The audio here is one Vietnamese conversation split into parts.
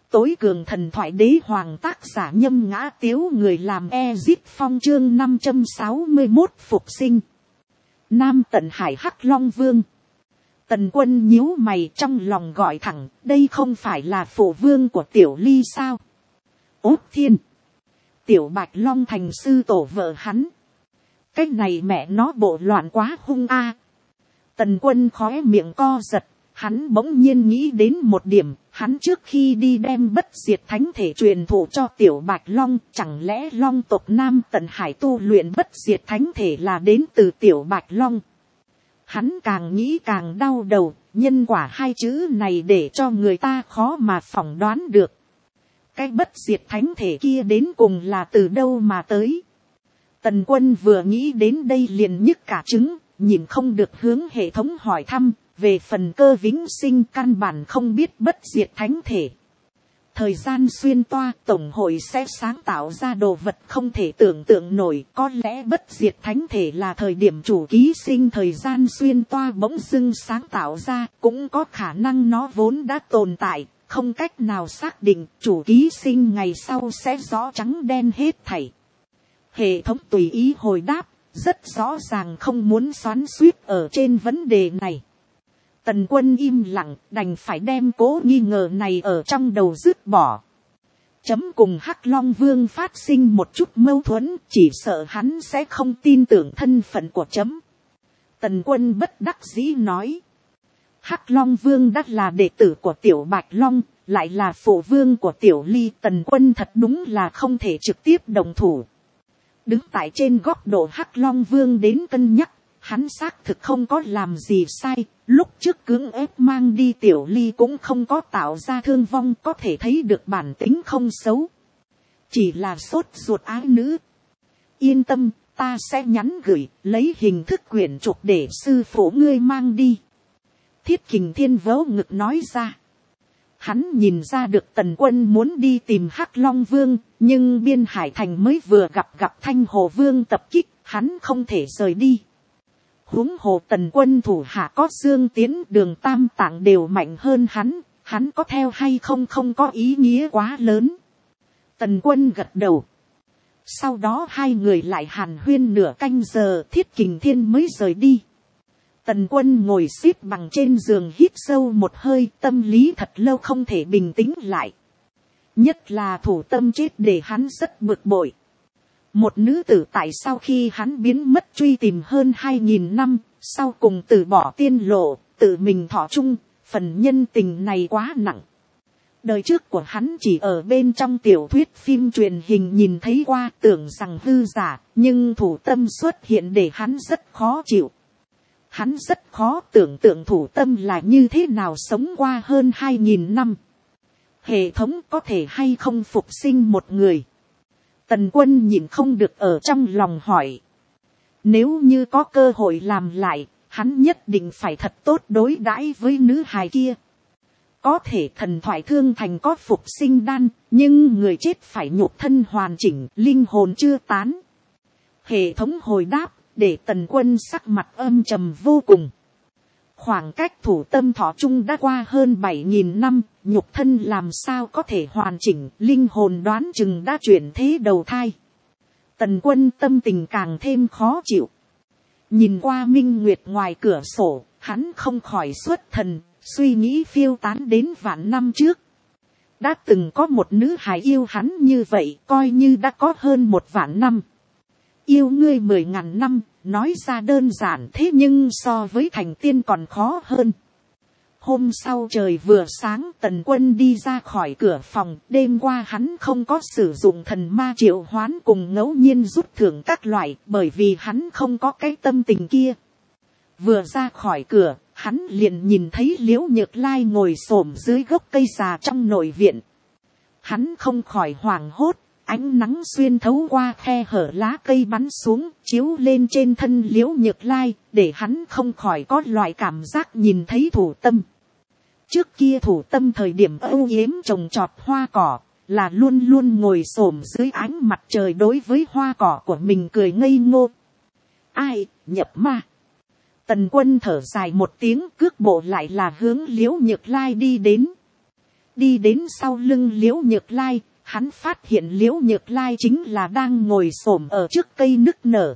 tối cường thần thoại đế hoàng, tác giả Nhâm Ngã Tiếu, người làm Ezip Phong, chương 561 phục sinh. Nam Tận Hải Hắc Long Vương. Tần Quân nhíu mày, trong lòng gọi thẳng, đây không phải là phụ vương của Tiểu Ly sao? Út Thiên, Tiểu Bạch Long thành sư tổ vợ hắn. Cái này mẹ nó bộ loạn quá hung a. Tần Quân khóe miệng co giật, hắn bỗng nhiên nghĩ đến một điểm, hắn trước khi đi đem bất diệt thánh thể truyền thụ cho Tiểu Bạch Long, chẳng lẽ Long tộc Nam Tận Hải tu luyện bất diệt thánh thể là đến từ Tiểu Bạch Long? Hắn càng nghĩ càng đau đầu, nhân quả hai chữ này để cho người ta khó mà phỏng đoán được. Cái bất diệt thánh thể kia đến cùng là từ đâu mà tới? Tần Quân vừa nghĩ đến đây liền nhức cả trứng, nhìn không được hướng hệ thống hỏi thăm, về phần Cơ Vĩnh Sinh căn bản không biết bất diệt thánh thể. Thời gian xuyên toa, tổng hội sẽ sáng tạo ra đồ vật không thể tưởng tượng nổi, có lẽ bất diệt thánh thể là thời điểm chủ ký sinh thời gian xuyên toa bỗng dưng sáng tạo ra, cũng có khả năng nó vốn đã tồn tại, không cách nào xác định, chủ ký sinh ngày sau sẽ rõ trắng đen hết thảy. Hệ thống tùy ý hồi đáp, rất rõ ràng không muốn xoắn xuýt ở trên vấn đề này. Tần Quân im lặng, đành phải đem cố nghi ngờ này ở trong đầu dứt bỏ. Chấm cùng Hắc Long Vương phát sinh một chút mâu thuẫn, chỉ sợ hắn sẽ không tin tưởng thân phận của chấm. Tần Quân bất đắc dĩ nói. Hắc Long Vương đã là đệ tử của Tiểu Bạch Long, lại là phụ vương của Tiểu Ly. Tần Quân thật đúng là không thể trực tiếp đồng thủ. Đứng tại trên góc độ Hắc Long Vương đến cân nhắc, hắn xác thực không có làm gì sai, lúc trước cưỡng ép mang đi Tiểu Ly cũng không có tạo ra thương vong, có thể thấy được bản tính không xấu. Chỉ là sốt ruột ái nữ. Yên tâm, ta sẽ nhắn gửi, lấy hình thức quyển trục để sư phụ ngươi mang đi. Thiết Kình Thiên vớ ngực nói ra. Hắn nhìn ra được Tần Quân muốn đi tìm Hắc Long Vương, nhưng Biên Hải Thành mới vừa gặp Thanh Hồ Vương tập kích, hắn không thể rời đi. Huống hồ Tần Quân thủ hạ có Dương Tiến, Đường Tam Tạng đều mạnh hơn hắn có theo hay không có ý nghĩa quá lớn. Tần Quân gật đầu. Sau đó hai người lại hàn huyên nửa canh giờ, Thiết Kình Thiên mới rời đi. Tần Quân ngồi xếp bằng trên giường hít sâu một hơi, tâm lý thật lâu không thể bình tĩnh lại. Nhất là Thủ Tâm chết để hắn rất bực bội. Một nữ tử tại sau khi hắn biến mất truy tìm hơn 2000 năm, sau cùng từ bỏ tiên lộ, tự mình thọ chung, phần nhân tình này quá nặng. Đời trước của hắn chỉ ở bên trong tiểu thuyết phim truyền hình nhìn thấy qua, tưởng rằng hư giả, nhưng Thủ Tâm xuất hiện để hắn rất khó chịu. Hắn rất khó tưởng tượng Thủ Tâm là như thế nào sống qua hơn 2000 năm. Hệ thống có thể hay không phục sinh một người? Tần Quân nhìn không được ở trong lòng hỏi. Nếu như có cơ hội làm lại, hắn nhất định phải thật tốt đối đãi với nữ hài kia. Có thể thần thoại Thương Thành có phục sinh đan, nhưng người chết phải nhục thân hoàn chỉnh, linh hồn chưa tán. Hệ thống hồi đáp, để Tần Quân sắc mặt âm trầm vô cùng. Khoảng cách Thủ Tâm thọ chung đã qua hơn 7000 năm, nhục thân làm sao có thể hoàn chỉnh, linh hồn đoán chừng đã chuyển thế đầu thai. Tần Quân tâm tình càng thêm khó chịu. Nhìn qua minh nguyệt ngoài cửa sổ, hắn không khỏi xuất thần, suy nghĩ phiêu tán đến vạn năm trước. Đã từng có một nữ hài yêu hắn như vậy, coi như đã có hơn 1 vạn năm. Yêu ngươi 10.000 năm, nói ra đơn giản thế nhưng so với thành tiên còn khó hơn. Hôm sau trời vừa sáng, Tần Quân đi ra khỏi cửa phòng, đêm qua hắn không có sử dụng thần ma triệu hoán cùng ngẫu nhiên rút thưởng các loại, bởi vì hắn không có cái tâm tình kia. Vừa ra khỏi cửa, hắn liền nhìn thấy Liễu Nhược Lai ngồi xổm dưới gốc cây già trong nội viện. Hắn không khỏi hoảng hốt. Ánh nắng xuyên thấu qua khe hở lá cây bắn xuống, chiếu lên trên thân Liễu Nhược Lai, để hắn không khỏi có loại cảm giác nhìn thấy Thủ Tâm. Trước kia Thủ Tâm thời điểm âu yếm trồng trọt hoa cỏ, là luôn luôn ngồi xổm dưới ánh mặt trời đối với hoa cỏ của mình cười ngây ngô. Ai, nhập ma. Tần Quân thở dài một tiếng, cước bộ lại là hướng Liễu Nhược Lai đi đến. đi đến sau lưng Liễu Nhược Lai, hắn phát hiện Liễu Nhược Lai chính là đang ngồi xổm ở trước cây nức nở.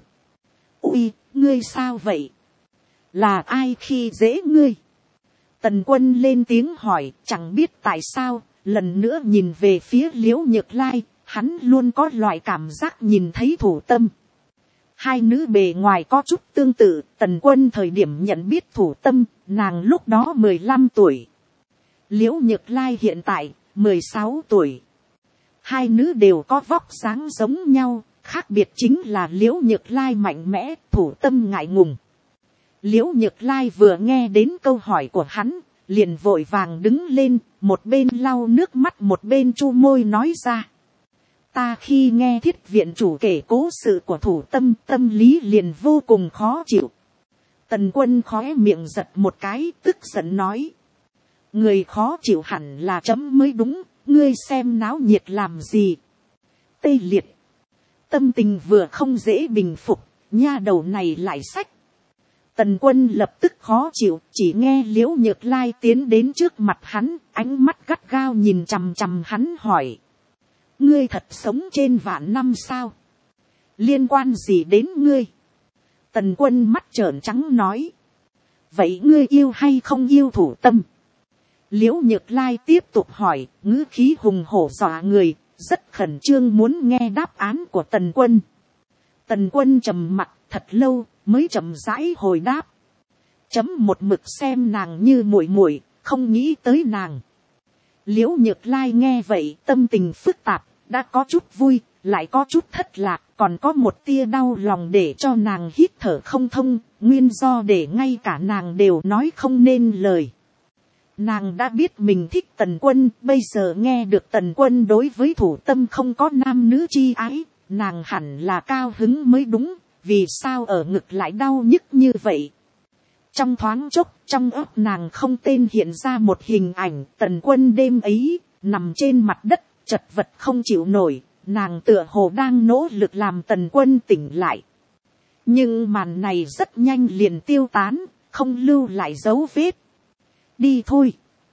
Ui, ngươi sao vậy? Là ai khi dễ ngươi? Tần Quân lên tiếng hỏi, chẳng biết tại sao, lần nữa nhìn về phía Liễu Nhược Lai, hắn luôn có loại cảm giác nhìn thấy Thủ Tâm. Hai nữ bề ngoài có chút tương tự, Tần Quân thời điểm nhận biết Thủ Tâm, nàng lúc đó 15 tuổi. Liễu Nhược Lai hiện tại, 16 tuổi. Hai nữ đều có vóc dáng giống nhau, khác biệt chính là Liễu Nhược Lai mạnh mẽ, Thủ Tâm ngại ngùng. Liễu Nhược Lai vừa nghe đến câu hỏi của hắn, liền vội vàng đứng lên, một bên lau nước mắt một bên chu môi nói ra. Ta khi nghe Thiết viện chủ kể cố sự của Thủ Tâm, tâm lý liền vô cùng khó chịu. Tần Quân khóe miệng giật một cái, tức giận nói. Người khó chịu hẳn là chấm mới đúng, ngươi xem náo nhiệt làm gì. Tê liệt. Tâm tình vừa không dễ bình phục, nha đầu này lại xách. Tần Quân lập tức khó chịu, chỉ nghe Liễu Nhược Lai tiến đến trước mặt hắn, ánh mắt gắt gao nhìn chằm chằm hắn hỏi. Ngươi thật sống trên vạn năm sao? Liên quan gì đến ngươi? Tần Quân mắt trợn trắng nói. Vậy ngươi yêu hay không yêu Thủ Tâm? Liễu Nhược Lai tiếp tục hỏi, ngữ khí hùng hổ dọa người, rất khẩn trương muốn nghe đáp án của Tần Quân. Tần Quân trầm mặc thật lâu, mới chậm rãi hồi đáp. Chấm một mực xem nàng như muội muội, không nghĩ tới nàng. Liễu Nhược Lai nghe vậy, tâm tình phức tạp, đã có chút vui, lại có chút thất lạc, còn có một tia đau lòng để cho nàng hít thở không thông, nguyên do để ngay cả nàng đều nói không nên lời. Nàng đã biết mình thích Tần Quân, bây giờ nghe được Tần Quân đối với Thủ Tâm không có nam nữ chi ái, nàng hẳn là cao hứng mới đúng, vì sao ở ngực lại đau nhức như vậy. Trong thoáng chốc, trong óc nàng không tên hiện ra một hình ảnh Tần Quân đêm ấy, nằm trên mặt đất, chật vật không chịu nổi, nàng tựa hồ đang nỗ lực làm Tần Quân tỉnh lại. Nhưng màn này rất nhanh liền tiêu tán, không lưu lại dấu vết. Đi thôi.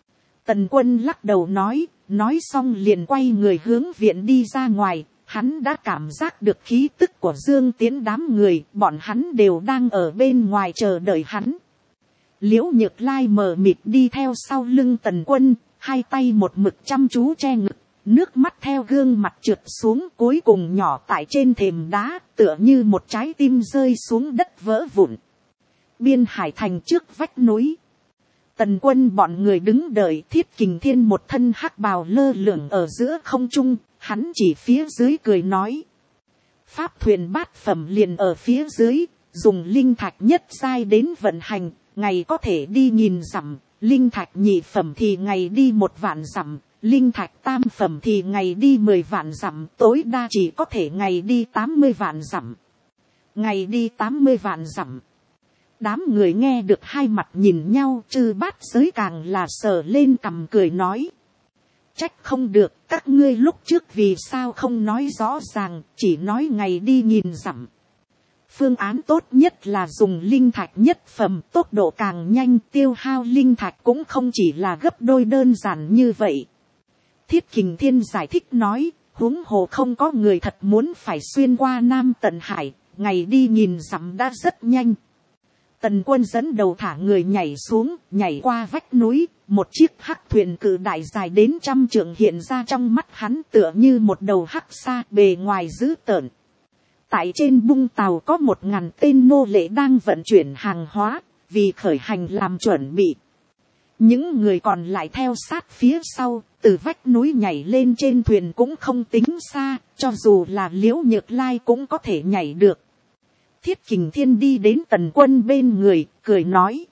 Tần Quân lắc đầu nói xong liền quay người hướng viện đi ra ngoài. Hắn đã cảm giác được khí tức của Dương Tiến đám người, bọn hắn đều đang ở bên ngoài chờ đợi hắn. Liễu Nhược Lai mờ mịt đi theo sau lưng Tần Quân, hai tay một mực chăm chú che ngực, nước mắt theo gương mặt trượt xuống cuối cùng nhỏ tại trên thềm đá, tựa như một trái tim rơi xuống đất vỡ vụn. Biên Hải thành trước vách núi. Tần Quân bọn người đứng đợi, Thiết Kình Thiên một thân hắc bào lơ lửng ở giữa không trung, hắn chỉ phía dưới cười nói. Pháp thuyền bát phẩm liền ở phía dưới, dùng linh thạch nhất giai đến vận hành, ngày có thể đi 1000 dặm, linh thạch nhị phẩm thì ngày đi 1 vạn dặm, linh thạch tam phẩm thì ngày đi 10 vạn dặm, tối đa chỉ có thể ngày đi 80 vạn dặm. Ngày đi 80 vạn dặm. Đám người nghe được hai mặt nhìn nhau, Chư Bát Giới càng là sờ lên cằm cười nói. Trách không được, các ngươi lúc trước vì sao không nói rõ ràng, chỉ nói ngày đi 1000 dặm. Phương án tốt nhất là dùng linh thạch nhất phẩm, tốc độ càng nhanh, tiêu hao linh thạch cũng không chỉ là gấp đôi đơn giản như vậy. Thiết Kình Thiên giải thích nói, huống hồ không có người thật muốn phải xuyên qua Nam Tận Hải, ngày đi 1000 dặm đã rất nhanh. Tần Quân dẫn đầu thả người nhảy xuống, nhảy qua vách núi, một chiếc hắc thuyền cự đại dài đến 100 trượng hiện ra trong mắt hắn tựa như một đầu hắc sa bề ngoài dữ tợn. Tại trên bung tàu có 1000 tên nô lệ đang vận chuyển hàng hóa, vì khởi hành làm chuẩn bị. Những người còn lại theo sát phía sau, từ vách núi nhảy lên trên thuyền cũng không tính xa, cho dù là Liễu Nhược Lai cũng có thể nhảy được. Thiết Kình Thiên đi đến Tần Quân bên người, cười nói.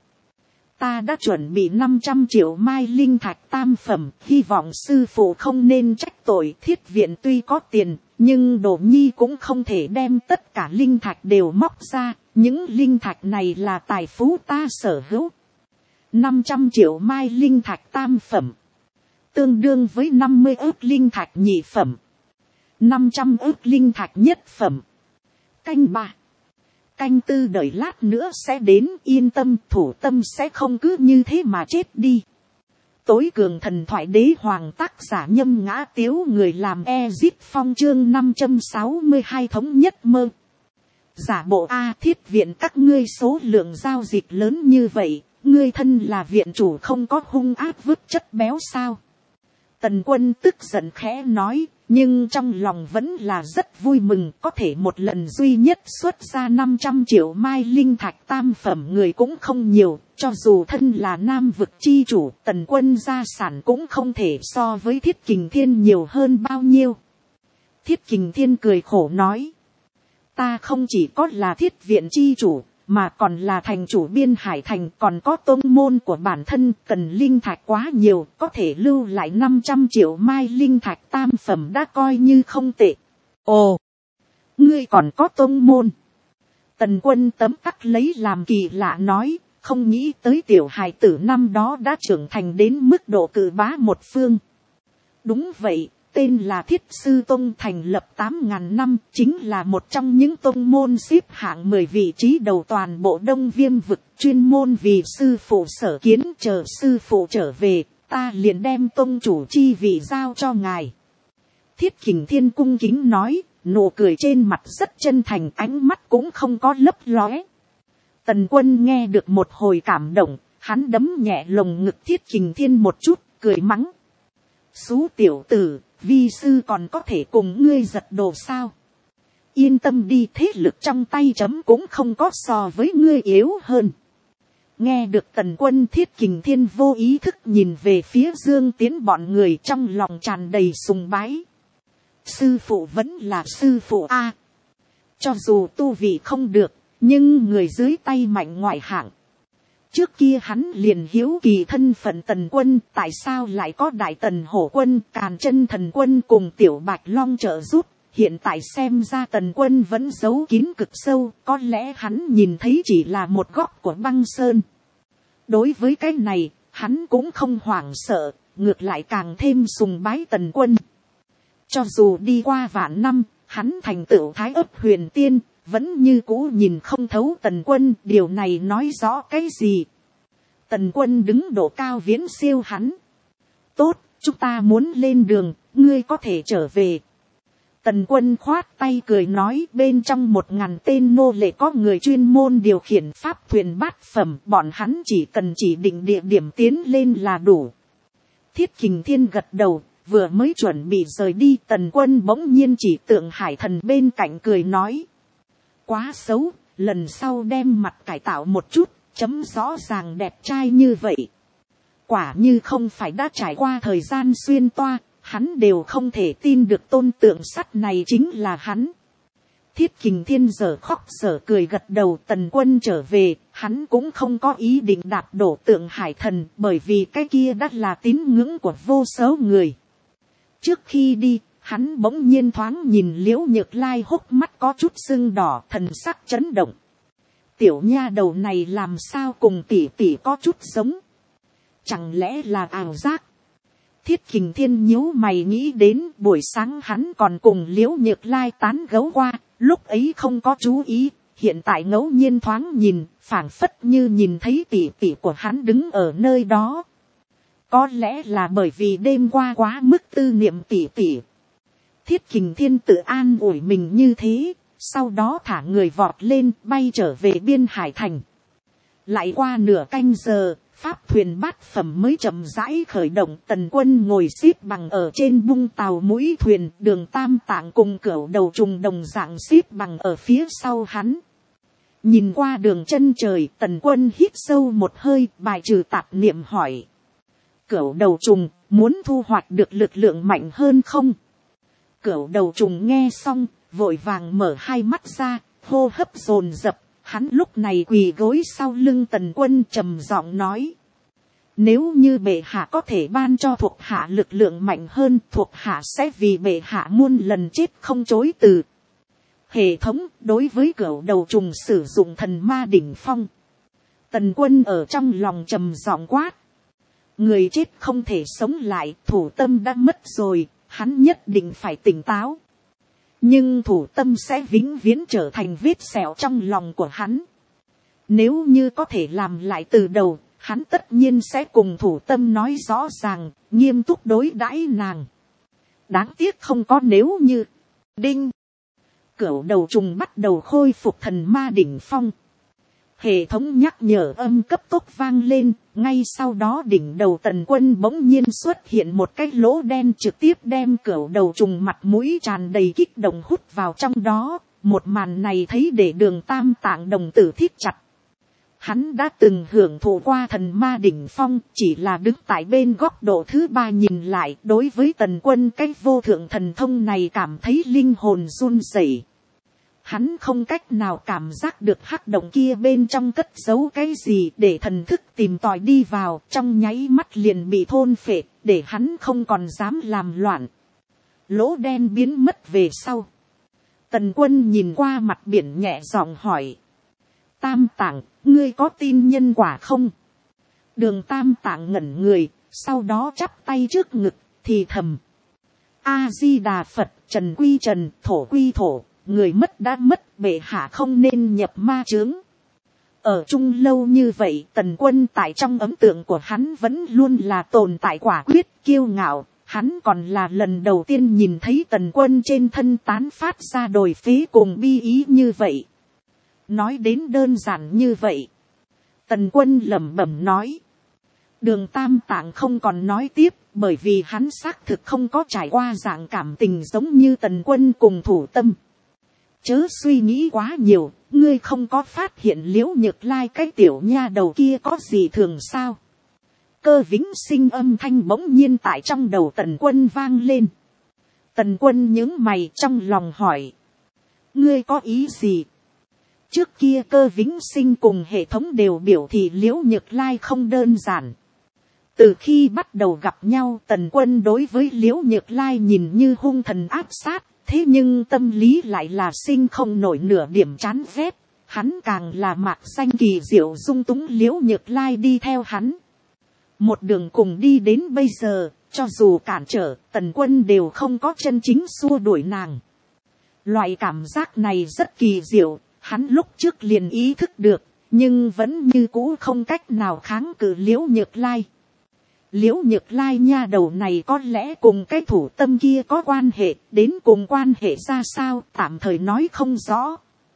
Ta đã chuẩn bị 500 triệu mai linh thạch tam phẩm, hy vọng sư phụ không nên trách tội. Thiết viện tuy có tiền, nhưng Đồ Nhi cũng không thể đem tất cả linh thạch đều móc ra, những linh thạch này là tài phú ta sở hữu. 500 triệu mai linh thạch tam phẩm, tương đương với 50 ức linh thạch nhị phẩm, 500 ức linh thạch nhất phẩm. Canh 3. Canh 4 đợi lát nữa sẽ đến, yên tâm, Thủ Tâm sẽ không cứ như thế mà chết đi. tối cường thần thoại đế hoàng tác giả Nhâm Ngã Tiếu, người làm Ezip Phong chương 562 thống nhất mơ. Giả bộ A Thiết viện các ngươi số lượng giao dịch lớn như vậy, ngươi thân là viện chủ không có hung ác vứt chất béo sao? Tần Quân tức giận khẽ nói, nhưng trong lòng vẫn là rất vui mừng, có thể một lần duy nhất xuất ra 500 triệu mai linh thạch tam phẩm người cũng không nhiều, cho dù thân là nam vực chi chủ, Tần Quân gia sản cũng không thể so với Thiết Kình Thiên nhiều hơn bao nhiêu. Thiết Kình Thiên cười khổ nói, ta không chỉ có là Thiết viện chi chủ, mà còn là thành chủ Biên Hải thành, còn có tôn môn của bản thân, cần linh thạch quá nhiều, có thể lưu lại 500 triệu mai linh thạch tam phẩm đã coi như không tệ. Ồ, ngươi còn có tôn môn. Tần Quân tấm tắc lấy làm kỳ lạ nói, không nghĩ tới tiểu hài tử năm đó đã trưởng thành đến mức độ cử bá một phương. Đúng vậy. Tên là Thiết Sư Tông, thành lập 8.000 năm, chính là một trong những tông môn xếp hạng 10 vị trí đầu toàn bộ Đông Viêm vực, chuyên môn vì sư phụ sở kiến, chờ sư phụ trở về, ta liền đem tông chủ chi vị giao cho ngài. Thiết Kình Thiên cung kính nói, nụ cười trên mặt rất chân thành, ánh mắt cũng không có lấp lóe. Tần Quân nghe được một hồi cảm động, hắn đấm nhẹ lồng ngực Thiết Kình Thiên một chút, cười mắng. Xú tiểu tử, vi sư còn có thể cùng ngươi giật đồ sao? Yên tâm đi, thế lực trong tay chấm cũng không có so với ngươi yếu hơn. Nghe được Tần Quân, Thiết Kình Thiên vô ý thức nhìn về phía Dương Tiến bọn người, trong lòng tràn đầy sùng bái. Sư phụ vẫn là sư phụ a. Cho dù tu vị không được, nhưng người dưới tay mạnh ngoại hạng. Trước kia hắn liền hiếu kỳ thân phận Tần Quân, tại sao lại có Đại Tần Hổ Quân, Càn Chân Thần Quân cùng Tiểu Bạch Long trợ giúp. Hiện tại xem ra Tần Quân vẫn giấu kín cực sâu, có lẽ hắn nhìn thấy chỉ là một góc của băng sơn. Đối với cái này, hắn cũng không hoảng sợ, ngược lại càng thêm sùng bái Tần Quân. Cho dù đi qua vạn năm, hắn thành tựu Thái Ấp Huyền Tiên, vẫn như cũ nhìn không thấu Tần Quân, điều này nói rõ cái gì? Tần Quân đứng độ cao viễn siêu hắn. Tốt, chúng ta muốn lên đường, ngươi có thể trở về. Tần Quân khoát tay cười nói, bên trong 1000 tên nô lệ có người chuyên môn điều khiển pháp thuyền bát phẩm, bọn hắn chỉ cần chỉ định địa điểm tiến lên là đủ. Thiết Kình Thiên gật đầu, vừa mới chuẩn bị rời đi, Tần Quân bỗng nhiên chỉ Tượng Hải Thần bên cạnh cười nói. Quá xấu, lần sau đem mặt cải tạo một chút, chấm rõ ràng đẹp trai như vậy. Quả như không phải đã trải qua thời gian xuyên toa, hắn đều không thể tin được tôn tượng sắt này chính là hắn. Thiết Kình Thiên giờ khóc giờ cười gật đầu. Tần Quân trở về, hắn cũng không có ý định đạp đổ Tượng Hải Thần, bởi vì cái kia đã là tín ngưỡng của vô số người. Trước khi đi, hắn bỗng nhiên thoáng nhìn Liễu Nhược Lai, hốc mắt có chút sưng đỏ, thần sắc chấn động. Tiểu nha đầu này làm sao cùng tỷ tỷ có chút giống? Chẳng lẽ là ảo giác? Thiết Kình Thiên nhíu mày nghĩ đến buổi sáng hắn còn cùng Liễu Nhược Lai tán gẫu qua, lúc ấy không có chú ý, hiện tại ngẫu nhiên thoáng nhìn, phảng phất như nhìn thấy tỷ tỷ của hắn đứng ở nơi đó. Có lẽ là bởi vì đêm qua quá mức tư niệm tỷ tỷ. Thiết Kình Thiên tự an ủi mình như thế, sau đó thả người vọt lên, bay trở về Biên Hải thành. Lại qua nửa canh giờ, pháp thuyền bát phẩm mới chậm rãi khởi động. Tần Quân ngồi xếp bằng ở trên bung tàu mũi thuyền, Đường Tam Tạng cùng Cửu Đầu Trùng đồng dạng xếp bằng ở phía sau hắn. Nhìn qua đường chân trời, Tần Quân hít sâu một hơi, bài trừ tạp niệm hỏi. Cửu Đầu Trùng, muốn thu hoạch được lực lượng mạnh hơn không? Cửu Đầu Trùng nghe xong, vội vàng mở hai mắt ra, hô hấp dồn dập. Hắn lúc này quỳ gối sau lưng Tần Quân trầm giọng nói. Nếu như bệ hạ có thể ban cho thuộc hạ lực lượng mạnh hơn, thuộc hạ sẽ vì bệ hạ muôn lần chết không chối từ. Hệ thống đối với Cửu Đầu Trùng sử dụng thần ma đỉnh phong. Tần Quân ở trong lòng trầm giọng quát. Người chết không thể sống lại, thủ tâm đã mất rồi, hắn nhất định phải tỉnh táo. Nhưng thủ tâm sẽ vĩnh viễn trở thành vết sẹo trong lòng của hắn. Nếu như có thể làm lại từ đầu, hắn tất nhiên sẽ cùng Thủ Tâm nói rõ ràng, nghiêm túc đối đãi nàng. Đáng tiếc không có nếu như. Đinh. Cửu đầu trùng bắt đầu khôi phục thần ma đỉnh phong. Hệ thống nhắc nhở âm cấp tốc vang lên, ngay sau đó đỉnh đầu Tần Quân bỗng nhiên xuất hiện một cái lỗ đen, trực tiếp đem cửu đầu trùng mặt mũi tràn đầy kích động hút vào trong đó. Một màn này thấy để Đường Tam Tạng đồng tử thít chặt. Hắn đã từng hưởng thụ qua thần ma đỉnh phong, chỉ là đứng tại bên góc độ thứ ba nhìn lại, đối với Tần Quân cái vô thượng thần thông này cảm thấy linh hồn run rẩy. Hắn không cách nào cảm giác được hắc động kia bên trong cất giấu cái gì, để thần thức tìm tòi đi vào, trong nháy mắt liền bị thôn phệ, để hắn không còn dám làm loạn. Lỗ đen biến mất về sau. Tần Quân nhìn qua mặt biển nhẹ giọng hỏi. Tam Tạng, ngươi có tin nhân quả không? Đường Tam Tạng ngẩn người, sau đó chắp tay trước ngực, thì thầm. A-di-đà Phật, trần quy trần, thổ quy thổ, người mất đã mất, bệ hạ không nên nhập ma chướng. Ở chung lâu như vậy, Tần Quân tại trong ấn tượng của hắn vẫn luôn là tồn tại quả quyết, kiêu ngạo. Hắn còn là lần đầu tiên nhìn thấy Tần Quân trên thân tán phát ra đồi phế cùng bi ý như vậy. Nói đến đơn giản như vậy. Tần Quân lẩm bẩm nói. Đường Tam Tạng không còn nói tiếp, bởi vì hắn xác thực không có trải qua dạng cảm tình giống như Tần Quân cùng Thủ Tâm. Chớ suy nghĩ quá nhiều, ngươi không có phát hiện Liễu Nhược Lai cái tiểu nha đầu kia có gì thường sao? Cơ Vĩnh Sinh âm thanh bỗng nhiên tại trong đầu Tần Quân vang lên. Tần Quân nhướng mày trong lòng hỏi. Ngươi có ý gì? Trước kia Cơ Vĩnh Sinh cùng hệ thống đều biểu thị Liễu Nhược Lai không đơn giản. Từ khi bắt đầu gặp nhau, Tần Quân đối với Liễu Nhược Lai nhìn như hung thần áp sát, thế nhưng tâm lý lại là sinh không nổi nửa điểm chán ghét. Hắn càng là mạc danh kỳ diệu dung túng Liễu Nhược Lai đi theo hắn. Một đường cùng đi đến bây giờ, cho dù cản trở, Tần Quân đều không có chân chính xua đuổi nàng. Loại cảm giác này rất kỳ diệu, hắn lúc trước liền ý thức được, nhưng vẫn như cũ không cách nào kháng cự Liễu Nhược Lai. Liễu Nhược Lai nha đầu này có lẽ cùng cái Thủ Tâm kia có quan hệ, đến cùng quan hệ ra sao, tạm thời nói không rõ.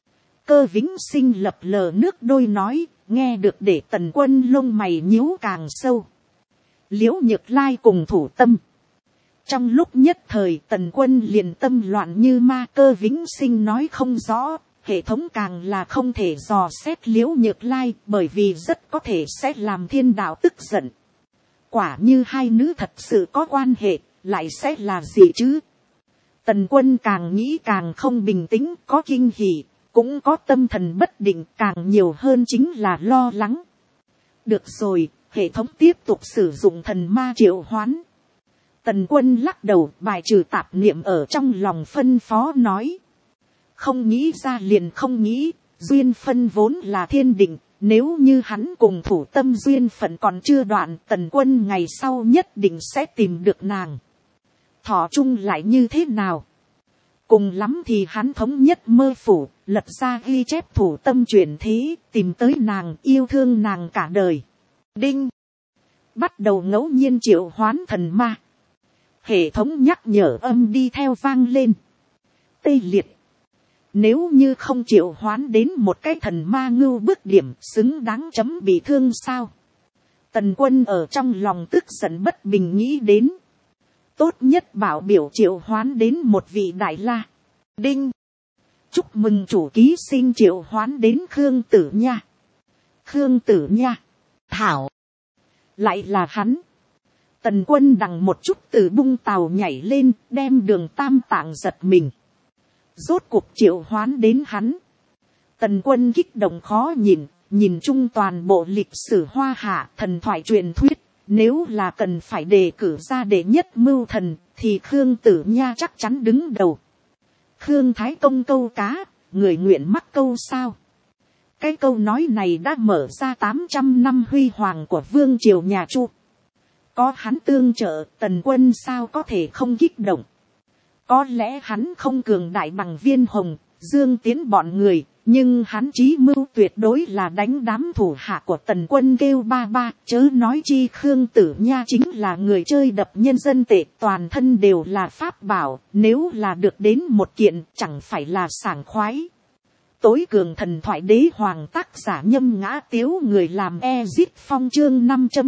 Cơ Vĩnh Sinh lập lờ nước đôi nói, nghe được để Tần Quân lông mày nhíu càng sâu. Liễu Nhược Lai cùng Thủ Tâm. Trong lúc nhất thời Tần Quân liền tâm loạn như ma. Cơ Vĩnh Sinh nói không rõ, hệ thống càng là không thể dò xét Liễu Nhược Lai, bởi vì rất có thể sẽ làm thiên đạo tức giận. Quả như hai nữ thật sự có quan hệ, lại sẽ là gì chứ? Tần Quân càng nghĩ càng không bình tĩnh, có kinh hỉ, cũng có tâm thần bất định, càng nhiều hơn chính là lo lắng. Được rồi, hệ thống tiếp tục sử dụng thần ma triệu hoán. Tần Quân lắc đầu, bài trừ tạp niệm ở trong lòng, phân phó nói. Không nghĩ ra liền không nghĩ, duyên phân vốn là thiên định. Nếu như hắn cùng Thủ Tâm duyên phận còn chưa đoạn, Tần Quân ngày sau nhất định sẽ tìm được nàng. Thọ chung lại như thế nào? Cùng lắm thì hắn thống nhất mơ phủ, lập ra ghi chép Thủ Tâm chuyển thế, tìm tới nàng, yêu thương nàng cả đời. Đinh. Bắt đầu ngẫu nhiên triệu hoán thần ma. Hệ thống nhắc nhở âm đi theo vang lên. Tê liệt. Nếu như không triệu hoán đến một cái thần ma ngưu bức điểm, xứng đáng chấm bị thương sao? Tần Quân ở trong lòng tức giận bất bình nghĩ đến. Tốt nhất bảo biểu triệu hoán đến một vị đại la. Đinh. Chúc mừng chủ ký sinh triệu hoán đến Khương Tử Nha. Khương Tử Nha. Thảo. Lại là hắn. Tần Quân đằng một chút từ bung tàu nhảy lên, đem Đường Tam Tạng giật mình. Rốt cuộc triệu hoán đến hắn. Tần Quân kích động khó nhìn chung toàn bộ lịch sử Hoa Hạ thần thoại truyền thuyết. Nếu là cần phải đề cử ra đệ nhất mưu thần, thì Khương Tử Nha chắc chắn đứng đầu. Khương Thái Công câu cá, người nguyện mắc câu sao? Cái câu nói này đã mở ra 800 năm huy hoàng của vương triều nhà Chu. Có hắn tương trợ, Tần Quân sao có thể không kích động. Có lẽ hắn không cường đại bằng Viên Hồng, Dương Tiến bọn người, nhưng hắn chí mưu tuyệt đối là đánh đám thủ hạ của Tần Quân kêu ba ba, chớ nói chi Khương Tử Nha chính là người chơi đập nhân dân tệ, toàn thân đều là pháp bảo, nếu là được đến một kiện chẳng phải là sảng khoái. Tối cường thần thoại đế hoàng, tác giả Nhâm Ngã Tiếu, người làm Ezit Phong, chương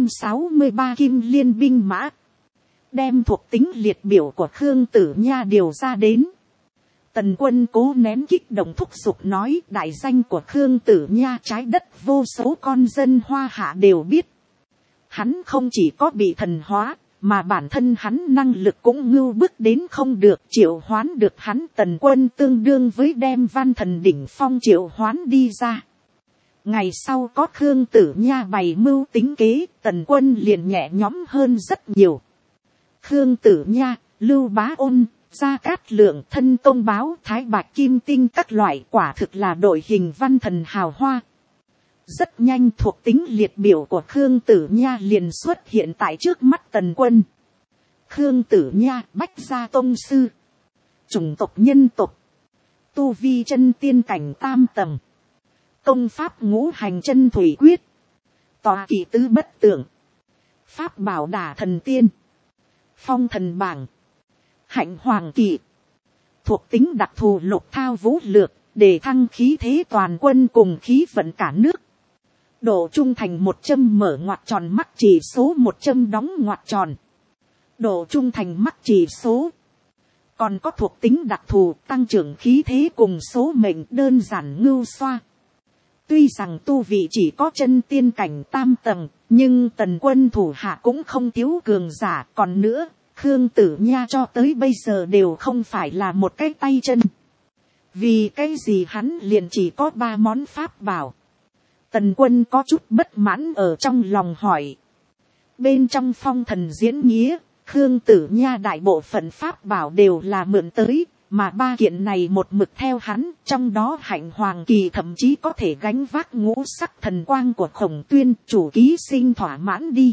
563 Kim Liên binh mã. Đem thuộc tính liệt biểu của Khương Tử Nha điều ra đến. Tần Quân cố nén kích động thúc giục nói, đại danh của Khương Tử Nha trái đất vô số con dân Hoa Hạ đều biết. Hắn không chỉ có bị thần hóa, mà bản thân hắn năng lực cũng ngưu bức đến không được, triệu hoán được hắn. Tần Quân tương đương với đem văn thần đỉnh phong triệu hoán đi ra. Ngày sau có Khương Tử Nha bày mưu tính kế, Tần Quân liền nhẹ nhõm hơn rất nhiều. Khương Tử Nha, Lưu Bá Ôn, Gia Cát Lượng, Thân Công Báo, Thái Bạch Kim Tinh các loại, quả thực là đội hình văn thần hào hoa. Rất nhanh thuộc tính liệt biểu của Khương Tử Nha liền xuất hiện tại trước mắt Tần Quân. Khương Tử Nha, Bách gia tông sư, chủng tộc nhân tộc, tu vi chân tiên cảnh tam tầng, công pháp ngũ hành chân thủy quyết, tọa kỵ tứ bất tượng, pháp bảo đả thần tiên, phong thần bảng, hạnh hoàng kỵ, thuộc tính đặc thù lục thao vũ lược, để thăng khí thế toàn quân cùng khí vận cả nước. Độ trung thành 100 mở ngoặc tròn mắc chỉ số 100 đóng ngoặc tròn. Độ trung thành mắc chỉ số. Còn có thuộc tính đặc thù tăng trưởng khí thế cùng số mệnh, đơn giản ngưu xoa. Tuy rằng tu vị chỉ có chân tiên cảnh tam tầng, nhưng Tần Quân thủ hạ cũng không thiếu cường giả. Còn nữa, Khương Tử Nha cho tới bây giờ đều không phải là một cái tay chân. Vì cái gì hắn liền chỉ có 3 món pháp bảo. Tần Quân có chút bất mãn ở trong lòng hỏi. Bên trong phong thần diễn nghĩa, Khương Tử Nha đại bộ phận pháp bảo đều là mượn tới, mà 3 kiện này một mực theo hắn, trong đó hạnh hoàng kỳ thậm chí có thể gánh vác ngũ sắc thần quang của Khổng Tuyên, chủ ký sinh thỏa mãn đi.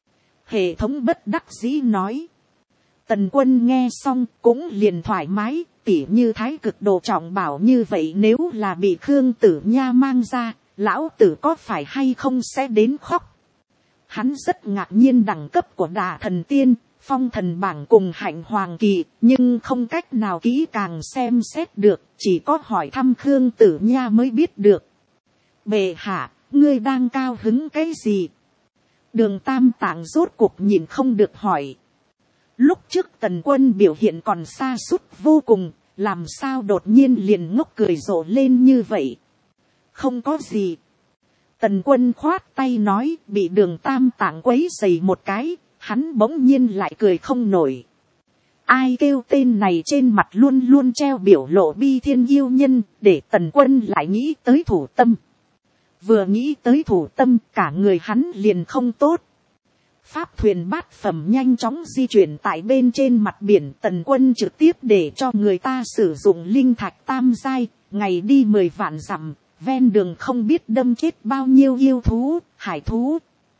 Hệ thống bất đắc dĩ nói. Tần Quân nghe xong cũng liền thoải mái, tỉ như thái cực đồ trọng bảo như vậy nếu là bị Khương Tử Nha mang ra, lão tử có phải hay không sẽ đến khóc. Hắn rất ngạc nhiên đẳng cấp của đả thần tiên, phong thần bảng cùng hạnh hoàng kỳ, nhưng không cách nào kỹ càng xem xét được, chỉ có hỏi thăm Khương Tử Nha mới biết được. Bệ hạ, ngươi đang cao hứng cái gì? Đường Tam Tạng rốt cuộc nhìn không được hỏi. Lúc trước Tần Quân biểu hiện còn sa sút vô cùng, làm sao đột nhiên liền ngốc cười rộ lên như vậy? Không có gì. Tần Quân khoát tay nói, bị Đường Tam Tạng quấy rầy một cái, hắn bỗng nhiên lại cười không nổi. Ai kêu tên này trên mặt luôn luôn treo biểu lộ bi thiên yêu nhân, để Tần Quân lại nghĩ tới Thủ Tâm. Vừa nghĩ tới Thủ Tâm, cả người hắn liền không tốt. Pháp thuyền bát phẩm nhanh chóng di chuyển tại bên trên mặt biển. Tần Quân trực tiếp để cho người ta sử dụng linh thạch tam giai, ngày đi 10 vạn dặm, ven đường không biết đâm chết bao nhiêu yêu thú, hải thú.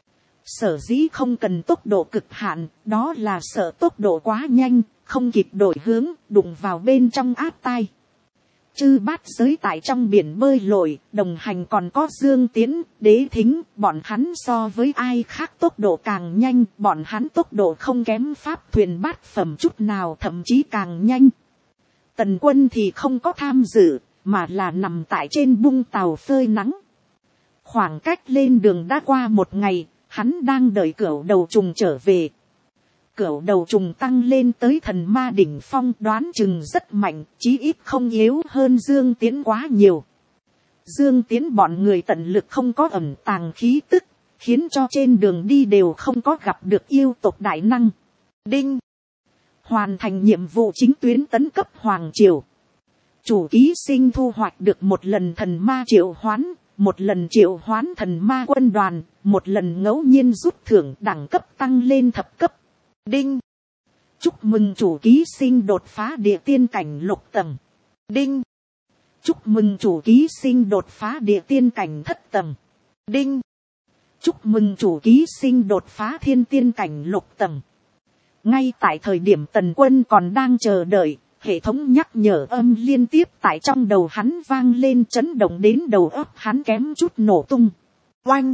Sở dĩ không cần tốc độ cực hạn, đó là sợ tốc độ quá nhanh, không kịp đổi hướng, đụng vào bên trong áp tai. Chư bát giới tại trong biển bơi lội, đồng hành còn có Dương Tiến, Đế Thính, bọn hắn so với ai khác tốc độ càng nhanh, bọn hắn tốc độ không kém pháp thuyền bát phẩm chút nào, thậm chí càng nhanh. Tần Quân thì không có tham dự, mà là nằm tại trên bung tàu phơi nắng. Khoảng cách lên đường đã qua 1 ngày, hắn đang đợi cửu đầu trùng trở về. Cửu đầu trùng tăng lên tới thần ma đỉnh phong, đoán chừng rất mạnh, chí ít không yếu hơn Dương Tiến quá nhiều. Dương Tiến bọn người tận lực không có ẩn tàng khí tức, khiến cho trên đường đi đều không có gặp được yêu tộc đại năng. Đinh! Hoàn thành nhiệm vụ chính tuyến tấn cấp Hoàng Triều. Chủ ký sinh thu hoạch được 1 lần thần ma triệu hoán, 1 lần triệu hoán thần ma quân đoàn, 1 lần ngẫu nhiên rút thưởng, đẳng cấp tăng lên thập cấp. Đinh! Chúc mừng chủ ký sinh đột phá địa tiên cảnh lục tầng. Đinh! Chúc mừng chủ ký sinh đột phá địa tiên cảnh thất tầng. Đinh! Chúc mừng chủ ký sinh đột phá thiên tiên cảnh lục tầng. Ngay tại thời điểm Tần Quân còn đang chờ đợi, hệ thống nhắc nhở âm liên tiếp tại trong đầu hắn vang lên, chấn động đến đầu óc hắn kém chút nổ tung. Oanh!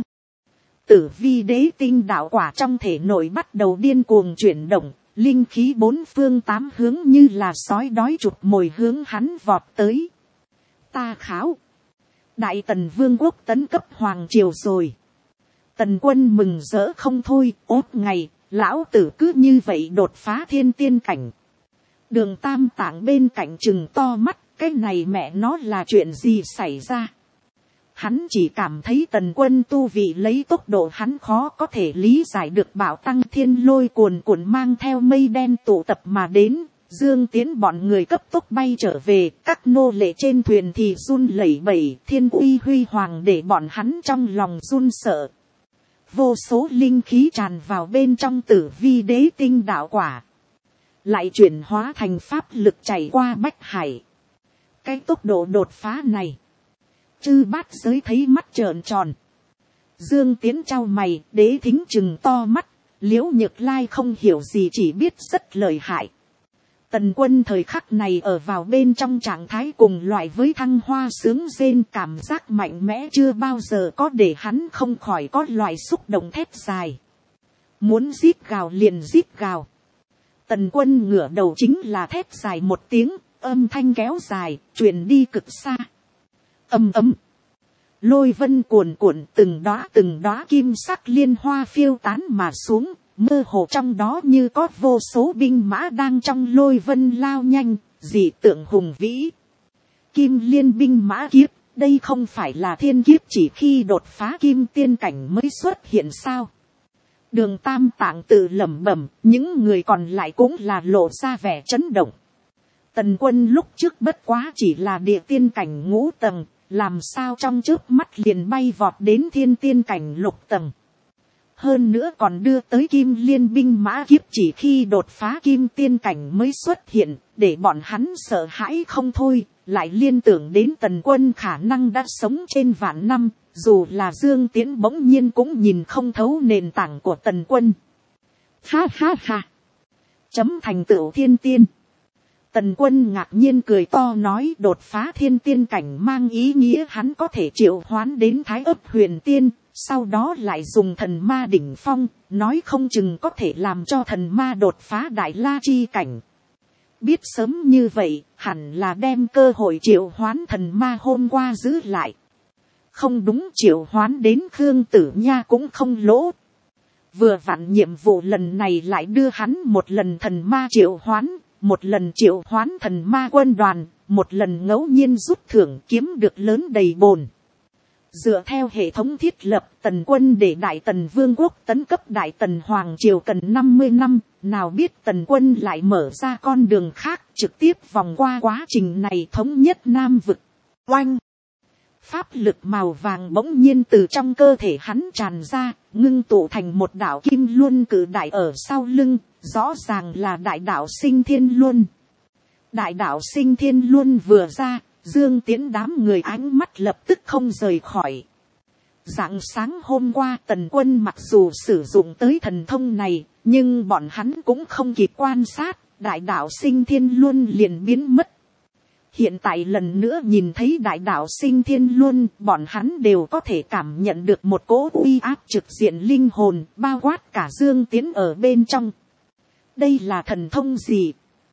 Tử vi đế tinh đạo quả trong thể nội bắt đầu điên cuồng chuyển động, linh khí bốn phương tám hướng như là sói đói chụp mồi hướng hắn vọt tới. Ta kháo! Đại Tần Vương quốc tấn cấp hoàng triều rồi. Tần Quân mừng rỡ không thôi, ốt ngày, lão tử cứ như vậy đột phá thiên tiên cảnh. Đường Tam Tạng bên cạnh chừng to mắt, cái này mẹ nó là chuyện gì xảy ra. Hắn chỉ cảm thấy Tần Quân tu vị lấy tốc độ hắn khó có thể lý giải được bạo tăng, thiên lôi cuồn cuộn mang theo mây đen tụ tập mà đến. Dương Tiến bọn người cấp tốc bay trở về, các nô lệ trên thuyền thì run lẩy bẩy, thiên uy huy hoàng để bọn hắn trong lòng run sợ. Vô số linh khí tràn vào bên trong tử vi đế tinh đạo quả, lại chuyển hóa thành pháp lực chảy qua bách hải. Cái tốc độ đột phá này, chư bát giới thấy mắt trợn tròn. Dương Tiến chau mày, đế thính chừng to mắt, Liễu Nhược Lai không hiểu gì, chỉ biết rất lợi hại. Tần Quân thời khắc này ở vào bên trong trạng thái cùng loại với thăng hoa sướng rên, cảm giác mạnh mẽ chưa bao giờ có, để hắn không khỏi có loại xúc động thét dài. Muốn rít gào liền rít gào. Tần Quân ngửa đầu chính là thét dài một tiếng, âm thanh kéo dài, truyền đi cực xa. Ầm ầm. Lôi vân cuồn cuộn, từng đóa kim sắc liên hoa phiêu tán mà xuống. Mơ hồ trong đó như có vô số binh mã đang trong lôi vân lao nhanh, dị tượng hùng vĩ. Kim liên binh mã kiếp, đây không phải là thiên kiếp chỉ khi đột phá kim tiên cảnh mới xuất hiện sao? Đường Tam Tạng tự lẩm bẩm, những người còn lại cũng là lộ ra vẻ chấn động. Tần Quân lúc trước bất quá chỉ là địa tiên cảnh ngũ tầng, làm sao trong chớp mắt liền bay vọt đến thiên tiên cảnh lục tầng. Hơn nữa còn đưa tới kim liên binh mã kiếp chỉ khi đột phá kim tiên cảnh mới xuất hiện, để bọn hắn sợ hãi không thôi, lại liên tưởng đến Tần Quân khả năng đã sống trên vạn năm, dù là Dương Tiến bỗng nhiên cũng nhìn không thấu nền tảng của Tần Quân. Ha ha ha! Chấm thành tựu thiên tiên. Tần Quân ngạc nhiên cười to nói, đột phá thiên tiên cảnh mang ý nghĩa hắn có thể triệu hoán đến Thái Ấp Huyền Tiên, sau đó lại dùng thần ma đỉnh phong, nói không chừng có thể làm cho thần ma đột phá đại la chi cảnh. Biết sớm như vậy, hẳn là đem cơ hội triệu hoán thần ma hôm qua giữ lại. Không đúng, triệu hoán đến Khương Tử Nha cũng không lỗ. Vừa vặn nhiệm vụ lần này lại đưa hắn một lần thần ma triệu hoán, một lần triệu hoán thần ma quân đoàn, một lần ngẫu nhiên rút thưởng kiếm được lớn đầy bồn. Dựa theo hệ thống thiết lập, Tần Quân để Đại Tần Vương quốc tấn cấp Đại Tần Hoàng Triều cần 50 năm, nào biết Tần Quân lại mở ra con đường khác, trực tiếp vòng qua quá trình này thống nhất Nam vực. Oanh! Pháp lực màu vàng bỗng nhiên từ trong cơ thể hắn tràn ra, ngưng tụ thành một đạo kim luân cử đại ở sau lưng, rõ ràng là đại đạo Sinh Thiên Luân. Đại đạo Sinh Thiên Luân vừa ra, Dương Tiến đám người ánh mắt lập tức không rời khỏi. Rạng sáng hôm qua Tần Quân mặc dù sử dụng tới thần thông này, nhưng bọn hắn cũng không kịp quan sát, đại đạo Sinh Thiên Luân liền biến mất. Hiện tại lần nữa nhìn thấy đại đạo Sinh Thiên Luân, bọn hắn đều có thể cảm nhận được một cỗ uy áp trực diện linh hồn, bao quát cả Dương Tiến ở bên trong. Đây là thần thông gì?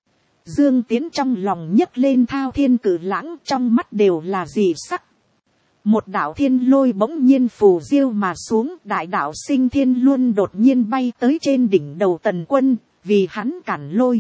Dương Tiến trong lòng nhấc lên thao thiên cử lãng, trong mắt đều là dị sắc. Một đạo thiên lôi bỗng nhiên phù diêu mà xuống, đại đạo Sinh Thiên Luân đột nhiên bay tới trên đỉnh đầu Tần Quân, vì hắn cản lôi.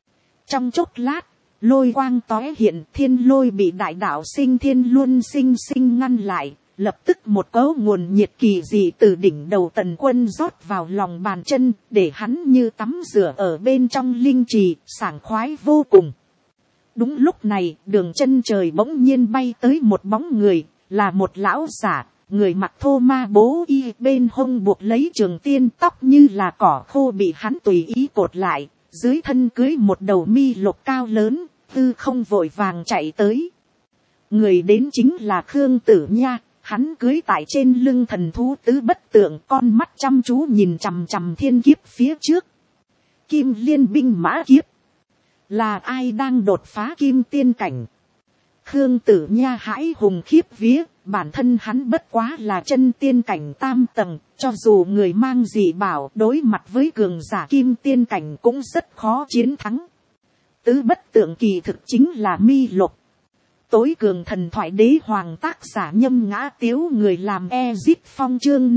Trong chốc lát, lôi quang tóe hiện, thiên lôi bị đại đạo Sinh Thiên Luân sinh ngăn lại, lập tức một cấu nguồn nhiệt kỳ dị từ đỉnh đầu Tần Quân rót vào lòng bàn chân, để hắn như tắm rửa ở bên trong linh trì, sảng khoái vô cùng. Đúng lúc này, đường chân trời bỗng nhiên bay tới một bóng người, là một lão giả, người mặc thô ma bố y, bên hông buộc lấy trường tiên, tóc như là cỏ khô bị hắn tùy ý cột lại, dưới thân cưới một đầu mi lục cao lớn, tư không vội vàng chạy tới. Người đến chính là Khương Tử Nha. Hắn cưới tại trên lưng thần thú tứ bất tượng, con mắt chăm chú nhìn chằm chằm thiên kiếp phía trước. Kim liên binh mã kiếp. là ai đang đột phá kim tiên cảnh. Khương Tử Nha hãi hùng khiếp vía, bản thân hắn bất quá là chân tiên cảnh tam tầng, cho dù người mang dị bảo đối mặt với cường giả kim tiên cảnh cũng rất khó chiến thắng. Tứ bất tượng kỳ thực chính là mi lục. Tối cường thần thoại đế hoàng tác giả Nhâm Ngã Tiếu, người làm Ezip Phong chương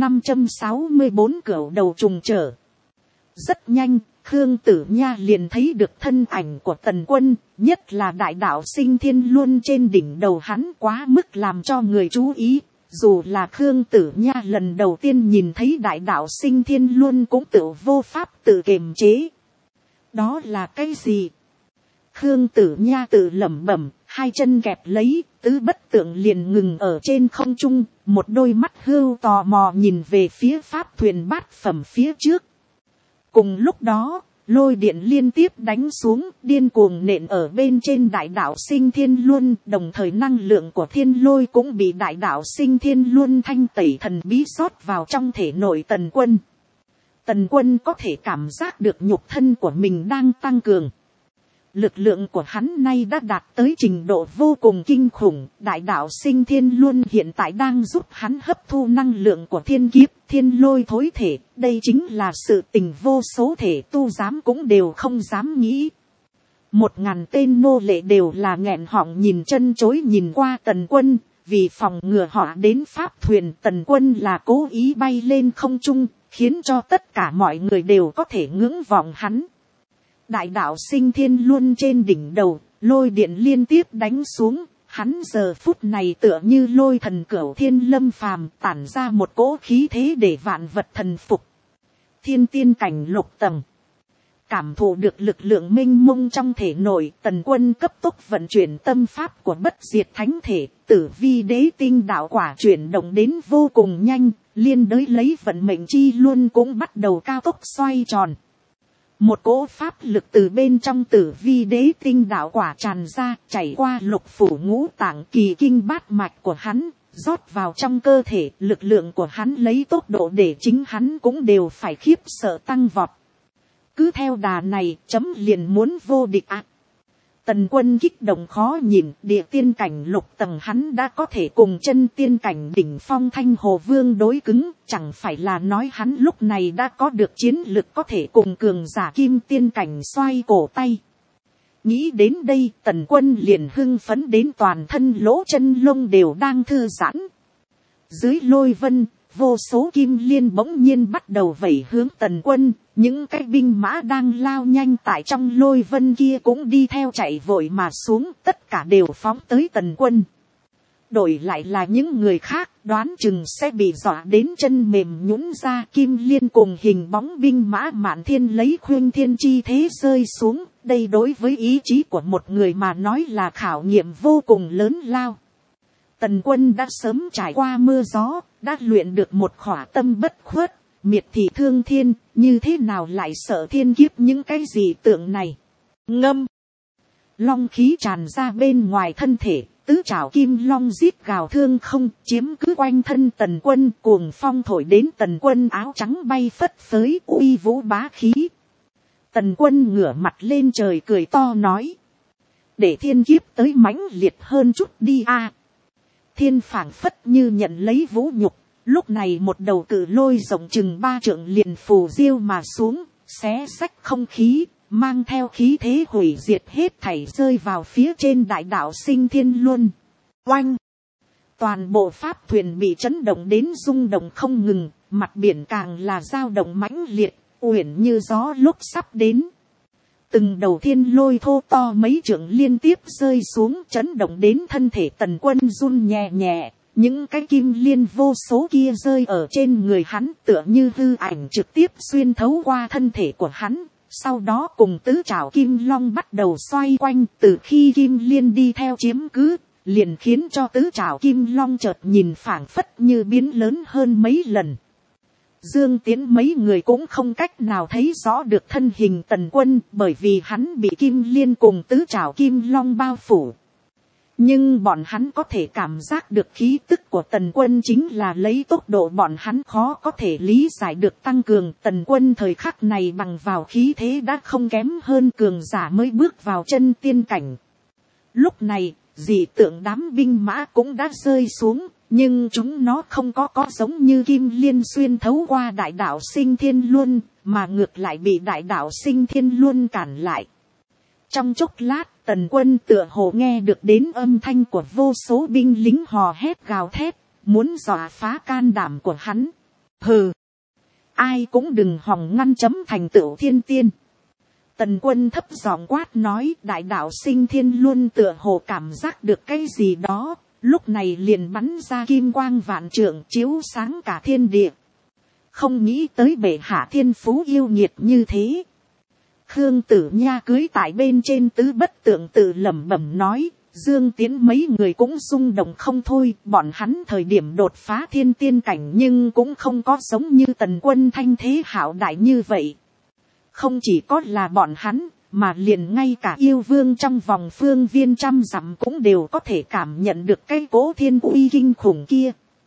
564 cửu đầu trùng trở. Rất nhanh, Khương Tử Nha liền thấy được thân ảnh của Tần Quân, nhất là đại đạo Sinh Thiên Luân trên đỉnh đầu hắn quá mức làm cho người chú ý. Dù là Khương Tử Nha lần đầu tiên nhìn thấy đại đạo Sinh Thiên Luân cũng tự vô pháp tự kiềm chế. Đó là cái gì? Khương Tử Nha tự lẩm bẩm, hai chân kẹp lấy, tứ bất tượng liền ngừng ở trên không trung, một đôi mắt hưu tò mò nhìn về phía pháp thuyền bát phẩm phía trước. Cùng lúc đó, lôi điện liên tiếp đánh xuống, điên cuồng nện ở bên trên đại đạo Sinh Thiên Luân, đồng thời năng lượng của thiên lôi cũng bị đại đạo Sinh Thiên Luân thanh tẩy thần bí rót vào trong thể nội Tần Quân. Tần Quân có thể cảm giác được nhục thân của mình đang tăng cường. Lực lượng của hắn nay đã đạt tới trình độ vô cùng kinh khủng, đại đạo Sinh Thiên Luân hiện tại đang giúp hắn hấp thu năng lượng của thiên kiếp, thiên lôi thối thể, đây chính là sự tình vô số thể tu dám cũng đều không dám nghĩ. 1000 tên nô lệ đều là nghẹn họng nhìn chân chối nhìn qua Tần Quân, vì phòng ngừa họ đến pháp thuyền, Tần Quân là cố ý bay lên không trung, khiến cho tất cả mọi người đều có thể ngưỡng vọng hắn. Đại đạo Sinh Thiên Luân trên đỉnh đầu, lôi điện liên tiếp đánh xuống, hắn giờ phút này tựa như lôi thần cửu thiên lâm phàm, tản ra một cỗ khí thế để vạn vật thần phục. Thiên tiên cảnh lục tầng. Cảm thụ được lực lượng mênh mông trong thể nội, Tần Quân cấp tốc vận chuyển tâm pháp của bất diệt thánh thể, tử vi đế tinh đạo quả chuyển động đến vô cùng nhanh, liên đới lấy vận mệnh chi luân cũng bắt đầu cao tốc xoay tròn. Một cỗ pháp lực từ bên trong tử vi đế tinh đạo quả tràn ra, chảy qua lục phủ ngũ tạng kỳ kinh bát mạch của hắn, rót vào trong cơ thể, lực lượng của hắn lấy tốc độ để chính hắn cũng đều phải khiếp sợ tăng vọt. Cứ theo đà này, chấm liền muốn vô địch ạ. Tần Quân kích động khó nhìn, địa tiên cảnh lục tầng hắn đã có thể cùng chân tiên cảnh đỉnh phong Thanh Hồ Vương đối cứng, chẳng phải là nói hắn lúc này đã có được chiến lực có thể cùng cường giả kim tiên cảnh xoay cổ tay. Nghĩ đến đây, Tần Quân liền hưng phấn đến toàn thân lỗ chân lông đều đang thư giãn. Dưới lôi vân, vô số kim liên bỗng nhiên bắt đầu vẩy hướng Tần Quân, những cái binh mã đang lao nhanh tại trong lôi vân kia cũng đi theo chạy vội mà xuống, tất cả đều phóng tới Tần Quân. Đổi lại là những người khác, đoán chừng sẽ bị dọa đến chân mềm nhũn ra. Kim liên cùng hình bóng binh mã Mạn Thiên lấy khuyên thiên chi thế rơi xuống, đây đối với ý chí của một người mà nói là khảo nghiệm vô cùng lớn lao. Tần Quân đã sớm trải qua mưa gió, đã luyện được một khỏa tâm bất khuất, miệt thị thương thiên, như thế nào lại sợ thiên kiếp những cái gì tượng này. Ngâm, long khí tràn ra bên ngoài thân thể, tứ trảo kim long rít gào thương không, chiếm cứ quanh thân Tần Quân, cuồng phong thổi đến Tần Quân áo trắng bay phất phới, uy vũ bá khí. Tần Quân ngửa mặt lên trời cười to nói, để thiên kiếp tới mãnh liệt hơn chút đi a. Thiên phảng phất như nhận lấy vũ nhục, lúc này một đầu cự lôi rộng chừng 3 trượng liền phù diêu mà xuống, xé xách không khí, mang theo khí thế hủy diệt hết thảy rơi vào phía trên đại đạo Sinh Thiên Luân. Oanh! Toàn bộ pháp thuyền bị chấn động đến rung động không ngừng, mặt biển càng là dao động mãnh liệt, uyển như gió lúc sắp đến. Từng đầu thiên lôi thô to mấy trượng liên tiếp rơi xuống, chấn động đến thân thể Tần Quân run nhẹ nhẹ. Những cái kim liên vô số kia rơi ở trên người hắn, tựa như hư ảnh trực tiếp xuyên thấu qua thân thể của hắn. Sau đó cùng tứ trảo kim long bắt đầu xoay quanh, từ khi kim liên đi theo chiếm cứ, liền khiến cho tứ trảo kim long chợt nhìn phảng phất như biến lớn hơn mấy lần. Dương Tiến mấy người cũng không cách nào thấy rõ được thân hình Tần Quân, bởi vì hắn bị kim liên cùng tứ trảo kim long bao phủ. Nhưng bọn hắn có thể cảm giác được khí tức của Tần Quân chính là lấy tốc độ bọn hắn khó có thể lý giải được tăng cường. Tần Quân thời khắc này bằng vào khí thế đã không kém hơn cường giả mới bước vào chân tiên cảnh. Lúc này, dị tượng đám binh mã cũng đã rơi xuống, nhưng chúng nó không có giống như kim liên xuyên thấu qua đại đạo sinh thiên luân, mà ngược lại bị đại đạo sinh thiên luân cản lại. Trong chốc lát, Tần Quân tựa hồ nghe được đến âm thanh của vô số binh lính hò hét gào thét, muốn dọa phá can đảm của hắn. Hừ, ai cũng đừng hòng ngăn chấm thành tựu thiên tiên. Tần Quân thấp giọng quát nói, đại đạo sinh thiên luân tựa hồ cảm giác được cái gì đó, lúc này liền bắn ra kim quang vạn trượng chiếu sáng cả thiên địa. Không nghĩ tới bệ hạ thiên phú yêu nghiệt như thế. Khương Tử Nha cưới tại bên trên tứ bất tượng tự lẩm bẩm nói, Dương Tiến mấy người cũng rung động không thôi, bọn hắn thời điểm đột phá thiên tiên cảnh nhưng cũng không có giống như Tần Quân thanh thế hảo đại như vậy. Không chỉ có là bọn hắn, mà liền ngay cả yêu vương trong vòng phương viên trăm dặm cũng đều có thể cảm nhận được cái cỗ thiên uy kinh khủng kia.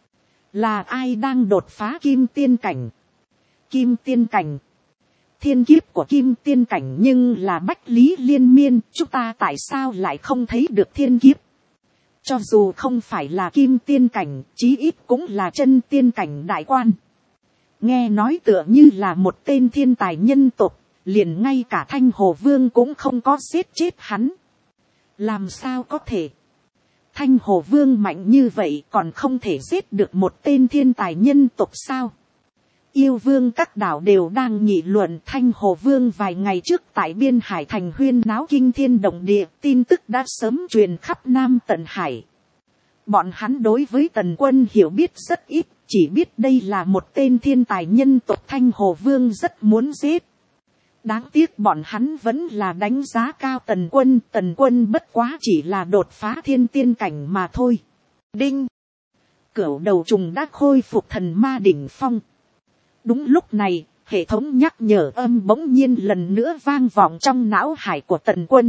Là ai đang đột phá kim tiên cảnh? Kim tiên cảnh. Thiên kiếp của kim tiên cảnh nhưng là bách lý liên miên, chúng ta tại sao lại không thấy được thiên kiếp? Cho dù không phải là kim tiên cảnh, chí ít cũng là chân tiên cảnh đại quan. Nghe nói tựa như là một tên thiên tài nhân tộc, liền ngay cả Thanh Hồ Vương cũng không có giết chết hắn. Làm sao có thể? Thanh Hồ Vương mạnh như vậy còn không thể giết được một tên thiên tài nhân tộc sao? Yêu vương các đảo đều đang nghị luận. Thanh Hồ Vương vài ngày trước tại Biên Hải thành huyên náo kinh thiên động địa, tin tức đã sớm truyền khắp Nam Tận Hải. Bọn hắn đối với Tần Quân hiểu biết rất ít, chỉ biết đây là một tên thiên tài nhân tộc Thanh Hồ Vương rất muốn giết. Đáng tiếc bọn hắn vẫn là đánh giá cao Tần Quân bất quá chỉ là đột phá thiên tiên cảnh mà thôi. Đinh! Cửu đầu trùng đã khôi phục thần ma đỉnh phong. Đúng lúc này, hệ thống nhắc nhở âm bỗng nhiên lần nữa vang vọng trong não hải của Tần Quân.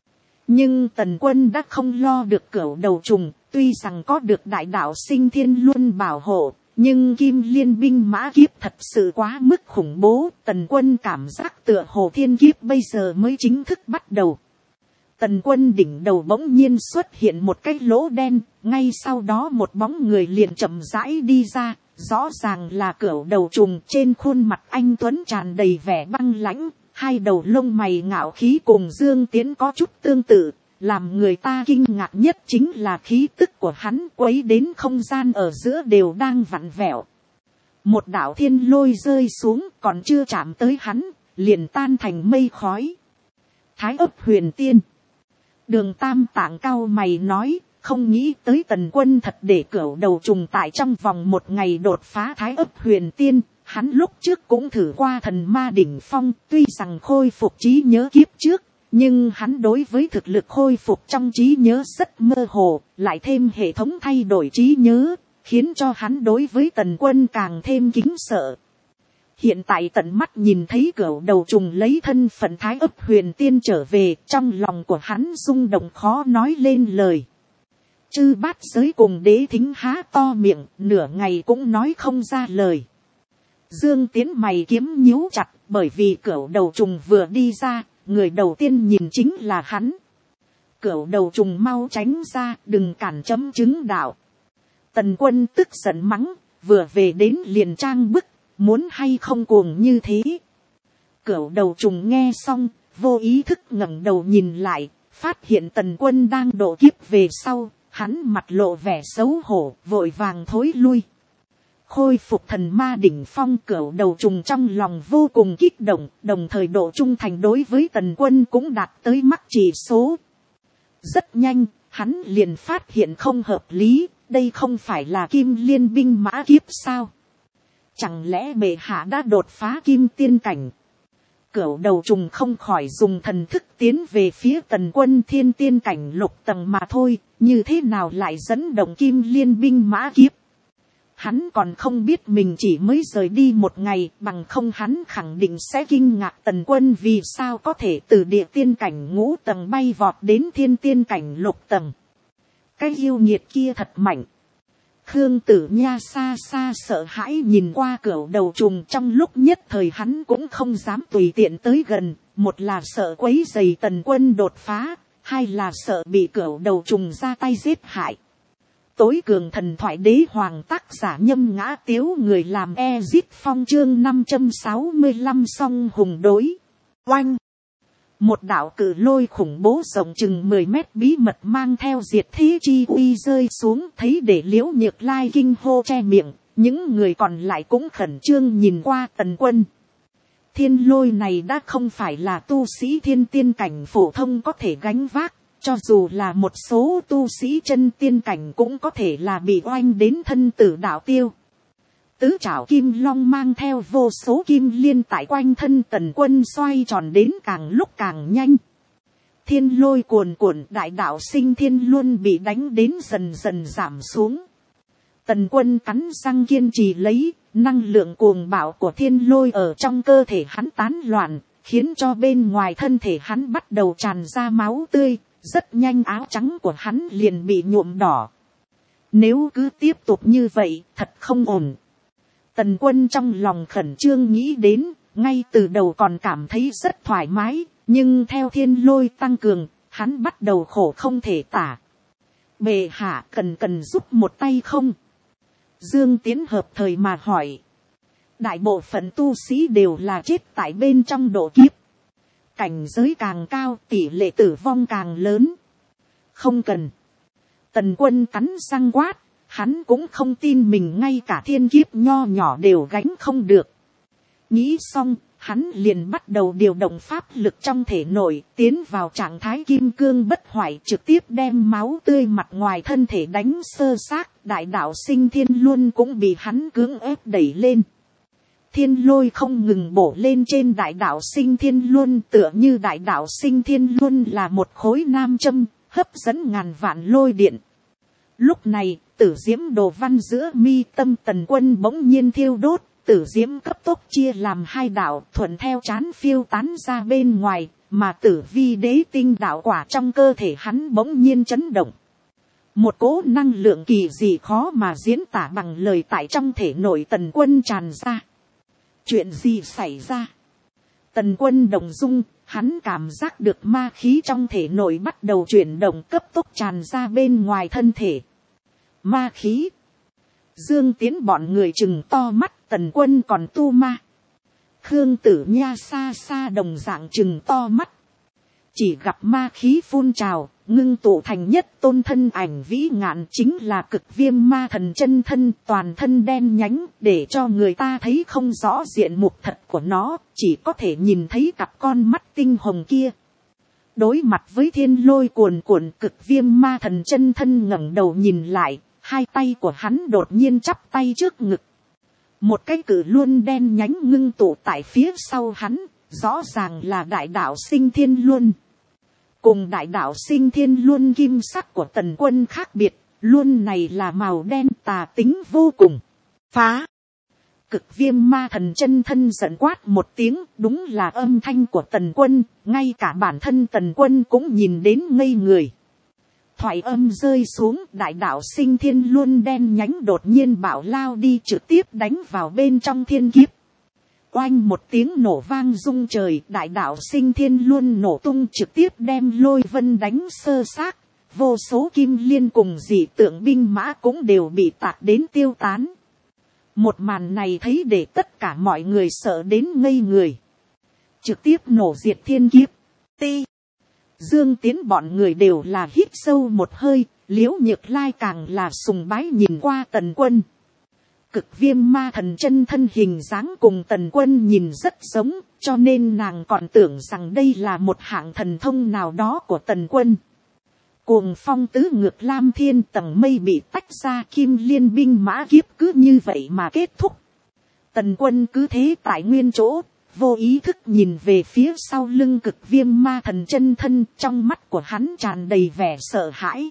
Nhưng Tần Quân đã không lo được cửu đầu trùng, tuy rằng có được đại đạo sinh thiên luân bảo hộ, nhưng kim liên binh mã kiếp thật sự quá mức khủng bố. Tần Quân cảm giác tựa hồ thiên kiếp bây giờ mới chính thức bắt đầu. Tần Quân đỉnh đầu bỗng nhiên xuất hiện một cái lỗ đen, ngay sau đó một bóng người liền chậm rãi đi ra. Rõ ràng là cửu đầu trùng, trên khuôn mặt anh tuấn tràn đầy vẻ băng lãnh, hai đầu lông mày ngạo khí cùng Dương Tiến có chút tương tự, làm người ta kinh ngạc nhất chính là khí tức của hắn quấy đến không gian ở giữa đều đang vặn vẹo. Một đạo thiên lôi rơi xuống còn chưa chạm tới hắn, liền tan thành mây khói. Thái ấp huyền tiên. Đường Tam Tạng cau mày nói, không nghĩ tới Tần Quân thật để cửu đầu trùng tại trong vòng một ngày đột phá thái ấp huyền tiên. Hắn lúc trước cũng thử qua thần ma đỉnh phong, tuy rằng khôi phục trí nhớ kiếp trước, nhưng hắn đối với thực lực khôi phục trong trí nhớ rất mơ hồ, lại thêm hệ thống thay đổi trí nhớ, khiến cho hắn đối với Tần Quân càng thêm kính sợ. Hiện tại tận mắt nhìn thấy cửu đầu trùng lấy thân phận thái ấp huyền tiên trở về, trong lòng của hắn rung động khó nói lên lời. Chư bát giới cùng Đế Thính há to miệng, nửa ngày cũng nói không ra lời. Dương Tiến mày kiếm nhíu chặt, bởi vì cửu đầu trùng vừa đi ra, người đầu tiên nhìn chính là hắn. Cửu đầu trùng mau tránh ra, đừng cản chấm chứng đạo. Tần Quân tức giận mắng, vừa về đến liền trang bức, muốn hay không cuồng như thế. Cửu đầu trùng nghe xong, vô ý thức ngẩng đầu nhìn lại, phát hiện Tần Quân đang độ kiếp về sau, hắn mặt lộ vẻ xấu hổ, vội vàng thối lui. Khôi phục thần ma đỉnh phong, cửu đầu trùng trong lòng vô cùng kích động, đồng thời độ trung thành đối với Tần Quân cũng đạt tới mắc chỉ số. Rất nhanh, hắn liền phát hiện không hợp lý, đây không phải là kim liên binh mã kiếp sao? Chẳng lẽ bệ hạ đã đột phá kim tiên cảnh? Cửu đầu trùng không khỏi dùng thần thức tiến về phía Tần Quân thiên tiên cảnh lục tầng mà thôi, như thế nào lại dẫn động kim liên binh mã kiếp? Hắn còn không biết mình chỉ mới rời đi một ngày, bằng không hắn khẳng định sẽ kinh ngạc Tần Quân vì sao có thể từ địa tiên cảnh ngũ tầng bay vọt đến thiên tiên cảnh lục tầng. cái yêu nghiệt kia thật mạnh. Khương Tử Nha xa xa sợ hãi nhìn qua cửu đầu trùng, trong lúc nhất thời hắn cũng không dám tùy tiện tới gần, một là sợ quấy rầy Tần Quân đột phá, hai là sợ bị cửu đầu trùng ra tay giết hại. Tối cường thần thoại đế hoàng, tác giả Nhâm Ngã Tiếu, người làm Ezit Phong, chương 565 song hùng đối. Oanh! Một đạo cử lôi khủng bố rộng chừng 10 mét bí mật mang theo diệt thế chi uy rơi xuống, thấy để Liễu Nhược Lai kinh hô che miệng, những người còn lại cũng khẩn trương nhìn qua Tần Quân. Thiên lôi này đã không phải là tu sĩ thiên tiên cảnh phổ thông có thể gánh vác, cho dù là một số tu sĩ chân tiên cảnh cũng có thể là bị oanh đến thân tử đạo tiêu. Tứ trảo kim long mang theo vô số kim liên tại quanh thân Tần Quân xoay tròn đến càng lúc càng nhanh. Thiên lôi cuồn cuộn, đại đạo sinh thiên luôn bị đánh đến dần dần giảm xuống. Tần Quân cắn răng kiên trì lấy, năng lượng cuồng bạo của thiên lôi ở trong cơ thể hắn tán loạn, khiến cho bên ngoài thân thể hắn bắt đầu tràn ra máu tươi, rất nhanh áo trắng của hắn liền bị nhuộm đỏ. Nếu cứ tiếp tục như vậy, thật không ổn. Tần Quân trong lòng khẩn trương nghĩ đến, ngay từ đầu còn cảm thấy rất thoải mái, nhưng theo thiên lôi tăng cường, hắn bắt đầu khổ không thể tả. Bệ hạ cần giúp một tay không? Dương Tiến hợp thời mà hỏi. Đại bộ phận tu sĩ đều là chết tại bên trong độ kiếp. Cảnh giới càng cao, tỷ lệ tử vong càng lớn. Không cần. Tần Quân cắn răng quát. Hắn cũng không tin mình ngay cả thiên kiếp nho nhỏ đều gánh không được. Nghĩ xong, hắn liền bắt đầu điều động pháp lực trong thể nội, tiến vào trạng thái kim cương bất hoại, trực tiếp đem máu tươi mặt ngoài thân thể đánh sơ xác. Đại đạo sinh thiên luôn cũng bị hắn cưỡng ép đẩy lên. Thiên lôi không ngừng bổ lên trên đại đạo sinh thiên luôn, tựa như đại đạo sinh thiên luôn là một khối nam châm, hấp dẫn ngàn vạn lôi điện. Lúc này, tử diễm đồ văn giữa mi tâm Tần Quân bỗng nhiên thiêu đốt, tử diễm cấp tốc chia làm hai đạo, thuận theo chán phiêu tán ra bên ngoài, mà tử vi đế tinh đạo quả trong cơ thể hắn bỗng nhiên chấn động. Một cỗ năng lượng kỳ dị khó mà diễn tả bằng lời tại trong thể nội Tần Quân tràn ra. Chuyện gì xảy ra? Tần Quân động dung, hắn cảm giác được ma khí trong thể nội bắt đầu chuyển động, cấp tốc tràn ra bên ngoài thân thể. Ma khí. Dương Tiến bọn người trừng to mắt, Tần Quân còn tu ma. Khương Tử Nha xa xa đồng dạng trừng to mắt. Chỉ gặp ma khí phun trào, ngưng tụ thành nhất tôn thân ảnh vĩ ngạn, chính là Cực Viêm Ma Thần chân thân, toàn thân đen nhánh, để cho người ta thấy không rõ diện mục thật của nó, chỉ có thể nhìn thấy cặp con mắt tinh hồng kia. Đối mặt với thiên lôi cuồn cuộn, Cực Viêm Ma Thần chân thân ngẩng đầu nhìn lại, hai tay của hắn đột nhiên chắp tay trước ngực. Một cái cử luôn đen nhánh ngưng tụ tại phía sau hắn, rõ ràng là đại đạo sinh thiên luân. Cùng đại đạo sinh thiên luân kim sắc của Tần Quân khác biệt, luân này là màu đen tà tính vô cùng. Phá! Cực Viêm Ma Thần chân thân giận quát một tiếng, đúng là âm thanh của Tần Quân, ngay cả bản thân Tần Quân cũng nhìn đến ngây người. Thoại âm rơi xuống, đại đạo sinh thiên luân đen nhánh đột nhiên bạo lao đi, trực tiếp đánh vào bên trong thiên kiếp. Oanh một tiếng nổ vang rung trời, đại đạo sinh thiên luân nổ tung, trực tiếp đem lôi vân đánh sơ xác. Vô số kim liên cùng dị tượng binh mã cũng đều bị tạc đến tiêu tán. Một màn này thấy để tất cả mọi người sợ đến ngây người. Trực tiếp nổ diệt thiên kiếp. Ti. Dương Tiến bọn người đều là hít sâu một hơi, Liễu Nhược Lai càng là sùng bái nhìn qua Tần Quân. Cực Viêm Ma Thần chân thân hình dáng cùng Tần Quân nhìn rất giống, cho nên nàng còn tưởng rằng đây là một hạng thần thông nào đó của Tần Quân. Cuồng phong tứ ngược lam thiên, tầng mây bị tách ra, kim liên binh mã kiếp cứ như vậy mà kết thúc. Tần Quân cứ thế tại nguyên chỗ, vô ý thức nhìn về phía sau lưng Cực Viêm Ma Thần chân thân, trong mắt của hắn tràn đầy vẻ sợ hãi.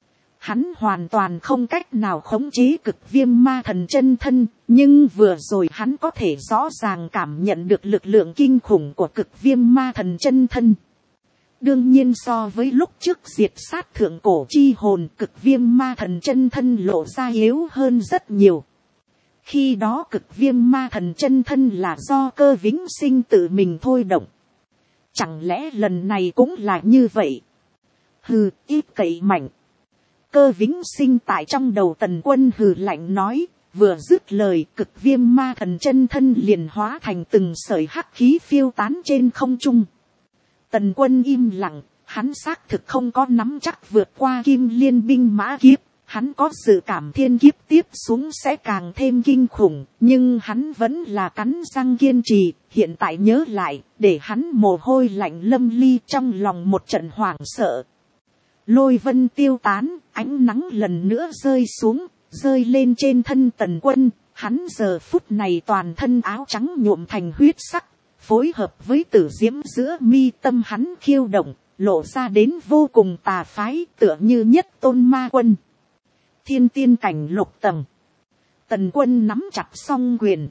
Hắn hoàn toàn không cách nào khống chế Cực Viêm Ma Thần chân thân, nhưng vừa rồi hắn có thể rõ ràng cảm nhận được lực lượng kinh khủng của Cực Viêm Ma Thần chân thân. Đương nhiên so với lúc trước diệt sát thượng cổ chi hồn, cực viêm ma thần chân thân lộ ra yếu hơn rất nhiều. Khi đó cực viêm ma thần chân thân là do Cơ Vĩnh Sinh tự mình thôi động. Chẳng lẽ lần này cũng là như vậy? Hừ, ít cậy mạnh. Cơ Vĩnh Sinh tại trong đầu Tần Quân hừ lạnh nói, vừa dứt lời cực viêm ma thần chân thân liền hóa thành từng sợi hắc khí phiêu tán trên không trung. Tần Quân im lặng, hắn xác thực không có nắm chắc vượt qua Kim Liên binh mã kiếp. Hắn có dự cảm thiên kiếp tiếp xuống sẽ càng thêm kinh khủng, nhưng hắn vẫn là cắn răng kiên trì. Hiện tại nhớ lại, để hắn mồ hôi lạnh lâm ly, trong lòng một trận hoảng sợ. Lôi vân tiêu tán, ánh nắng lần nữa rơi xuống, rơi lên trên thân Tần Quân. Hắn giờ phút này toàn thân áo trắng nhuộm thành huyết sắc, phối hợp với tử diễm giữa mi tâm hắn khiêu động, lộ ra đến vô cùng tà phái, tựa như nhất tôn ma quân. Thiên tiên cảnh lục tầng. Tần Quân nắm chặt song quyền.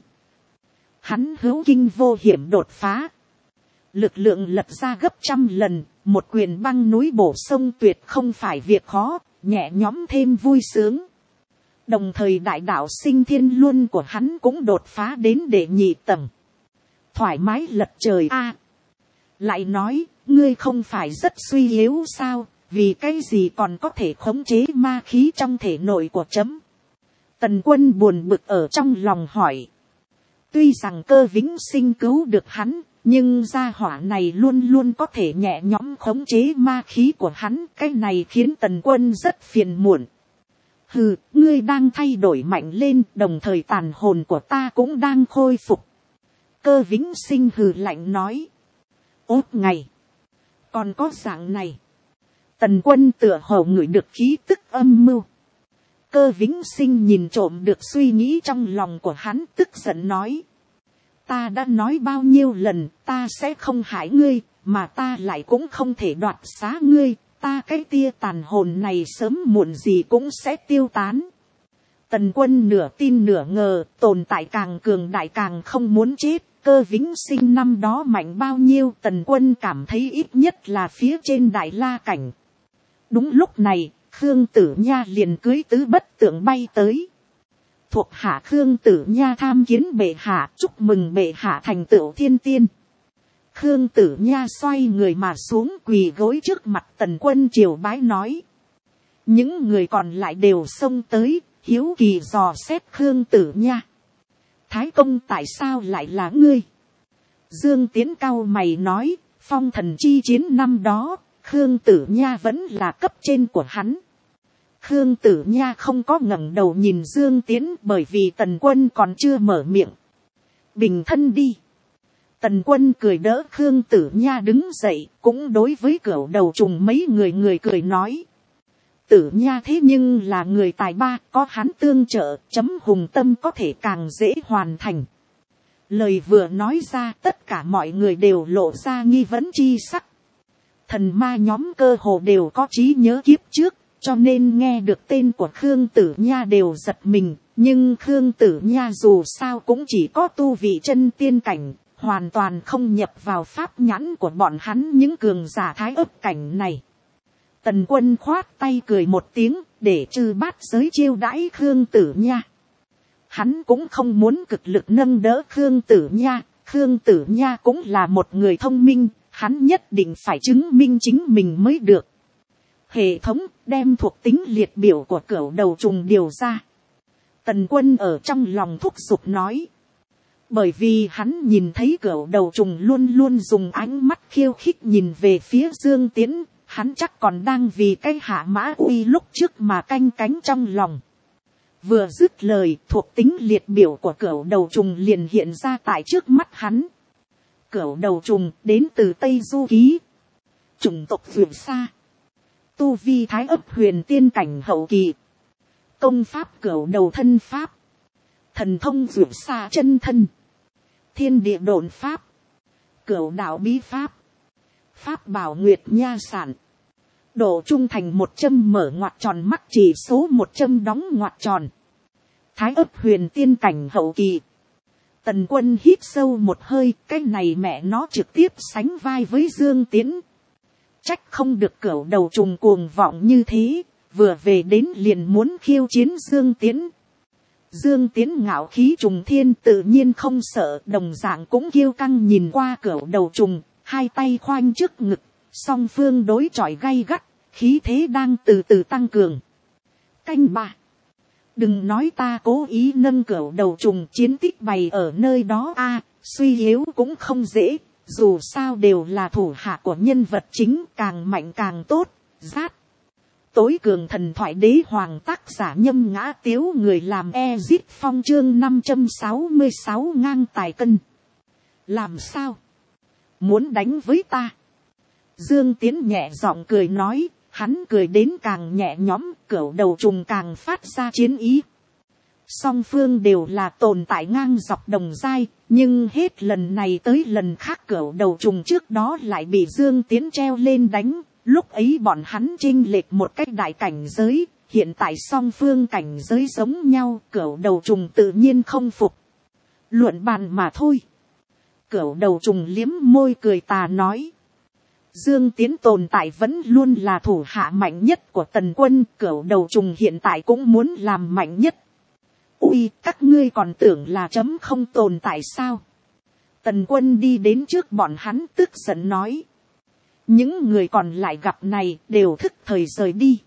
Hắn hữu kinh vô hiểm đột phá. Lực lượng lật ra gấp 100 lần. Một quyền băng núi bổ sông tuyệt không phải việc khó. Nhẹ nhõm thêm vui sướng. Đồng thời đại đạo sinh thiên luân của hắn cũng đột phá đến đệ nhị tầng. Thoải mái lật trời a. Lại nói, ngươi không phải rất suy yếu sao? Vì cái gì còn có thể khống chế ma khí trong thể nội của chấm? Tần Quân buồn bực ở trong lòng hỏi. Tuy rằng Cơ Vĩnh Sinh cứu được hắn, nhưng gia hỏa này luôn luôn có thể nhẹ nhõm khống chế ma khí của hắn. Cái này khiến Tần Quân rất phiền muộn. Hừ, ngươi đang thay đổi mạnh lên, đồng thời tàn hồn của ta cũng đang khôi phục. Cơ Vĩnh Sinh hừ lạnh nói. Ốt ngày, còn có dạng này. Tần Quân tựa hồ ngửi được khí tức âm mưu. Cơ Vĩnh Sinh nhìn trộm được suy nghĩ trong lòng của hắn, tức giận nói. Ta đã nói bao nhiêu lần, ta sẽ không hại ngươi, mà ta lại cũng không thể đoạt xá ngươi. Ta cái tia tàn hồn này sớm muộn gì cũng sẽ tiêu tán. Tần Quân nửa tin nửa ngờ, tồn tại càng cường đại càng không muốn chết. Cơ Vĩnh Sinh năm đó mạnh bao nhiêu, Tần Quân cảm thấy ít nhất là phía trên Đại La cảnh. Đúng lúc này, Khương Tử Nha liền cưới tứ bất tượng bay tới. Thuộc hạ Khương Tử Nha tham kiến bệ hạ, chúc mừng bệ hạ thành tựu thiên tiên. Khương Tử Nha xoay người mà xuống, quỳ gối trước mặt Tần Quân triều bái nói. Những người còn lại đều xông tới, hiếu kỳ dò xét Khương Tử Nha. Thái công tại sao lại là ngươi? Dương Tiến cau mày nói, phong thần chi chiến năm đó, Khương Tử Nha vẫn là cấp trên của hắn. Khương Tử Nha không có ngẩng đầu nhìn Dương Tiến, bởi vì Tần Quân còn chưa mở miệng. Bình thân đi. Tần Quân cười đỡ Khương Tử Nha đứng dậy, cũng đối với Cửu Đầu Trùng mấy người cười nói. Tử Nha thế nhưng là người tài ba, có hắn tương trợ, chấm hùng tâm có thể càng dễ hoàn thành. Lời vừa nói ra, tất cả mọi người đều lộ ra nghi vấn chi sắc. Thần ma nhóm cơ hồ đều có trí nhớ kiếp trước, cho nên nghe được tên của Khương Tử Nha đều giật mình. Nhưng Khương Tử Nha dù sao cũng chỉ có tu vị chân tiên cảnh, hoàn toàn không nhập vào pháp nhãn của bọn hắn những cường giả thái ấp cảnh này. Tần Quân khoát tay cười một tiếng, để chư bát giới chiêu đãi Khương Tử Nha. Hắn cũng không muốn cực lực nâng đỡ Khương Tử Nha. Khương Tử Nha cũng là một người thông minh, hắn nhất định phải chứng minh chính mình mới được. Hệ thống đem thuộc tính liệt biểu của Cửu Đầu Trùng điều ra. Tần Quân ở trong lòng thúc giục nói. Bởi vì hắn nhìn thấy Cửu Đầu Trùng luôn luôn dùng ánh mắt khiêu khích nhìn về phía Dương Tiến. Hắn chắc còn đang vì cái Hạ Mã Uy lúc trước mà canh cánh trong lòng. Vừa dứt lời, thuộc tính liệt biểu của Cửu Đầu Trùng liền hiện ra tại trước mắt hắn. Cửu Đầu Trùng đến từ Tây Du Ký. Chủng tộc Vượt Xa. Tu vi thái ấp huyền tiên cảnh hậu kỳ. Công pháp Cửu Đầu Thân Pháp. Thần thông Vượt Xa chân thân. Thiên địa độn pháp. Cửu đạo bí pháp. Pháp bảo Nguyệt Nha sản. Độ trung thành 100 mở ngoặc tròn, mắt chỉ số 100 đóng ngoặc tròn. Thái ấp huyền tiên cảnh hậu kỳ. Tần Quân hít sâu một hơi, cái này mẹ nó trực tiếp sánh vai với Dương Tiến. Trách không được cửu đầu trùng cuồng vọng như thế, vừa về đến liền muốn khiêu chiến Dương Tiến. Dương Tiến ngạo khí trùng thiên tự nhiên không sợ, đồng dạng cũng kiêu căng nhìn qua cửu đầu trùng, hai tay khoanh trước ngực, song phương đối chọi gay gắt, khí thế đang từ từ tăng cường. Canh ba. Đừng nói ta cố ý nâng cửu đầu trùng, chiến tích bày ở nơi đó a, suy yếu cũng không dễ, dù sao đều là thủ hạ của nhân vật chính, càng mạnh càng tốt. Rát. Tối cường thần thoại đế hoàng, tác giả Nhâm Ngã Tiếu, người làm Ezit Phong, chương 566 ngang tài cân. Làm sao? Muốn đánh với ta? Dương Tiến nhẹ giọng cười nói, hắn cười đến càng nhẹ nhõm, cửu đầu trùng càng phát ra chiến ý. Song phương đều là tồn tại ngang dọc đồng giai, nhưng hết lần này tới lần khác cửu đầu trùng trước đó lại bị Dương Tiến treo lên đánh. Lúc ấy bọn hắn chênh lệch một cách đại cảnh giới, hiện tại song phương cảnh giới giống nhau, cửu đầu trùng tự nhiên không phục. Luận bàn mà thôi. Cửu đầu trùng liếm môi cười tà nói. Dương Tiến tồn tại vẫn luôn là thủ hạ mạnh nhất của Tần Quân, cửu đầu trùng hiện tại cũng muốn làm mạnh nhất. Ui, các ngươi còn tưởng là chấm không tồn tại sao? Tần Quân đi đến trước bọn hắn tức giận nói. Những người còn lại gặp này đều thức thời rời đi.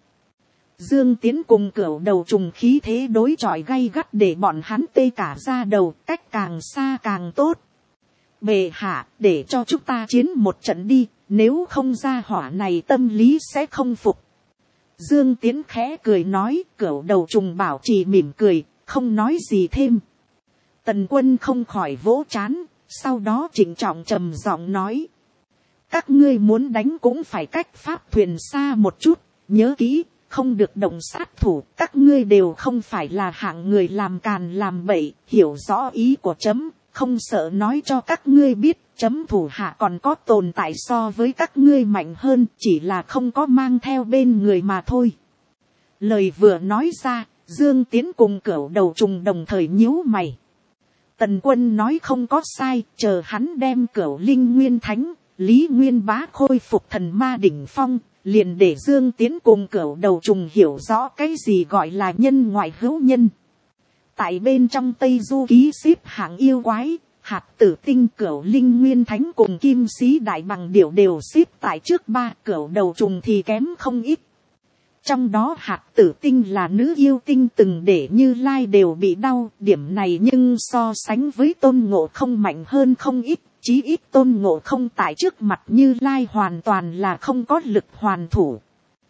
Dương Tiến cùng cửu đầu trùng khí thế đối chọi gay gắt để bọn hắn tê cả ra đầu, cách càng xa càng tốt. Bệ hạ, để cho chúng ta chiến một trận đi, nếu không ra hỏa này tâm lý sẽ không phục. Dương Tiến khẽ cười nói, cửu đầu trùng bảo trì mỉm cười, không nói gì thêm. Tần Quân không khỏi vỗ trán, sau đó trịnh trọng trầm giọng nói. Các ngươi muốn đánh cũng phải cách pháp thuyền xa một chút, nhớ kỹ, không được động sát thủ, các ngươi đều không phải là hạng người làm càn làm bậy, hiểu rõ ý của chấm, không sợ nói cho các ngươi biết, chấm thủ hạ còn có tồn tại so với các ngươi mạnh hơn, chỉ là không có mang theo bên người mà thôi. Lời vừa nói ra, Dương Tiến cùng cửu đầu trùng đồng thời nhíu mày. Tần Quân nói không có sai, chờ hắn đem cửu linh nguyên thánh, Lý Nguyên Bá khôi phục thần ma đỉnh phong, liền để Dương Tiến cùng cửu đầu trùng hiểu rõ cái gì gọi là nhân ngoại hữu nhân. Tại bên trong Tây Du ký xếp hạng yêu quái, hạt tử tinh cửu linh nguyên thánh cùng kim sĩ đại bằng điểu đều xếp tại trước ba, cửu đầu trùng thì kém không ít. Trong đó hạt tử tinh là nữ yêu tinh từng để Như Lai đều bị đau, điểm này nhưng so sánh với Tôn Ngộ Không mạnh hơn không ít. Chí ít Tôn Ngộ Không tại trước mặt Như Lai hoàn toàn là không có lực hoàn thủ.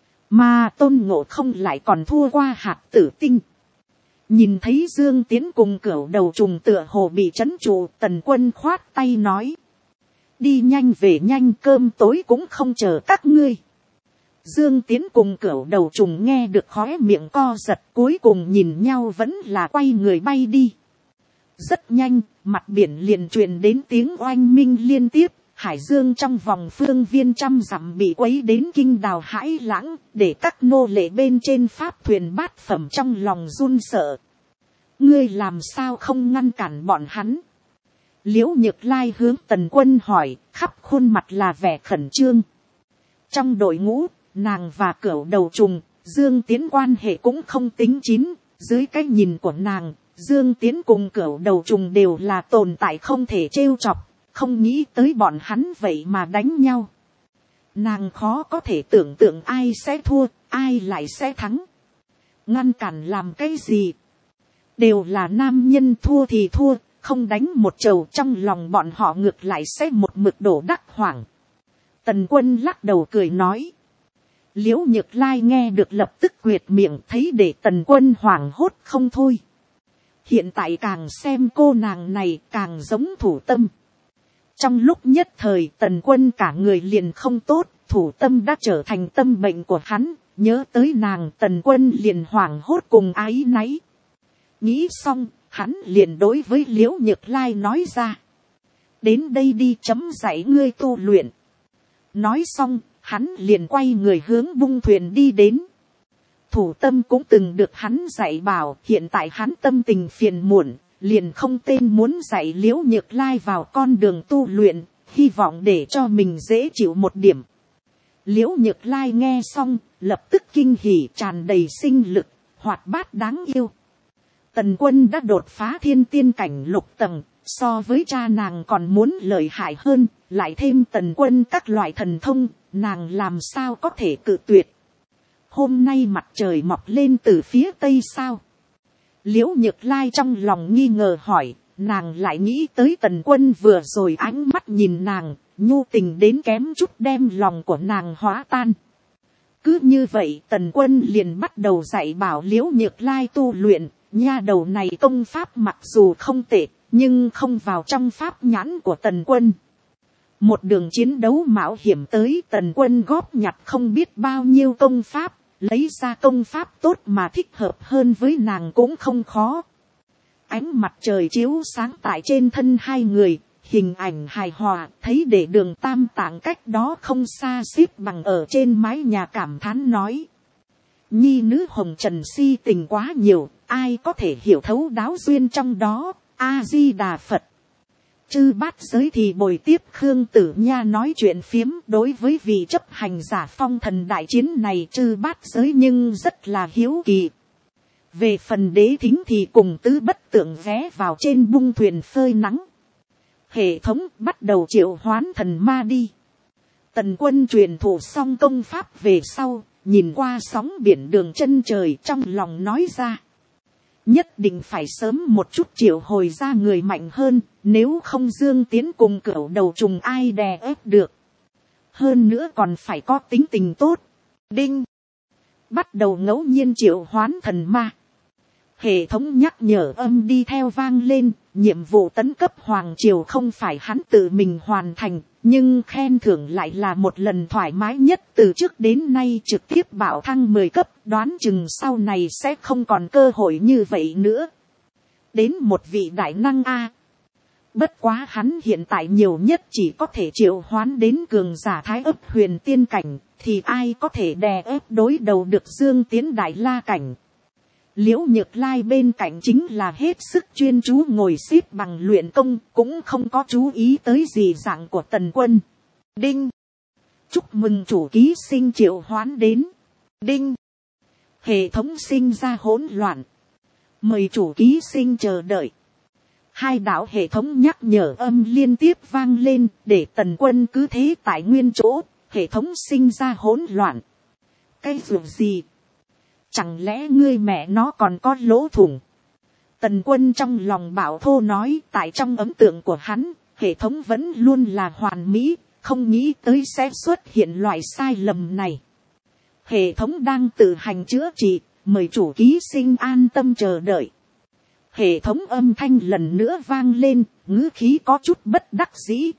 Mà Tôn Ngộ Không lại còn thua qua hạt tử tinh. Nhìn thấy Dương Tiến cùng cửu đầu trùng tựa hồ bị trấn trụ, Tần Quân khoát tay nói. Đi nhanh về nhanh, cơm tối cũng không chờ các ngươi. Dương Tiến cùng cửu đầu trùng nghe được khóe miệng co giật, cuối cùng nhìn nhau vẫn là quay người bay đi. Rất nhanh, mặt biển liền truyền đến tiếng oanh minh liên tiếp, hải dương trong vòng phương viên 100 dặm bị quấy đến kinh đào hãi lãng, để các nô lệ bên trên pháp thuyền bát phẩm trong lòng run sợ. Ngươi làm sao không ngăn cản bọn hắn? Liễu Nhược Lai hướng Tần Quân hỏi, khắp khuôn mặt là vẻ khẩn trương. Trong đội ngũ, nàng và cửu đầu trùng, Dương Tiến quan hệ cũng không tính chín, dưới cái nhìn của nàng, Dương Tiến cùng cửu đầu trùng đều là tồn tại không thể trêu chọc, không nghĩ tới bọn hắn vậy mà đánh nhau. Nàng khó có thể tưởng tượng ai sẽ thua, ai lại sẽ thắng. Ngăn cản làm cái gì? Đều là nam nhân, thua thì thua, không đánh một trầu, trong lòng bọn họ ngược lại sẽ một mực đổ đắc hoảng. Tần Quân lắc đầu cười nói. Liễu Nhược Lai nghe được lập tức quyệt miệng, thấy để Tần Quân hoảng hốt không thôi. Hiện tại càng xem cô nàng này càng giống Thủ Tâm. Trong lúc nhất thời Tần Quân cả người liền không tốt, Thủ Tâm đã trở thành tâm bệnh của hắn, nhớ tới nàng Tần Quân liền hoảng hốt cùng áy náy. Nghĩ xong, hắn liền đối với Liễu Nhược Lai nói ra. Đến đây đi, chấm dạy ngươi tu luyện. Nói xong, hắn liền quay người hướng bung thuyền đi đến. Thủ Tâm cũng từng được hắn dạy bảo, hiện tại hắn tâm tình phiền muộn, liền không tên muốn dạy Liễu Nhược Lai vào con đường tu luyện, hy vọng để cho mình dễ chịu một điểm. Liễu Nhược Lai nghe xong, lập tức kinh hỉ, tràn đầy sinh lực, hoạt bát đáng yêu. Tần Quân đã đột phá thiên tiên cảnh 6 tầng, so với cha nàng còn muốn lợi hại hơn, lại thêm Tần Quân các loại thần thông, nàng làm sao có thể cự tuyệt. Hôm nay mặt trời mọc lên từ phía tây sao? Liễu Nhược Lai trong lòng nghi ngờ hỏi, nàng lại nghĩ tới Tần Quân vừa rồi ánh mắt nhìn nàng, nhu tình đến kém chút đem lòng của nàng hóa tan. Cứ như vậy Tần Quân liền bắt đầu dạy bảo Liễu Nhược Lai tu luyện, nha đầu này công pháp mặc dù không tệ, nhưng không vào trong pháp nhãn của Tần Quân. Một đường chiến đấu mạo hiểm tới, Tần Quân góp nhặt không biết bao nhiêu công pháp, lấy ra công pháp tốt mà thích hợp hơn với nàng cũng không khó. Ánh mặt trời chiếu sáng tại trên thân hai người, hình ảnh hài hòa, thấy để Đường Tam Tạng cách đó không xa xếp bằng ở trên mái nhà cảm thán nói. Nhi nữ hồng trần si tình quá nhiều, ai có thể hiểu thấu đáo duyên trong đó, A-di-đà Phật. Chư bát giới thì bồi tiếp Khương Tử Nha nói chuyện phiếm, đối với vị chấp hành giả phong thần đại chiến này chư bát giới nhưng rất là hiếu kỳ. Về phần Đế Thính thì cùng Tứ Bất Tượng ghé vào trên bung thuyền phơi nắng. Hệ thống bắt đầu triệu hoán thần ma đi. Tần Quân truyền thụ xong công pháp về sau, nhìn qua sóng biển đường chân trời trong lòng nói ra. Nhất định phải sớm một chút triệu hồi ra người mạnh hơn, nếu không Dương Tiến cùng Cửu Đầu Trùng ai đè ép được. Hơn nữa còn phải có tính tình tốt. Đinh. Bắt đầu ngẫu nhiên triệu hoán thần ma. Hệ thống nhắc nhở âm đi theo vang lên, nhiệm vụ tấn cấp Hoàng Triều không phải hắn tự mình hoàn thành, nhưng khen thưởng lại là một lần thoải mái nhất từ trước đến nay, trực tiếp bảo thăng 10 cấp, đoán chừng sau này sẽ không còn cơ hội như vậy nữa. Đến một vị đại năng A. Bất quá hắn hiện tại nhiều nhất chỉ có thể triệu hoán đến cường giả Thái Ấp Huyền Tiên Cảnh, thì ai có thể đè ép đối đầu được Dương Tiến Đại La Cảnh. Liễu Nhược Lai bên cạnh chính là hết sức chuyên chú ngồi xếp bằng luyện công, cũng không có chú ý tới gì dạng của Tần Quân. Đinh. Chúc mừng chủ ký sinh triệu hoán đến. Đinh. Hệ thống sinh ra hỗn loạn. Mời chủ ký sinh chờ đợi. Hai đạo hệ thống nhắc nhở âm liên tiếp vang lên, để Tần Quân cứ thế tại nguyên chỗ, hệ thống sinh ra hỗn loạn. Cái dù gì? Chẳng lẽ ngươi mẹ nó còn có lỗ thủng? Tần Quân trong lòng bảo thô nói, tại trong ấn tượng của hắn, hệ thống vẫn luôn là hoàn mỹ, không nghĩ tới sẽ xuất hiện loại sai lầm này. Hệ thống đang tự hành chữa trị, mời chủ ký sinh an tâm chờ đợi. Hệ thống âm thanh lần nữa vang lên, ngữ khí có chút bất đắc dĩ.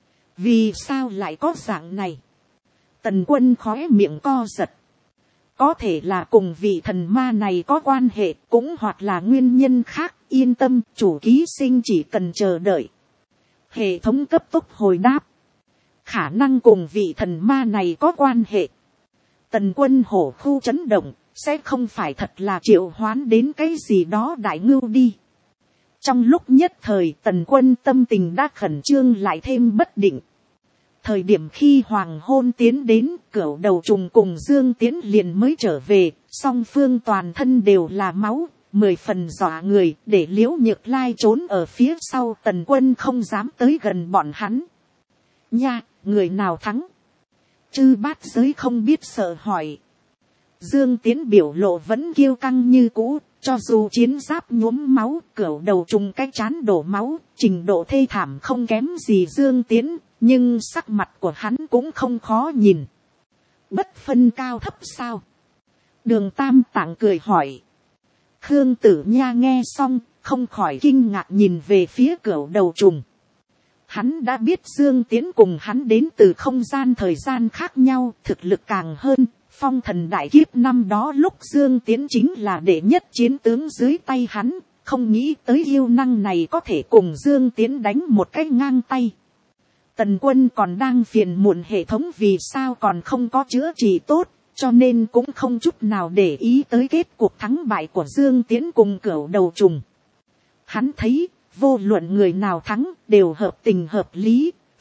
Vì sao lại có dạng này? Tần Quân khóe miệng co giật. Có thể là cùng vị thần ma này có quan hệ, cũng hoặc là nguyên nhân khác, yên tâm, chủ ký sinh chỉ cần chờ đợi. Hệ thống cấp tốc hồi đáp. Khả năng cùng vị thần ma này có quan hệ. Tần Quân hổ khu chấn động, sẽ không phải thật là triệu hoán đến cái gì đó đại ngưu đi. Trong lúc nhất thời Tần Quân tâm tình đã khẩn trương lại thêm bất định. Thời điểm khi hoàng hôn tiến đến, Cửu Đầu Trùng cùng Dương Tiến liền mới trở về, song phương toàn thân đều là máu, 10 phần dọa người, để Liễu Nhược Lai trốn ở phía sau. Tần Quân không dám tới gần bọn hắn. Nha, người nào thắng? Chư bát giới không biết sợ hỏi. Dương Tiến biểu lộ vẫn kiêu căng như cũ, cho dù chiến giáp nhuốm máu, Cửu Đầu Trùng cái trán đổ máu, trình độ thê thảm không kém gì Dương Tiến. Nhưng sắc mặt của hắn cũng không khó nhìn. Bất phân cao thấp sao? Đường Tam Tạng cười hỏi. Khương Tử Nha nghe xong, không khỏi kinh ngạc nhìn về phía Cửu Đầu Trùng. Hắn đã biết Dương Tiến cùng hắn đến từ không gian thời gian khác nhau, thực lực càng hơn. Phong thần đại kiếp năm đó lúc Dương Tiến chính là đệ nhất chiến tướng dưới tay hắn, không nghĩ tới yêu năng này có thể cùng Dương Tiến đánh một cái ngang tay. Tần Quân còn đang phiền muộn hệ thống vì sao còn không có chữa trị tốt, cho nên cũng không chút nào để ý tới kết cuộc thắng bại của Dương Tiến cùng Cửu Đầu Trùng. Hắn thấy, vô luận người nào thắng, đều hợp tình hợp lý,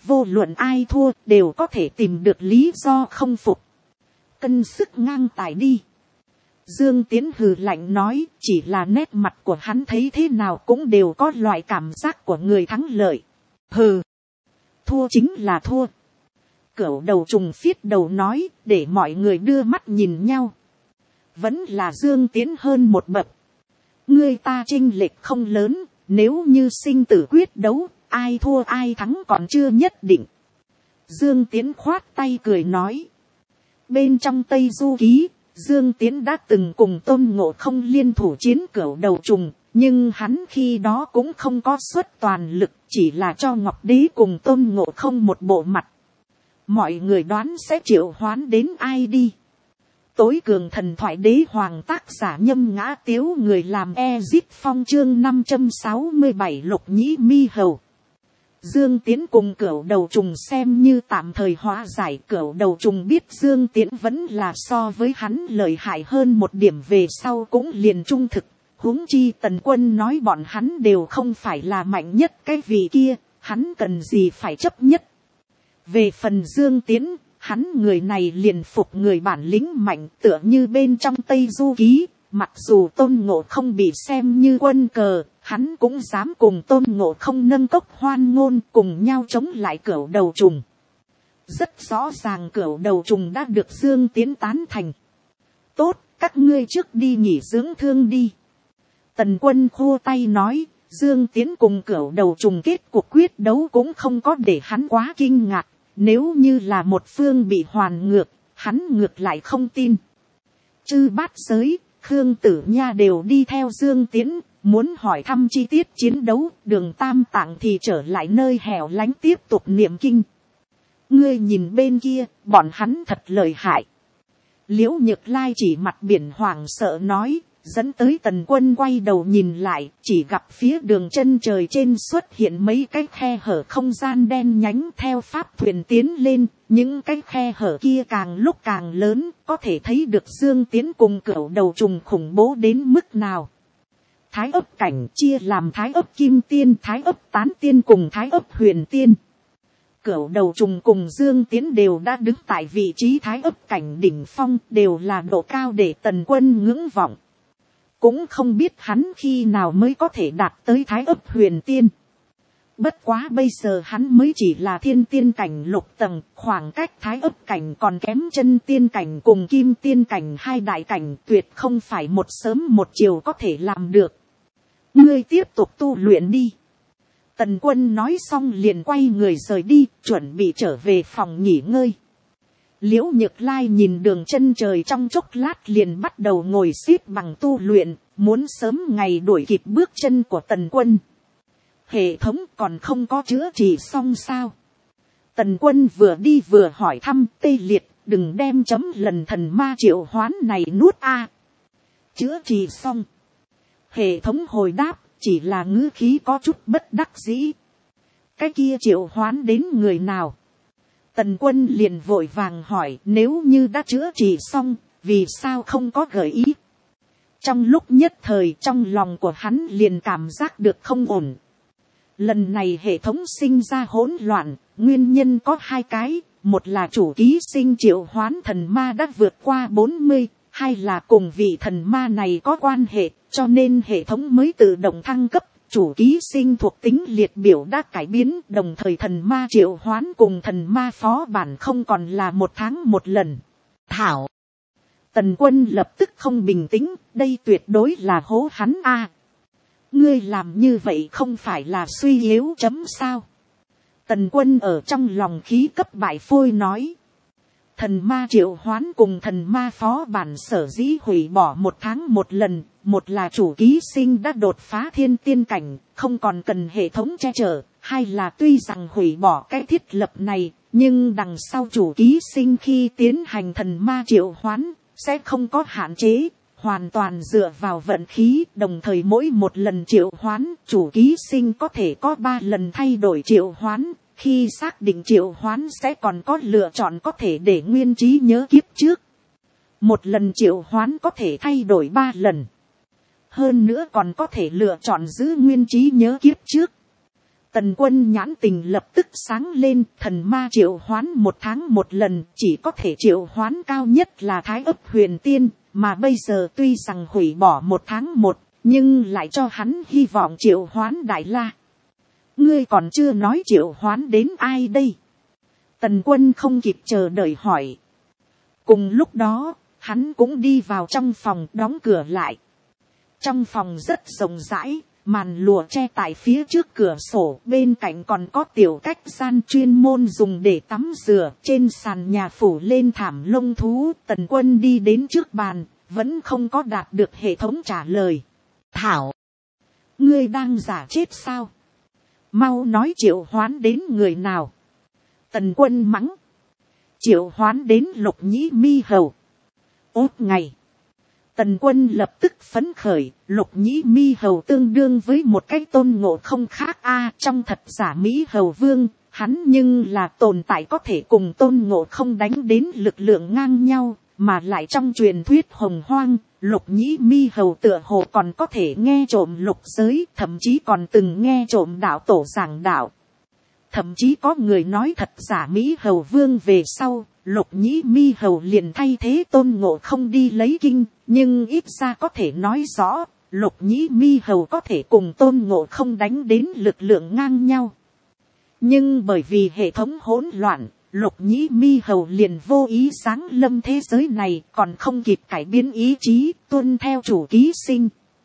vô luận ai thua đều có thể tìm được lý do không phục. Cân sức ngang tài đi. Dương Tiến hừ lạnh nói, chỉ là nét mặt của hắn thấy thế nào cũng đều có loại cảm giác của người thắng lợi. Hừ, thua chính là thua. Cửu đầu trùng phiết đầu nói, để mọi người đưa mắt nhìn nhau. Vẫn là Dương Tiến hơn một bậc. Người ta chênh lệch không lớn, nếu như sinh tử quyết đấu, ai thua ai thắng còn chưa nhất định. Dương Tiến khoát tay cười nói. Bên trong Tây Du Ký, Dương Tiến đã từng cùng Tôn Ngộ Không liên thủ chiến cửu đầu trùng, nhưng hắn khi đó cũng không có xuất toàn lực, chỉ là cho Ngọc Đế cùng Tôn Ngộ Không một bộ mặt. Mọi người đoán sẽ triệu hoán đến ai đi? Tối cường thần thoại đế hoàng, tác giả Nhâm Ngã Tiếu, người làm Ezit Phong, chương 567 Lục Nhĩ Mi Hầu. Dương Tiến cùng cửu đầu trùng xem như tạm thời hóa giải. Cửu đầu trùng biết Dương Tiến vẫn là so với hắn lợi hại hơn một điểm, về sau cũng liền trung thực. Huống chi Tần Quân nói bọn hắn đều không phải là mạnh nhất cái vị kia, hắn cần gì phải chấp nhất. Về phần Dương Tiến, hắn người này liền phục người bản lĩnh mạnh, tựa như bên trong Tây Du Ký, mặc dù Tôn Ngộ Không bị xem như quân cờ, hắn cũng dám cùng Tôn Ngộ Không nâng cốc hoan ngôn, cùng nhau chống lại cửu đầu trùng. Rất rõ ràng cửu đầu trùng đã được Dương Tiến tán thành. Tốt, các ngươi trước đi nghỉ dưỡng thương đi. Tần Quân khua tay nói, Dương Tiến cùng cửu đầu trùng kết cuộc quyết đấu cũng không có để hắn quá kinh ngạc. Nếu như là một phương bị hoàn ngược, hắn ngược lại không tin. Chư Bát Giới, Khương Tử Nha đều đi theo Dương Tiến, muốn hỏi thăm chi tiết chiến đấu. Đường Tam Tạng thì trở lại nơi hẻo lánh tiếp tục niệm kinh. Ngươi nhìn bên kia, bọn hắn thật lợi hại. Liễu Nhược Lai chỉ mặt biển hoảng sợ nói, dẫn tới Tần Quân quay đầu nhìn lại, chỉ gặp phía đường chân trời trên xuất hiện mấy cái khe hở không gian đen nhánh, theo pháp thuyền tiến lên, những cái khe hở kia càng lúc càng lớn, có thể thấy được Dương Tiến cùng cửu đầu trùng khủng bố đến mức nào. Thái ấp cảnh chia làm Thái ấp Kim Tiên, Thái ấp Tán Tiên cùng Thái ấp Huyền Tiên. Cửu đầu trùng cùng Dương Tiến đều đã đứng tại vị trí Thái ấp cảnh đỉnh phong, đều là độ cao để Tần Quân ngưỡng vọng. Cũng không biết hắn khi nào mới có thể đạt tới Thái ấp Huyền Tiên. Bất quá bây giờ hắn mới chỉ là thiên tiên cảnh lục tầng, khoảng cách Thái ấp cảnh còn kém chân tiên cảnh cùng kim tiên cảnh hai đại cảnh, tuyệt không phải một sớm một chiều có thể làm được. Ngươi tiếp tục tu luyện đi. Tần Quân nói xong liền quay người rời đi, chuẩn bị trở về phòng nghỉ ngơi. Liễu Nhược Lai nhìn đường chân trời trong chốc lát liền bắt đầu ngồi xếp bằng tu luyện, muốn sớm ngày đuổi kịp bước chân của Tần Quân. Hệ thống còn không có chữa trị xong sao? Tần Quân vừa đi vừa hỏi thăm. Tê Liệt, đừng đem chấm lần thần ma triệu hoán này nuốt a. Chữa trị xong. Hệ thống hồi đáp, chỉ là ngữ khí có chút bất đắc dĩ. Cái kia triệu hoán đến người nào? Tần Quân liền vội vàng hỏi, nếu như đã chữa trị xong, vì sao không có gợi ý? Trong lúc nhất thời trong lòng của hắn liền cảm giác được không ổn. Lần này hệ thống sinh ra hỗn loạn, nguyên nhân có hai cái, một là chủ ký sinh triệu hoán thần ma đã vượt qua 40, hai là cùng vị thần ma này có quan hệ, cho nên hệ thống mới tự động thăng cấp. Chủ ký sinh thuộc tính liệt biểu đã cải biến, đồng thời thần ma triệu hoán cùng thần ma phó bản không còn là một tháng một lần. Thảo. Tần Quân lập tức không bình tĩnh, đây tuyệt đối là hố hắn a. Ngươi làm như vậy không phải là suy yếu chấm sao? Tần Quân ở trong lòng khí cấp bại phôi nói. Thần ma triệu hoán cùng thần ma phó bản sở dĩ hủy bỏ một tháng một lần, một là chủ ký sinh đã đột phá thiên tiên cảnh, không còn cần hệ thống che chở, hai là tuy rằng hủy bỏ cái thiết lập này, nhưng đằng sau chủ ký sinh khi tiến hành thần ma triệu hoán, sẽ không có hạn chế, hoàn toàn dựa vào vận khí, đồng thời mỗi một lần triệu hoán, chủ ký sinh có thể có 3 lần thay đổi triệu hoán. Khi xác định triệu hoán sẽ còn có lựa chọn có thể để nguyên trí nhớ kiếp trước. Một lần triệu hoán có thể thay đổi 3 lần. Hơn nữa còn có thể lựa chọn giữ nguyên trí nhớ kiếp trước. Tần Quân nhãn tình lập tức sáng lên, thần ma triệu hoán 1 tháng 1 lần, chỉ có thể triệu hoán cao nhất là Thái Ấp Huyền Tiên, mà bây giờ tuy rằng hủy bỏ 1 tháng 1, nhưng lại cho hắn hy vọng triệu hoán Đại La. Ngươi còn chưa nói triệu hoán đến ai đây? Tần Quân không kịp chờ đợi hỏi. Cùng lúc đó, hắn cũng đi vào trong phòng, đóng cửa lại. Trong phòng rất rộng rãi, màn lụa che tại phía trước cửa sổ, bên cạnh còn có tiểu cách gian chuyên môn dùng để tắm rửa, trên sàn nhà phủ lên thảm lông thú. Tần Quân đi đến trước bàn, vẫn không có đạt được hệ thống trả lời. Thảo, ngươi đang giả chết sao? Mau nói triệu hoán đến người nào? Tần Quân mắng. Triệu hoán đến Lục Nhĩ Mi Hầu. Ốt ngày. Tần Quân lập tức phấn khởi, Lục Nhĩ Mi Hầu tương đương với một cái Tôn Ngộ Không khác trong thật giả Mỹ Hầu Vương, hắn nhưng là tồn tại có thể cùng Tôn Ngộ Không đánh đến lực lượng ngang nhau, mà lại trong truyền thuyết hồng hoang, Lục Nhĩ Mi Hầu tựa hồ còn có thể nghe trộm lục giới, thậm chí còn từng nghe trộm đạo tổ giảng đạo. Thậm chí có người nói thật giả Mỹ Hầu Vương về sau, Lục Nhĩ Mi Hầu liền thay thế Tôn Ngộ Không đi lấy kinh, nhưng ít ra có thể nói rõ, Lục Nhĩ Mi Hầu có thể cùng Tôn Ngộ Không đánh đến lực lượng ngang nhau. Nhưng bởi vì hệ thống hỗn loạn, Lục Nhĩ Mi Hầu liền vô ý giáng lâm thế giới này, còn không kịp cải biến ý chí, tuân theo chủ ký sinh.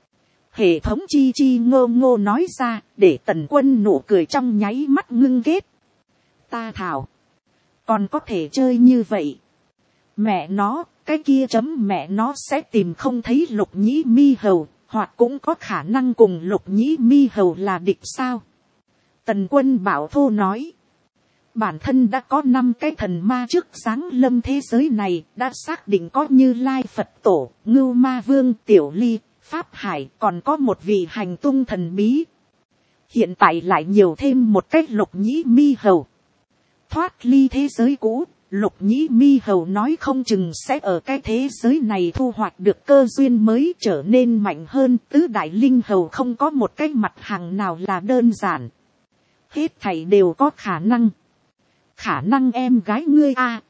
Hệ thống chi chi ngô ngô nói ra, để Tần Quân nụ cười trong nháy mắt ngưng kết. Ta thảo, còn có thể chơi như vậy. Mẹ nó, cái kia chấm mẹ nó sẽ tìm không thấy Lục Nhĩ Mi Hầu, hoặc cũng có khả năng cùng Lục Nhĩ Mi Hầu là địch sao? Tần Quân bảo thô nói. Bản thân đã có 5 cái thần ma trước giáng lâm thế giới này, đã xác định có Như Lai Phật Tổ, Ngưu Ma Vương, Tiểu Ly, Pháp Hải, còn có một vị hành tung thần bí. Hiện tại lại nhiều thêm một cái Lục Nhĩ Mi Hầu. Thoát ly thế giới cũ, Lục Nhĩ Mi Hầu nói không chừng sẽ ở cái thế giới này thu hoạch được cơ duyên mới, trở nên mạnh hơn. Tứ đại linh hầu không có một cái mặt hàng nào là đơn giản. Hết thảy đều có khả năng. Khả năng em gái ngươi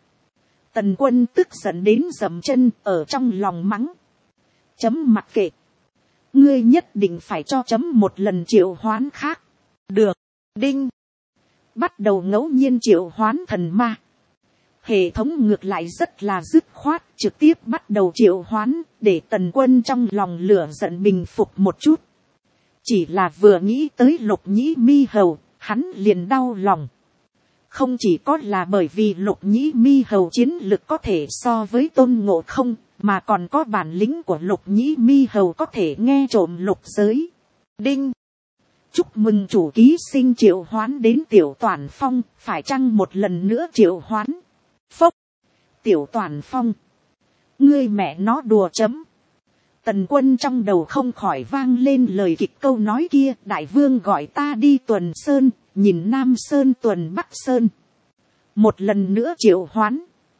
Tần Quân tức giận đến dậm chân, ở trong lòng mắng. Chấm mặc kệ. Ngươi nhất định phải cho chấm một lần triệu hoán khác. Được. Đinh. Bắt đầu ngẫu nhiên triệu hoán thần ma. Hệ thống ngược lại rất là dứt khoát, trực tiếp bắt đầu triệu hoán, để Tần Quân trong lòng lửa giận bình phục một chút. Chỉ là vừa nghĩ tới Lục Nhĩ Mi Hầu, hắn liền đau lòng. Không chỉ có là bởi vì Lục Nhĩ Mi Hầu chiến lực có thể so với Tôn Ngộ Không, mà còn có bản lĩnh của Lục Nhĩ Mi Hầu có thể nghe trộm lục giới. Đinh. Chúc mừng chủ ký sinh triệu hoán đến Tiểu Toản Phong, phải chăng một lần nữa triệu hoán? Phốc. Tiểu Toản Phong. Ngươi mẹ nó đùa chấm. Tần Quân trong đầu không khỏi vang lên lời kịch câu nói kia, đại vương gọi ta đi tuần sơn, nhìn Nam Sơn tuần Bắc Sơn. Một lần nữa triệu hoán.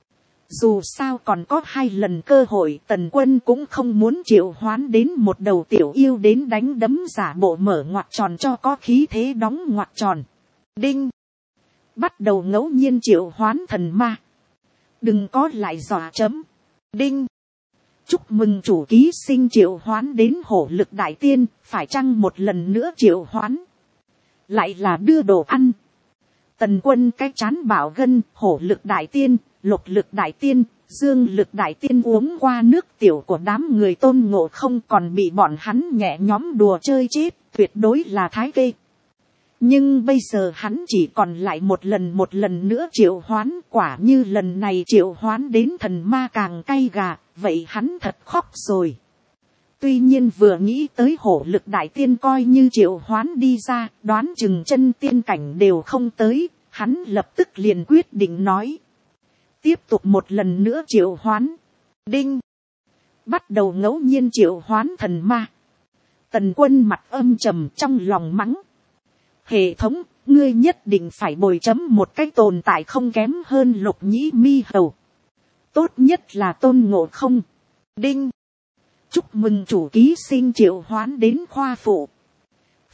Dù sao còn có 2 lần cơ hội, Tần Quân cũng không muốn triệu hoán đến một đầu tiểu yêu đến đánh đấm giả bộ mở ngoặc tròn cho có khí thế đóng ngoặc tròn. Đinh. Bắt đầu ngẫu nhiên triệu hoán thần ma. Đừng có lại dọa chấm. Đinh. Chúc mừng chủ ký sinh triệu hoán đến Hổ Lực Đại Tiên, phải chăng một lần nữa triệu hoán? Lại là đưa đồ ăn. Tần Quân cái chán bảo gân, Hổ Lực Đại Tiên, Lục Lực Đại Tiên, Dương Lực Đại Tiên uống qua nước tiểu của đám người Tôn Ngộ Không, còn bị bọn hắn nhẹ nhõm đùa chơi chết, tuyệt đối là thái kê. Nhưng bây giờ hắn chỉ còn lại một lần nữa triệu hoán, quả như lần này triệu hoán đến thần ma càng cay gà, vậy hắn thật khóc rồi. Tuy nhiên vừa nghĩ tới Hổ Lực Đại Tiên coi như triệu hoán đi ra, đoán chừng chân tiên cảnh đều không tới, hắn lập tức liền quyết định nói. Tiếp tục một lần nữa triệu hoán. Đinh. Bắt đầu ngẫu nhiên triệu hoán thần ma. Tần Quân mặt âm trầm trong lòng mắng. Hệ thống, ngươi nhất định phải bồi chấm một cách tồn tại không kém hơn Lục Nhĩ Mi Hầu. Tốt nhất là Tôn Ngộ Không. Đinh. Chúc mừng chủ ký sinh triệu hoán đến khoa phụ.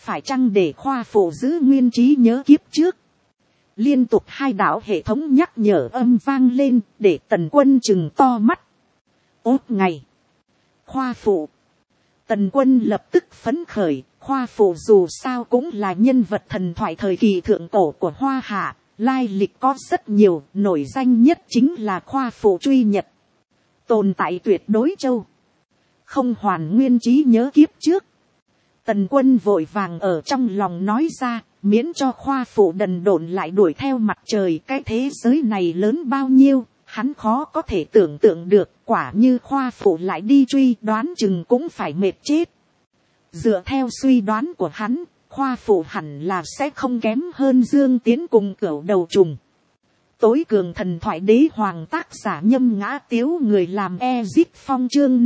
phải chăng để khoa phụ giữ nguyên trí nhớ kiếp trước. Liên tục hai đạo hệ thống nhắc nhở âm vang lên để Tần Quân chừng to mắt. Ốt ngày. Khoa phụ. Tần Quân lập tức phấn khởi. Khoa phụ dù sao cũng là nhân vật thần thoại thời kỳ thượng cổ của Hoa Hạ. Lai lịch có rất nhiều, nổi danh nhất chính là khoa phụ truy nhật. Tồn tại tuyệt đối châu. Không hoàn nguyên trí nhớ kiếp trước. Tần Quân vội vàng ở trong lòng nói ra, miễn cho khoa phụ đần độn lại đuổi theo mặt trời. Cái thế giới này lớn bao nhiêu, hắn khó có thể tưởng tượng được. Quả như khoa phụ lại đi truy, đoán chừng cũng phải mệt chết. Dựa theo suy đoán của hắn, khoa phụ hẳn là sẽ không kém hơn Dương Tiến cùng Cửu Đầu Trùng. Tối cường thần thoại đế hoàng tác giả Nhâm Ngã Tiếu, người làm Ezip Phong chương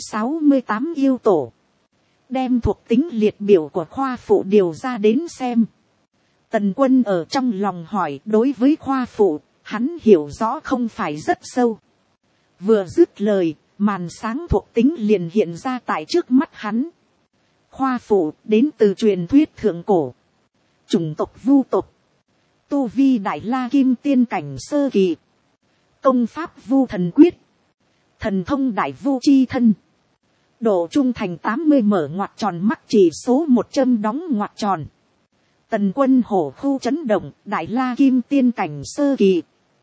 568 yêu tổ. Đem thuộc tính liệt biểu của khoa phụ điều ra đến xem. Tần Quân ở trong lòng hỏi, đối với khoa phụ, hắn hiểu rõ không phải rất sâu. Vừa dứt lời, màn sáng thuộc tính liền hiện ra tại trước mắt hắn. Khoa phụ đến từ truyền thuyết thượng cổ. Chủng tộc Vu tộc. Tu vi Đại La Kim Tiên cảnh sơ kỳ. Công pháp Vu Thần Quyết. Thần thông Đại Vu Chi Thân. Độ trung thành 80 mở ngoặc tròn, mắc chỉ số 100 đóng ngoặc tròn. Tần Quân hổ khu chấn động, Đại La Kim Tiên cảnh sơ kỳ.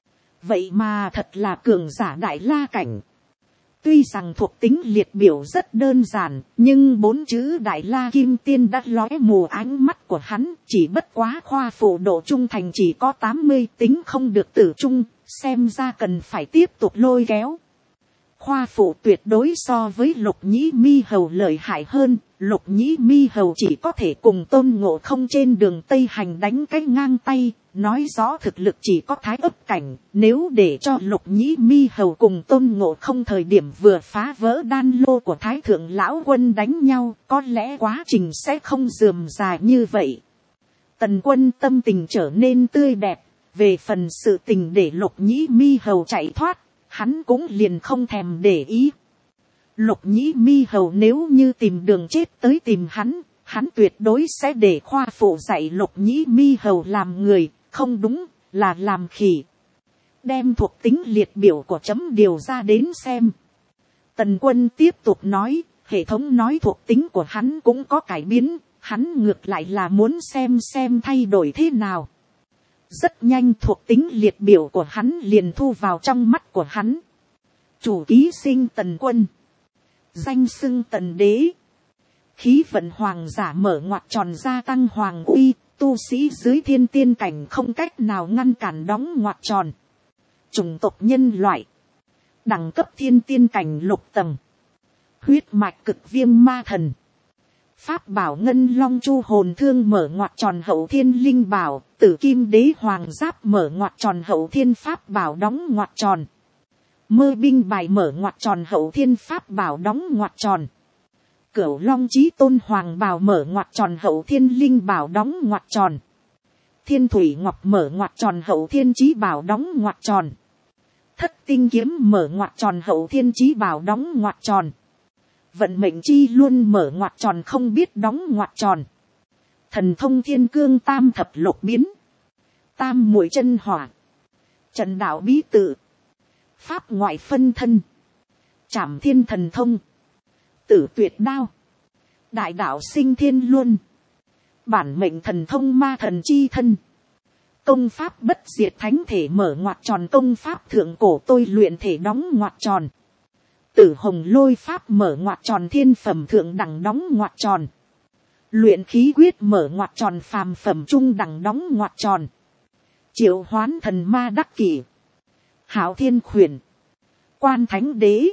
Vậy mà thật là cường giả Đại La cảnh. Tuy rằng thuộc tính liệt biểu rất đơn giản, nhưng 4 chữ Đại La Kim Tiên đã lóe mù ánh mắt của hắn. Chỉ bất quá khoa phụ độ trung thành chỉ có 80, tính không được tử trung, xem ra cần phải tiếp tục lôi kéo. Khoa phụ tuyệt đối so với Lục Nhĩ Mi Hầu lợi hại hơn. Lục Nhĩ Mi Hầu chỉ có thể cùng Tôn Ngộ Không trên đường Tây Hành đánh cái ngang tay, nói rõ thực lực chỉ có thái ấp cảnh. Nếu để cho Lục Nhĩ Mi Hầu cùng Tôn Ngộ Không thời điểm vừa phá vỡ đan lô của Thái Thượng Lão Quân đánh nhau, có lẽ quá trình sẽ không rườm rà như vậy. Tần Quân tâm tình trở nên tươi đẹp. Về phần sự tình để Lục Nhĩ Mi Hầu chạy thoát, hắn cũng liền không thèm để ý. Lục Nhĩ Mi Hầu nếu như tìm đường chết tới tìm hắn, hắn tuyệt đối sẽ để khoa phụ dạy Lục Nhĩ Mi Hầu làm người, không đúng, là làm khỉ. Đem thuộc tính liệt biểu của chấm điều ra đến xem. Tần Quân tiếp tục nói, hệ thống nói thuộc tính của hắn cũng có cải biến, hắn ngược lại là muốn xem thay đổi thế nào. Rất nhanh thuộc tính liệt biểu của hắn liền thu vào trong mắt của hắn. Chủ ký sinh Tần Quân. Danh xưng Tần Đế. Khí vận hoàng giả mở ngoặc tròn, gia tăng hoàng uy. Tu sĩ dưới thiên tiên cảnh không cách nào ngăn cản đóng ngoặc tròn. Chủng tộc nhân loại. Đẳng cấp thiên tiên cảnh lục tầng. Huyết mạch cực viêm ma thần. Pháp bảo ngân long chu hồn thương mở ngoặc tròn, hậu thiên linh bảo. Tử kim đế hoàng giáp mở ngoặc tròn, hậu thiên pháp bảo đóng ngoặc tròn. Mơ binh bài mở ngoặc tròn, hậu thiên pháp bảo đóng ngoặc tròn. Cửu long chí tôn hoàng bào mở ngoặc tròn, hậu thiên linh bảo đóng ngoặc tròn. Thiên thủy ngọc mở ngoặc tròn, hậu thiên chí bảo đóng ngoặc tròn. Thất tinh kiếm mở ngoặc tròn, hậu thiên chí bảo đóng ngoặc tròn. Vận mệnh chi luôn mở ngoặc tròn, không biết đóng ngoặc tròn. Thần thông thiên cương tam thập lục biến. Tam muội chân hỏa. Trận đạo bí tự. Pháp ngoại phân thân. Trảm thiên thần thông. Tử tuyệt đao. Đại đạo sinh thiên luân. Bản mệnh thần thông ma thần chi thân. Công pháp bất diệt thánh thể mở ngoặc tròn, công pháp thượng cổ tôi luyện thể đóng ngoặc tròn. Tử hồng lôi pháp mở ngoặc tròn, thiên phẩm thượng đẳng đóng ngoặc tròn. Luyện khí quyết mở ngoặc tròn, phàm phẩm trung đẳng đóng ngoặc tròn. Triệu hoán thần ma đắc kỷ. Hảo thiên khuyển. Quan thánh đế.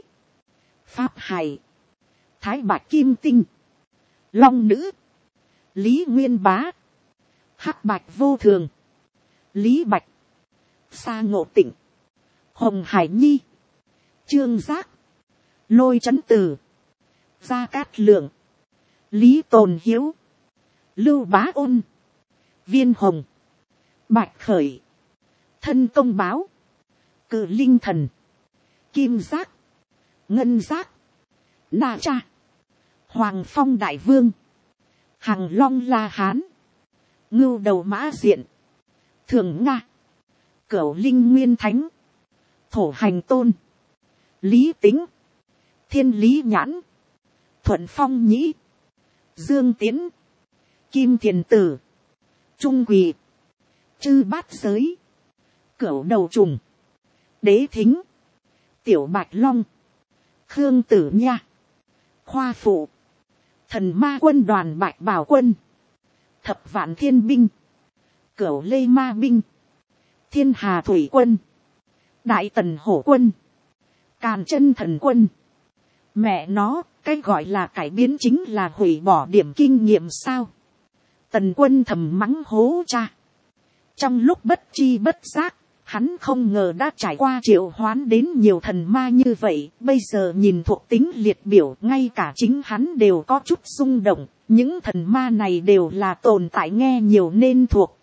Pháp hải. Thái bạch kim tinh. Long nữ. Lý nguyên bá. Hắc bạch vô thường. Lý bạch. Sa ngộ tịnh. Hồng hải nhi. Trương giác. Lôi chấn từ. Gia cát lượng. Lý tồn hiếu. Lưu bá ôn. Viên hồng. Bạch khởi. Thân công báo. Cử linh thần. Kim giác. Ngân giác. Na cha. Hoàng phong đại vương. Hằng Long La Hán, Ngưu Đầu Mã Diện, Thường Nga, Cửu Linh Nguyên Thánh, Thổ Hành Tôn, Lý Tính, Thiên Lý Nhãn, Thuận Phong Nhĩ, Dương Tiến, Kim Thiền Tử, Trung Quỳ, Chư Bát Giới, Cửu Đầu Trùng, Đế Thính, Tiểu Bạch Long, Khương Tử Nha, Khoa Phụ, Thần Ma Quân Đoàn Bạch Bảo Quân, Thập Vạn Thiên Binh, Cửu Lê Ma Binh, Thiên Hà Thủy Quân, Đại Tần Hổ Quân, Càn Chân Thần Quân. Mẹ nó, cái gọi là cải biến chính là hủy bỏ điểm kinh nghiệm sao? Tần Quân thầm mắng hố cha. Trong lúc bất chi bất giác, hắn không ngờ đã trải qua triệu hoán đến nhiều thần ma như vậy. Bây giờ nhìn thuộc tính liệt biểu, ngay cả chính hắn đều có chút rung động. Những thần ma này đều là tồn tại nghe nhiều nên thuộc.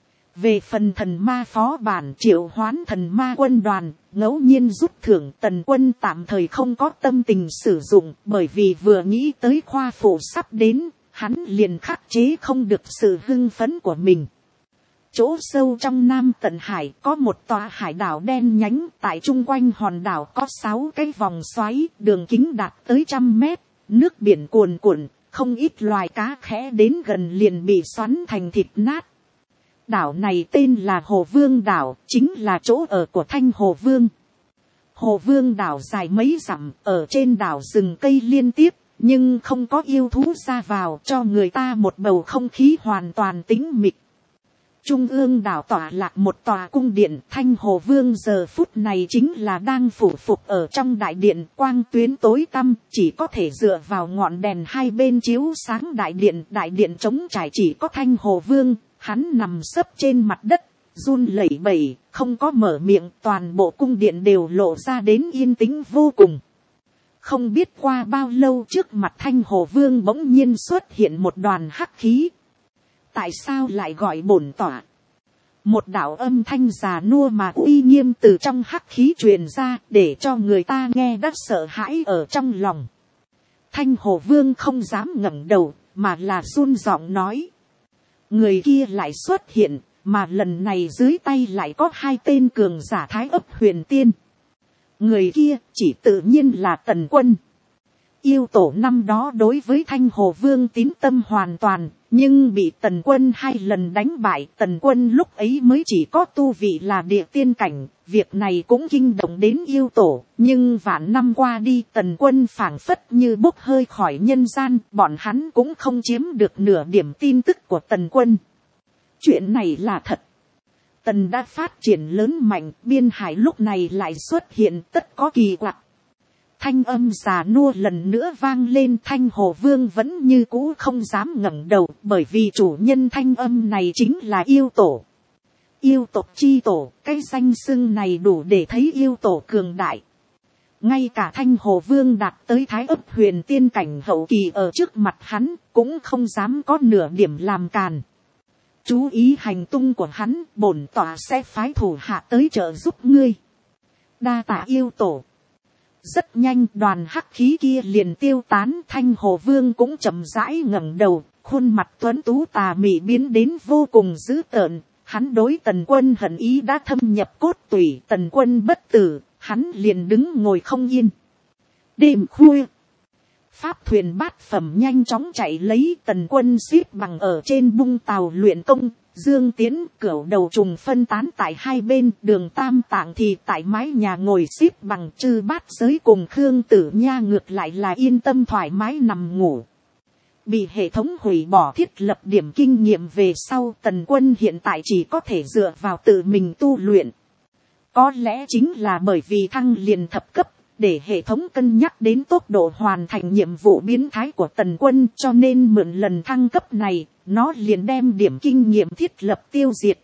Về phần thần ma phó bản triệu hoán thần ma quân đoàn, ngẫu nhiên rút thưởng, Tần Quân tạm thời không có tâm tình sử dụng, bởi vì vừa nghĩ tới khoa phụ sắp đến, hắn liền khắc chế không được sự hưng phấn của mình. Chỗ sâu trong Nam Tận Hải có một tòa hải đảo đen nhánh, tại chung quanh hòn đảo có 6 cái vòng xoáy, đường kính đạt tới 100 mét, nước biển cuồn cuộn, không ít loài cá khẽ đến gần liền bị xoắn thành thịt nát. Đảo này tên là Hồ Vương đảo, chính là chỗ ở của Thanh Hồ Vương. Hồ Vương đảo dài mấy dặm, ở trên đảo rừng cây liên tiếp, nhưng không có yêu thú ra vào, cho người ta một bầu không khí hoàn toàn tĩnh mịch. Trung ương đảo tọa lạc một tòa cung điện, Thanh Hồ Vương giờ phút này chính là đang phủ phục ở trong đại điện, quang tuyến tối tăm, chỉ có thể dựa vào ngọn đèn hai bên chiếu sáng đại điện trống trải, chỉ có Thanh Hồ Vương, hắn nằm sấp trên mặt đất, run lẩy bẩy, không có mở miệng, toàn bộ cung điện đều lộ ra đến yên tĩnh vô cùng. Không biết qua bao lâu, trước mặt Thanh Hồ Vương bỗng nhiên xuất hiện một đoàn hắc khí. Tại sao lại gọi bổn tỏa? Một đạo âm thanh già nua mà uy nghiêm từ trong hắc khí truyền ra, để cho người ta nghe đã sợ hãi ở trong lòng. Thanh Hồ Vương không dám ngẩng đầu, mà là run giọng nói. Người kia lại xuất hiện, mà lần này dưới tay lại có 2 tên cường giả Thái Ấp Huyền Tiên. Người kia chỉ tự nhiên là Tần Quân. Yêu tổ năm đó đối với Thanh Hồ Vương tín tâm hoàn toàn, nhưng bị Tần Quân 2 lần đánh bại. Tần Quân lúc ấy mới chỉ có tu vị là địa tiên cảnh, việc này cũng kinh động đến yêu tổ. Nhưng vạn năm qua đi, Tần Quân phảng phất như bốc hơi khỏi nhân gian, bọn hắn cũng không chiếm được nửa điểm tin tức của Tần Quân. Chuyện này là thật. Tần đã phát triển lớn mạnh, biên hải lúc này lại xuất hiện tất có kỳ quặc. Thanh âm già nua lần nữa vang lên. Thanh Hồ Vương vẫn như cũ không dám ngẩng đầu, bởi vì chủ nhân thanh âm này chính là yêu tổ. Yêu tộc chi tổ, cái danh xưng này đủ để thấy yêu tổ cường đại. Ngay cả Thanh Hồ Vương đạt tới Thái Ấp Huyền Tiên cảnh hậu kỳ ở trước mặt hắn, cũng không dám có nửa điểm làm càn. Chú ý hành tung của hắn, bổn tọa sẽ phái thủ hạ tới trợ giúp ngươi. Đa tạ yêu tổ. Rất nhanh đoàn hắc khí kia liền tiêu tán. Thanh Hồ Vương cũng chậm rãi ngẩng đầu, khuôn mặt tuấn tú tà mị biến đến vô cùng dữ tợn. Hắn đối Tần Quân hận ý đã thâm nhập cốt tủy. Tần Quân bất tử, hắn liền đứng ngồi không yên. Đêm khuya, pháp thuyền bát phẩm nhanh chóng chạy lấy. Tần Quân xếp bằng ở trên bung tàu luyện công. Dương Tiến, Cửu Đầu Trùng phân tán tại hai bên, Đường Tam Tạng thì tại mái nhà ngồi xếp bằng. Chư Bát Giới cùng Khương Tử Nha ngược lại là yên tâm thoải mái nằm ngủ. Bị hệ thống hủy bỏ thiết lập điểm kinh nghiệm về sau, Tần Quân hiện tại chỉ có thể dựa vào tự mình tu luyện. Có lẽ chính là bởi vì thăng liền thập cấp, để hệ thống cân nhắc đến tốc độ hoàn thành nhiệm vụ biến thái của Tần Quân, cho nên mượn lần thăng cấp này, nó liền đem điểm kinh nghiệm thiết lập tiêu diệt.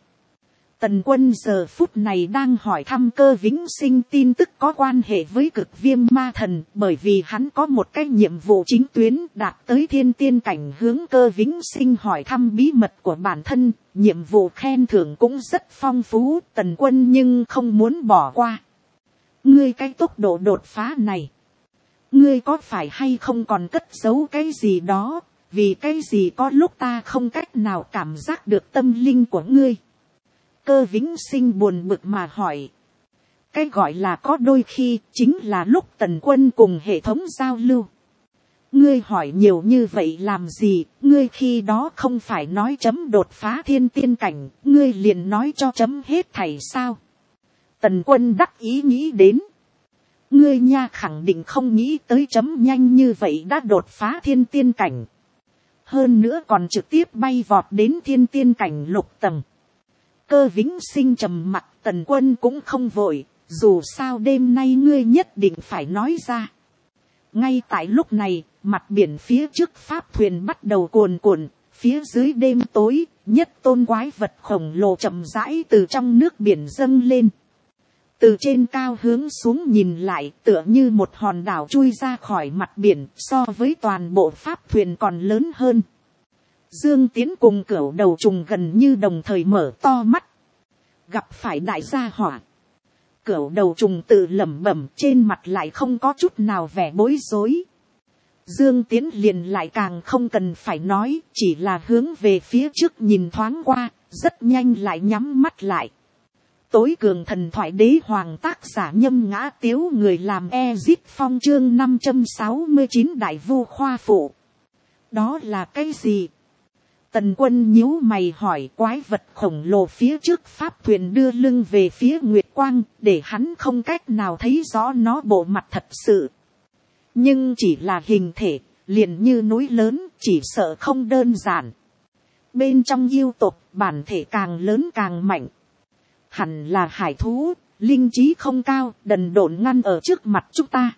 Tần Quân giờ phút này đang hỏi thăm Cơ Vĩnh Sinh tin tức có quan hệ với Cực Viêm Ma Thần, bởi vì hắn có một cái nhiệm vụ chính tuyến đạt tới thiên tiên cảnh, hướng Cơ Vĩnh Sinh hỏi thăm bí mật của bản thân. Nhiệm vụ khen thưởng cũng rất phong phú, Tần Quân nhưng không muốn bỏ qua. Ngươi cái tốc độ đột phá này, ngươi có phải hay không còn cất giấu cái gì đó? vì cái gì có lúc ta không cách nào cảm giác được tâm linh của ngươi. Cơ Vĩnh Sinh buồn bực mà hỏi. Cái gọi là có đôi khi chính là lúc Tần Quân cùng hệ thống giao lưu. Ngươi hỏi nhiều như vậy làm gì, ngươi khi đó không phải nói chấm đột phá thiên tiên cảnh, ngươi liền nói cho chấm hết thảy sao. Tần Quân đắc ý nghĩ đến. Ngươi nha khẳng định không nghĩ tới chấm nhanh như vậy đã đột phá thiên tiên cảnh. Hơn nữa còn trực tiếp bay vọt đến thiên tiên cảnh lục tầng. Cơ Vĩnh Sinh trầm mặt, Tần Quân cũng không vội, dù sao đêm nay ngươi nhất định phải nói ra. Ngay tại lúc này, mặt biển phía trước pháp thuyền bắt đầu cuồn cuộn, phía dưới đêm tối, nhất tôn quái vật khổng lồ chậm rãi từ trong nước biển dâng lên. Từ trên cao hướng xuống nhìn lại, tựa như một hòn đảo chui ra khỏi mặt biển, so với toàn bộ pháp thuyền còn lớn hơn. Dương Tiến cùng Cửu Đầu Trùng gần như đồng thời mở to mắt. Gặp phải đại gia hỏa. Cửu Đầu Trùng tự lẩm bẩm, trên mặt lại không có chút nào vẻ bối rối. Dương Tiến liền lại càng không cần phải nói, chỉ là hướng về phía trước nhìn thoáng qua, rất nhanh lại nhắm mắt lại. Tối cường thần thoại đế hoàng tác giả Nhâm Ngã Tiếu, người làm Ezip Phong, chương 569 đại vu khoa phụ. Đó là cái gì? Tần Quân nhíu mày hỏi. Quái vật khổng lồ phía trước pháp thuyền đưa lưng về phía Nguyệt Quang, để hắn không cách nào thấy rõ nó bộ mặt thật sự. Nhưng chỉ là hình thể, liền như núi lớn, chỉ sợ không đơn giản. Bên trong yêu tộc, bản thể càng lớn càng mạnh. Hẳn là hải thú, linh trí không cao, đần độn ngăn ở trước mặt chúng ta.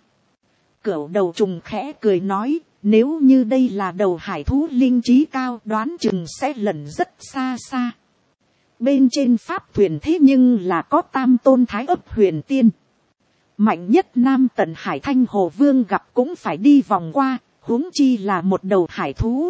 Cửu Đầu Trùng khẽ cười nói, nếu như đây là đầu hải thú linh trí cao, đoán chừng sẽ lẩn rất xa xa. Bên trên pháp thuyền thế nhưng là có tam tôn thái ấp huyền tiên. Mạnh nhất Nam Tận Hải Thanh Hồ Vương gặp cũng phải đi vòng qua, huống chi là một đầu hải thú.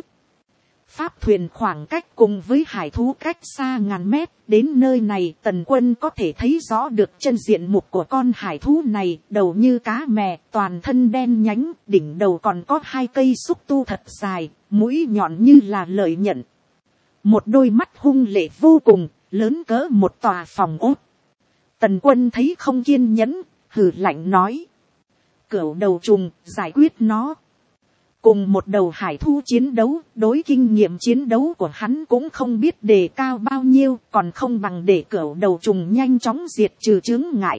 Pháp thuyền khoảng cách cùng với hải thú cách xa ngàn mét, đến nơi này Tần Quân có thể thấy rõ được chân diện mục của con hải thú này, đầu như cá mè, toàn thân đen nhánh, đỉnh đầu còn có hai cây xúc tu thật dài, mũi nhọn như là lợi nhận. Một đôi mắt hung lệ vô cùng, lớn cỡ một tòa phòng ốt. Tần Quân thấy không kiên nhẫn, hừ lạnh nói. Cửu Đầu Trùng, giải quyết nó. Cùng một đầu hải thú chiến đấu, đối kinh nghiệm chiến đấu của hắn cũng không biết đề cao bao nhiêu, còn không bằng để Cửu Đầu Trùng nhanh chóng diệt trừ chướng ngại.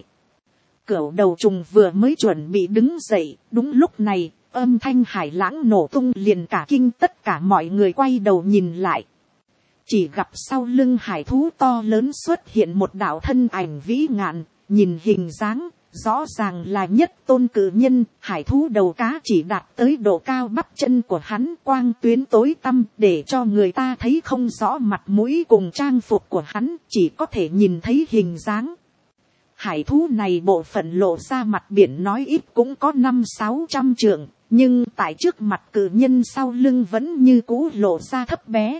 Cửu Đầu Trùng vừa mới chuẩn bị đứng dậy, đúng lúc này, âm thanh hải lãng nổ tung liền cả kinh tất cả mọi người quay đầu nhìn lại. Chỉ gặp sau lưng hải thú to lớn xuất hiện một đạo thân ảnh vĩ ngạn, nhìn hình dáng. Rõ ràng là nhất tôn cử nhân, hải thú đầu cá chỉ đạt tới độ cao bắp chân của hắn, quang tuyến tối tăm để cho người ta thấy không rõ mặt mũi cùng trang phục của hắn, chỉ có thể nhìn thấy hình dáng. Hải thú này bộ phận lộ ra mặt biển nói ít cũng có 500-600 trượng, nhưng tại trước mặt cử nhân sau lưng vẫn như cũ lộ ra thấp bé.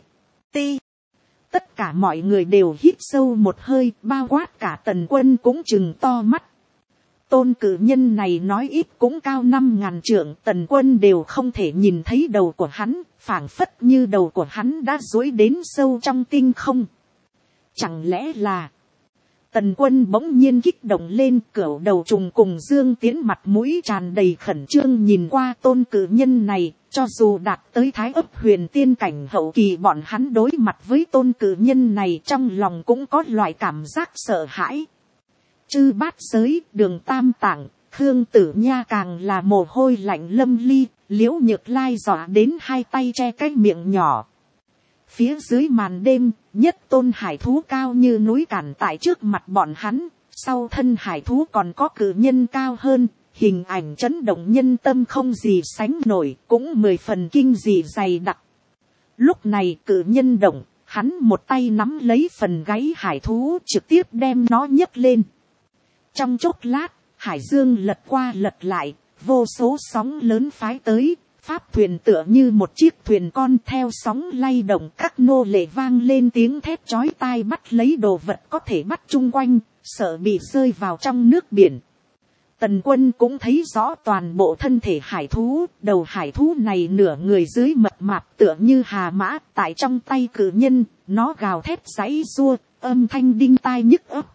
Tất cả mọi người đều hít sâu một hơi, bao quát cả Tần Quân cũng chừng to mắt. Tôn cử nhân này nói ít cũng cao 5.000 trượng, Tần Quân đều không thể nhìn thấy đầu của hắn, phảng phất như đầu của hắn đã duỗi đến sâu trong tinh không. Chẳng lẽ là... Tần Quân bỗng nhiên kích động lên, Cửu Đầu Trùng cùng Dương Tiến mặt mũi tràn đầy khẩn trương nhìn qua tôn cử nhân này, cho dù đạt tới thái ấp huyền tiên cảnh hậu kỳ, bọn hắn đối mặt với tôn cử nhân này trong lòng cũng có loại cảm giác sợ hãi. Chư Bát Giới, Đường Tam Tạng, Khương Tử Nha càng là mồ hôi lạnh lâm ly, Liễu Nhược Lai dọa đến hai tay che cái miệng nhỏ. Phía dưới màn đêm, nhất tôn hải thú cao như núi cản tại trước mặt bọn hắn, sau thân hải thú còn có cử nhân cao hơn, hình ảnh chấn động nhân tâm không gì sánh nổi, cũng 10 phần kinh dị dày đặc. Lúc này cử nhân động, hắn một tay nắm lấy phần gáy hải thú, trực tiếp đem nó nhấc lên. Trong chốc lát, hải dương lật qua lật lại, vô số sóng lớn phái tới, pháp thuyền tựa như một chiếc thuyền con theo sóng lay động, các nô lệ vang lên tiếng thét chói tai bắt lấy đồ vật có thể bắt chung quanh, sợ bị rơi vào trong nước biển. Tần Quân cũng thấy rõ toàn bộ thân thể hải thú, đầu hải thú này nửa người dưới mập mạp tựa như hà mã, tại trong tay cử nhân, nó gào thét giãy giụa, âm thanh đinh tai nhức óc.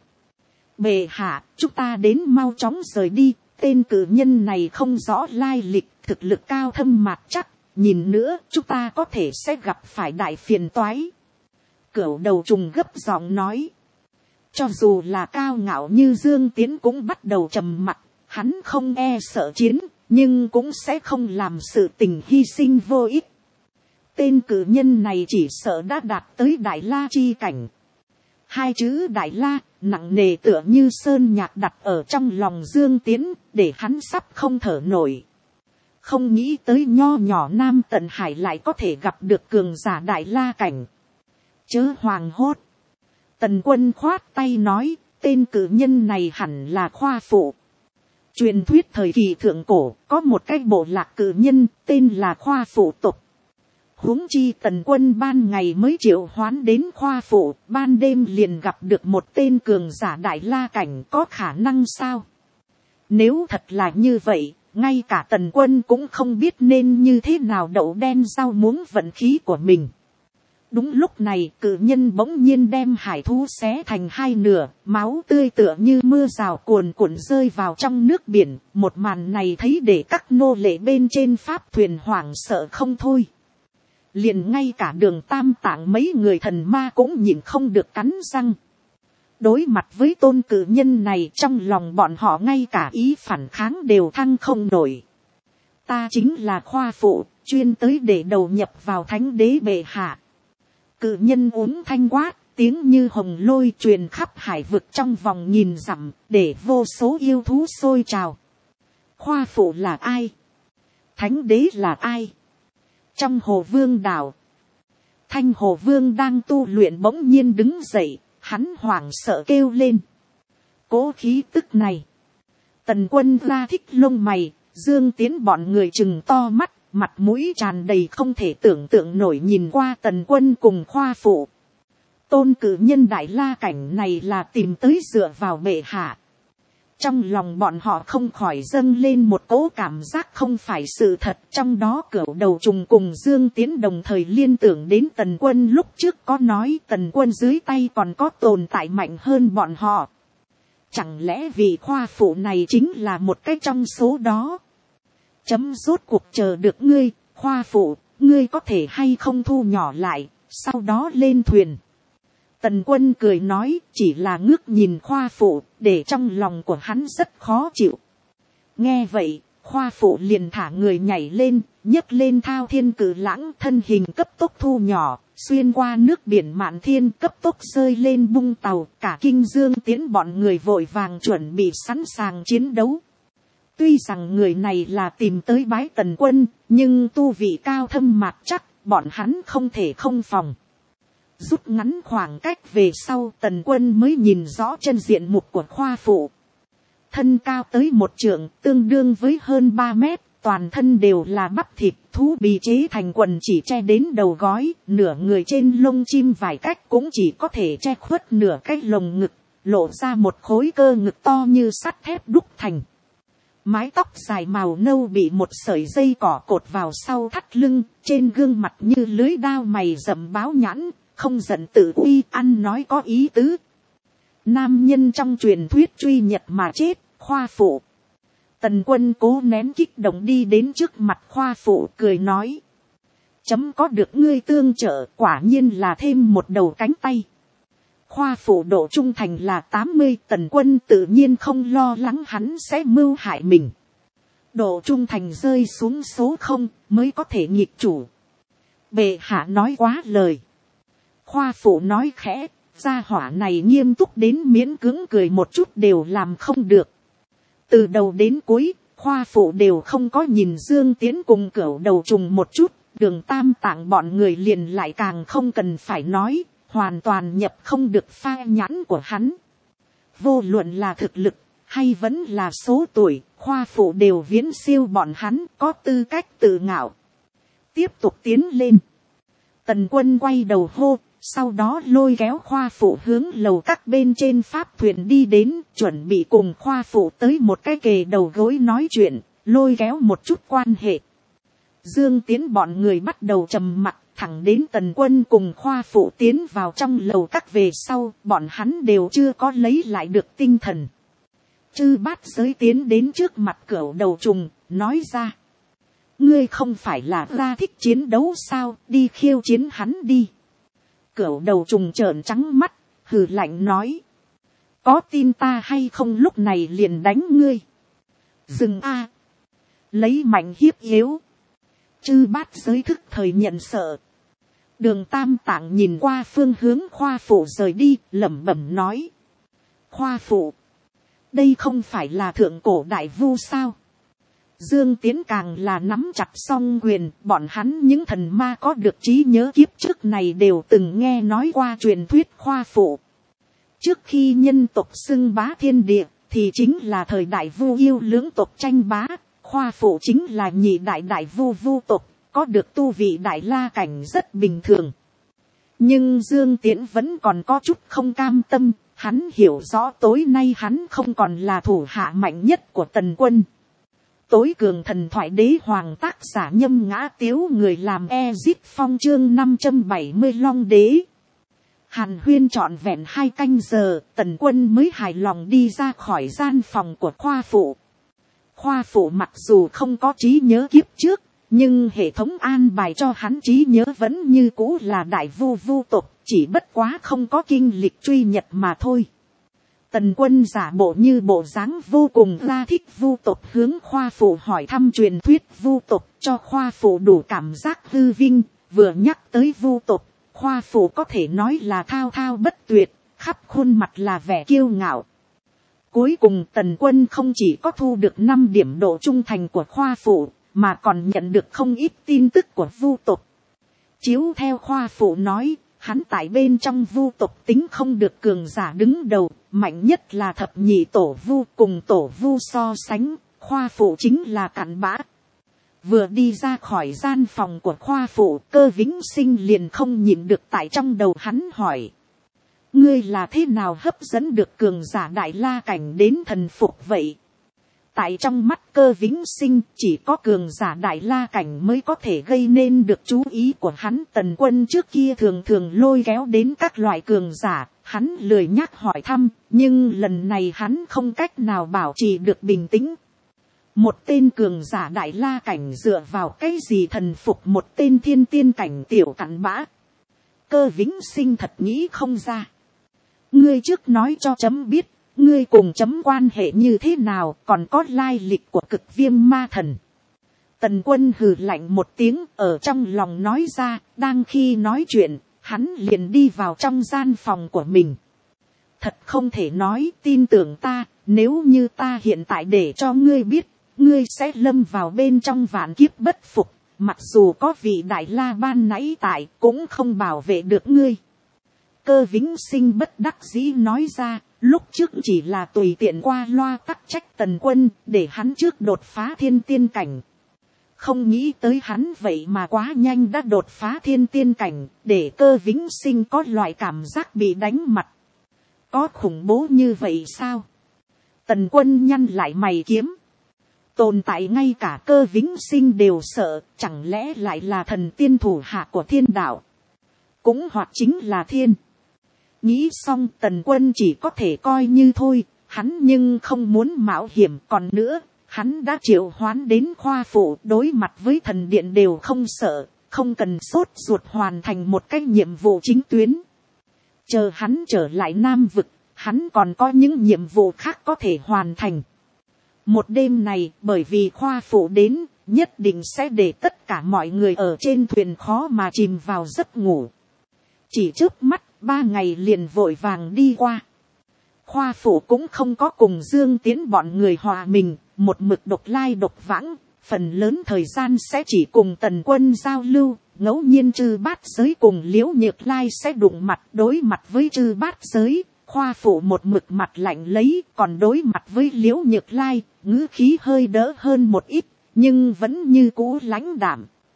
Bệ hạ, chúng ta đến mau chóng rời đi, tên cử nhân này không rõ lai lịch, thực lực cao thâm mạc chắc, nhìn nữa chúng ta có thể sẽ gặp phải đại phiền toái. Cửu đầu trùng gấp giọng nói. Cho dù là cao ngạo như Dương Tiến cũng bắt đầu trầm mặc, hắn không e sợ chiến, nhưng cũng sẽ không làm sự tình hy sinh vô ích. Tên cử nhân này chỉ sợ đã đạt tới Đại La chi cảnh. Hai chữ Đại La nặng nề tựa như sơn nhạc đặt ở trong lòng Dương Tiến, để hắn sắp không thở nổi. Không nghĩ tới nho nhỏ Nam Tận Hải lại có thể gặp được cường giả Đại La cảnh. Chớ hoàng hốt. Tần Quân khoát tay nói, tên cử nhân này hẳn là Khoa Phụ. Truyền thuyết thời kỳ thượng cổ, có một cái bộ lạc cử nhân, tên là Khoa Phụ tộc. Huống chi Tần Quân ban ngày mới triệu hoán đến Khoa Phụ, ban đêm liền gặp được một tên cường giả Đại La cảnh, có khả năng sao? Nếu thật là như vậy, ngay cả Tần Quân cũng không biết nên như thế nào đậu đen rau muống vận khí của mình. Đúng lúc này cử nhân bỗng nhiên đem hải thú xé thành hai nửa, máu tươi tựa như mưa rào cuồn cuộn rơi vào trong nước biển. Một màn này thấy để các nô lệ bên trên pháp thuyền hoảng sợ không thôi. Liền ngay cả Đường Tam Tạng mấy người thần ma cũng nhịn không được cắn răng. Đối mặt với tôn cử nhân này, trong lòng bọn họ ngay cả ý phản kháng đều thăng không nổi. Ta chính là Khoa Phụ, chuyên tới để đầu nhập vào Thánh Đế bệ hạ. Cự nhân uống thanh quát, tiếng như hồng lôi truyền khắp hải vực trong vòng nghìn dặm, để vô số yêu thú sôi trào. Khoa Phụ là ai? Thánh Đế là ai? Trong Hồ Vương đảo, Thanh Hồ Vương đang tu luyện bỗng nhiên đứng dậy, hắn hoảng sợ kêu lên. Cố khí tức này. Tần Quân ra thích lông mày, Dương Tiến bọn người trừng to mắt, mặt mũi tràn đầy không thể tưởng tượng nổi nhìn qua Tần Quân cùng Khoa Phụ. Tôn cử nhân Đại La cảnh này là tìm tới dựa vào bệ hạ. Trong lòng bọn họ không khỏi dâng lên một cỗ cảm giác không phải sự thật. Trong đó Cửu Đầu Trùng cùng Dương Tiến đồng thời liên tưởng đến Tần Quân lúc trước có nói Tần Quân dưới tay còn có tồn tại mạnh hơn bọn họ. Chẳng lẽ vì Khoa Phụ này chính là một cái trong số đó? Chấm rốt cuộc chờ được ngươi, Khoa Phụ, ngươi có thể hay không thu nhỏ lại, sau đó lên thuyền. Tần Quân cười nói, chỉ là ngước nhìn Khoa Phụ, để trong lòng của hắn rất khó chịu. Nghe vậy, Khoa Phụ liền thả người nhảy lên, nhấc lên thao thiên cử lãng, thân hình cấp tốc thu nhỏ, xuyên qua nước biển Mạn Thiên, cấp tốc rơi lên bung tàu. Cả Kinh Dương Tiến bọn người vội vàng chuẩn bị sẵn sàng chiến đấu. Tuy rằng người này là tìm tới bái Tần Quân, nhưng tu vị cao thâm mạc chắc, bọn hắn không thể không phòng. Rút ngắn khoảng cách về sau, Tần Quân mới nhìn rõ chân diện mục của Khoa Phụ. Thân cao tới 1 trượng, tương đương với hơn 3 mét, toàn thân đều là bắp thịt, thú bị chế thành quần chỉ che đến đầu gối, nửa người trên lông chim vài cách cũng chỉ có thể che khuất nửa cái lồng ngực, lộ ra một khối cơ ngực to như sắt thép đúc thành. Mái tóc dài màu nâu bị một sợi dây cỏ cột vào sau thắt lưng, trên gương mặt như lưới đao mày rậm báo nhãn, không giận tự uy, ăn nói có ý tứ. Nam nhân trong truyền thuyết truy nhật mà chết, Khoa Phụ. Tần Quân cố nén kích động đi đến trước mặt Khoa Phụ cười nói. Chấm có được ngươi tương trợ, quả nhiên là thêm một đầu cánh tay. Khoa Phụ độ trung thành là 80, Tần Quân tự nhiên không lo lắng hắn sẽ mưu hại mình. Độ trung thành rơi xuống số 0 mới có thể nghịch chủ. Bệ hạ nói quá lời. Khoa Phụ nói khẽ, gia hỏa này nghiêm túc đến miễn cưỡng cười một chút đều làm không được. Từ đầu đến cuối, Khoa Phụ đều không có nhìn Dương Tiến cùng Cửu Đầu Trùng một chút, Đường Tam Tạng bọn người liền lại càng không cần phải nói, hoàn toàn nhập không được pha nhãn của hắn. Vô luận là thực lực, hay vẫn là số tuổi, Khoa Phụ đều viễn siêu bọn hắn, có tư cách tự ngạo. Tiếp tục tiến lên. Tần Quân quay đầu hô, sau đó lôi kéo khoa phụ hướng lầu các bên trên pháp thuyền đi đến, chuẩn bị cùng khoa phụ tới một cái kề đầu gối nói chuyện, lôi kéo một chút quan hệ. Dương Tiến bọn người bắt đầu trầm mặc, thẳng đến Tần Quân cùng khoa phụ tiến vào trong lầu các về sau, bọn hắn đều chưa có lấy lại được tinh thần. Chư Bát Giới tiến đến trước mặt Cửu Đầu Trùng, nói ra: ngươi không phải là ra thích chiến đấu sao, đi khiêu chiến hắn đi. Cửu Đầu Trùng trợn trắng mắt, hừ lạnh nói: có tin ta hay không lúc này liền đánh ngươi. Dừng a, lấy mạnh hiếp yếu. Chư Bát Giới thức thời nhận sợ. Đường Tam Tạng nhìn qua phương hướng khoa phụ rời đi, lẩm bẩm nói: khoa phụ, đây không phải là thượng cổ đại vu sao? Dương Tiến càng là nắm chặt song quyền, bọn hắn những thần ma có được trí nhớ kiếp trước này đều từng nghe nói qua truyền thuyết khoa phụ. Trước khi nhân tộc xưng bá thiên địa, thì chính là thời đại vu yêu lưỡng tộc tranh bá, khoa phụ chính là nhị đại đại vu vu tộc, có được tu vị đại la cảnh rất bình thường. Nhưng Dương Tiến vẫn còn có chút không cam tâm, hắn hiểu rõ tối nay hắn không còn là thủ hạ mạnh nhất của Tần Quân. Tối cường thần thoại đế hoàng tác giả Nhâm Ngã Tiếu, người làm Ezip Phong, chương 570 Long Đế. Hàn huyên trọn vẹn 2 canh giờ, Tần Quân mới hài lòng đi ra khỏi gian phòng của khoa phụ. Khoa phụ mặc dù không có trí nhớ kiếp trước, nhưng hệ thống an bài cho hắn trí nhớ vẫn như cũ là đại vu vu tộc, chỉ bất quá không có kinh lịch truy nhật mà thôi. Tần Quân giả bộ như bộ dáng vô cùng ra thích vu tộc, hướng khoa phụ hỏi thăm truyền thuyết vu tộc, cho khoa phụ đủ cảm giác hư vinh. Vừa nhắc tới vu tộc, khoa phụ có thể nói là thao thao bất tuyệt, khắp khuôn mặt là vẻ kiêu ngạo. Cuối cùng Tần Quân không chỉ có thu được 5 điểm độ trung thành của khoa phụ, mà còn nhận được không ít tin tức của vu tộc. Chiếu theo khoa phụ nói, hắn tại bên trong vu tộc tính không được cường giả đứng đầu, mạnh nhất là thập nhị tổ vu, cùng tổ vu so sánh, khoa phụ chính là cặn bã. Vừa đi ra khỏi gian phòng của khoa phụ, Cơ Vĩnh Sinh liền không nhịn được tại trong đầu hắn hỏi: ngươi là thế nào hấp dẫn được cường giả đại la cảnh đến thần phục vậy? Tại trong mắt Cơ Vĩnh Sinh, chỉ có cường giả đại la cảnh mới có thể gây nên được chú ý của hắn. Tần Quân trước kia thường thường lôi kéo đến các loại cường giả, hắn lười nhắc hỏi thăm, nhưng lần này hắn không cách nào bảo trì được bình tĩnh. Một tên cường giả đại la cảnh dựa vào cái gì thần phục một tên thiên tiên cảnh tiểu cặn bã? Cơ Vĩnh Sinh thật nghĩ không ra. Ngươi trước nói cho chấm biết, ngươi cùng chấm quan hệ như thế nào, còn có lai lịch của Cực Viêm Ma Thần. Tần Quân hừ lạnh một tiếng, ở trong lòng nói ra. Đang khi nói chuyện, hắn liền đi vào trong gian phòng của mình. Thật không thể nói, tin tưởng ta, nếu như ta hiện tại để cho ngươi biết, ngươi sẽ lâm vào bên trong vạn kiếp bất phục. Mặc dù có vị đại la ban nãy tại, cũng không bảo vệ được ngươi. Cơ Vĩnh Sinh bất đắc dĩ nói ra. Lúc trước chỉ là tùy tiện qua loa tắc trách Tần Quân, để hắn trước đột phá thiên tiên cảnh. Không nghĩ tới hắn vậy mà quá nhanh đã đột phá thiên tiên cảnh, để Cơ Vĩnh Sinh có loại cảm giác bị đánh mặt. Có khủng bố như vậy sao? Tần Quân nhăn lại mày kiếm. Tồn tại ngay cả Cơ Vĩnh Sinh đều sợ, chẳng lẽ lại là thần tiên thủ hạ của thiên đạo? Cũng hoặc chính là thiên. Nghĩ xong Tần Quân chỉ có thể coi như thôi, hắn nhưng không muốn mạo hiểm. Còn nữa, hắn đã triệu hoán đến khoa phụ, đối mặt với thần điện đều không sợ, không cần sốt ruột hoàn thành một cái nhiệm vụ chính tuyến. Chờ hắn trở lại Nam Vực, hắn còn có những nhiệm vụ khác có thể hoàn thành. Một đêm này, bởi vì khoa phụ đến, nhất định sẽ để tất cả mọi người ở trên thuyền khó mà chìm vào giấc ngủ. Chỉ chớp mắt, 3 ngày liền vội vàng đi qua. Khoa phụ cũng không có cùng Dương Tiến bọn người hòa mình, một mực độc lai độc vãng, phần lớn thời gian sẽ chỉ cùng Tần Quân giao lưu. Ngẫu nhiên Chư Bát Giới cùng Liễu Nhược Lai sẽ đụng mặt, đối mặt với Chư Bát Giới, khoa phụ một mực mặt lạnh lấy, còn đối mặt với Liễu Nhược Lai, ngữ khí hơi đỡ hơn một ít, nhưng vẫn như cũ lãnh đạm.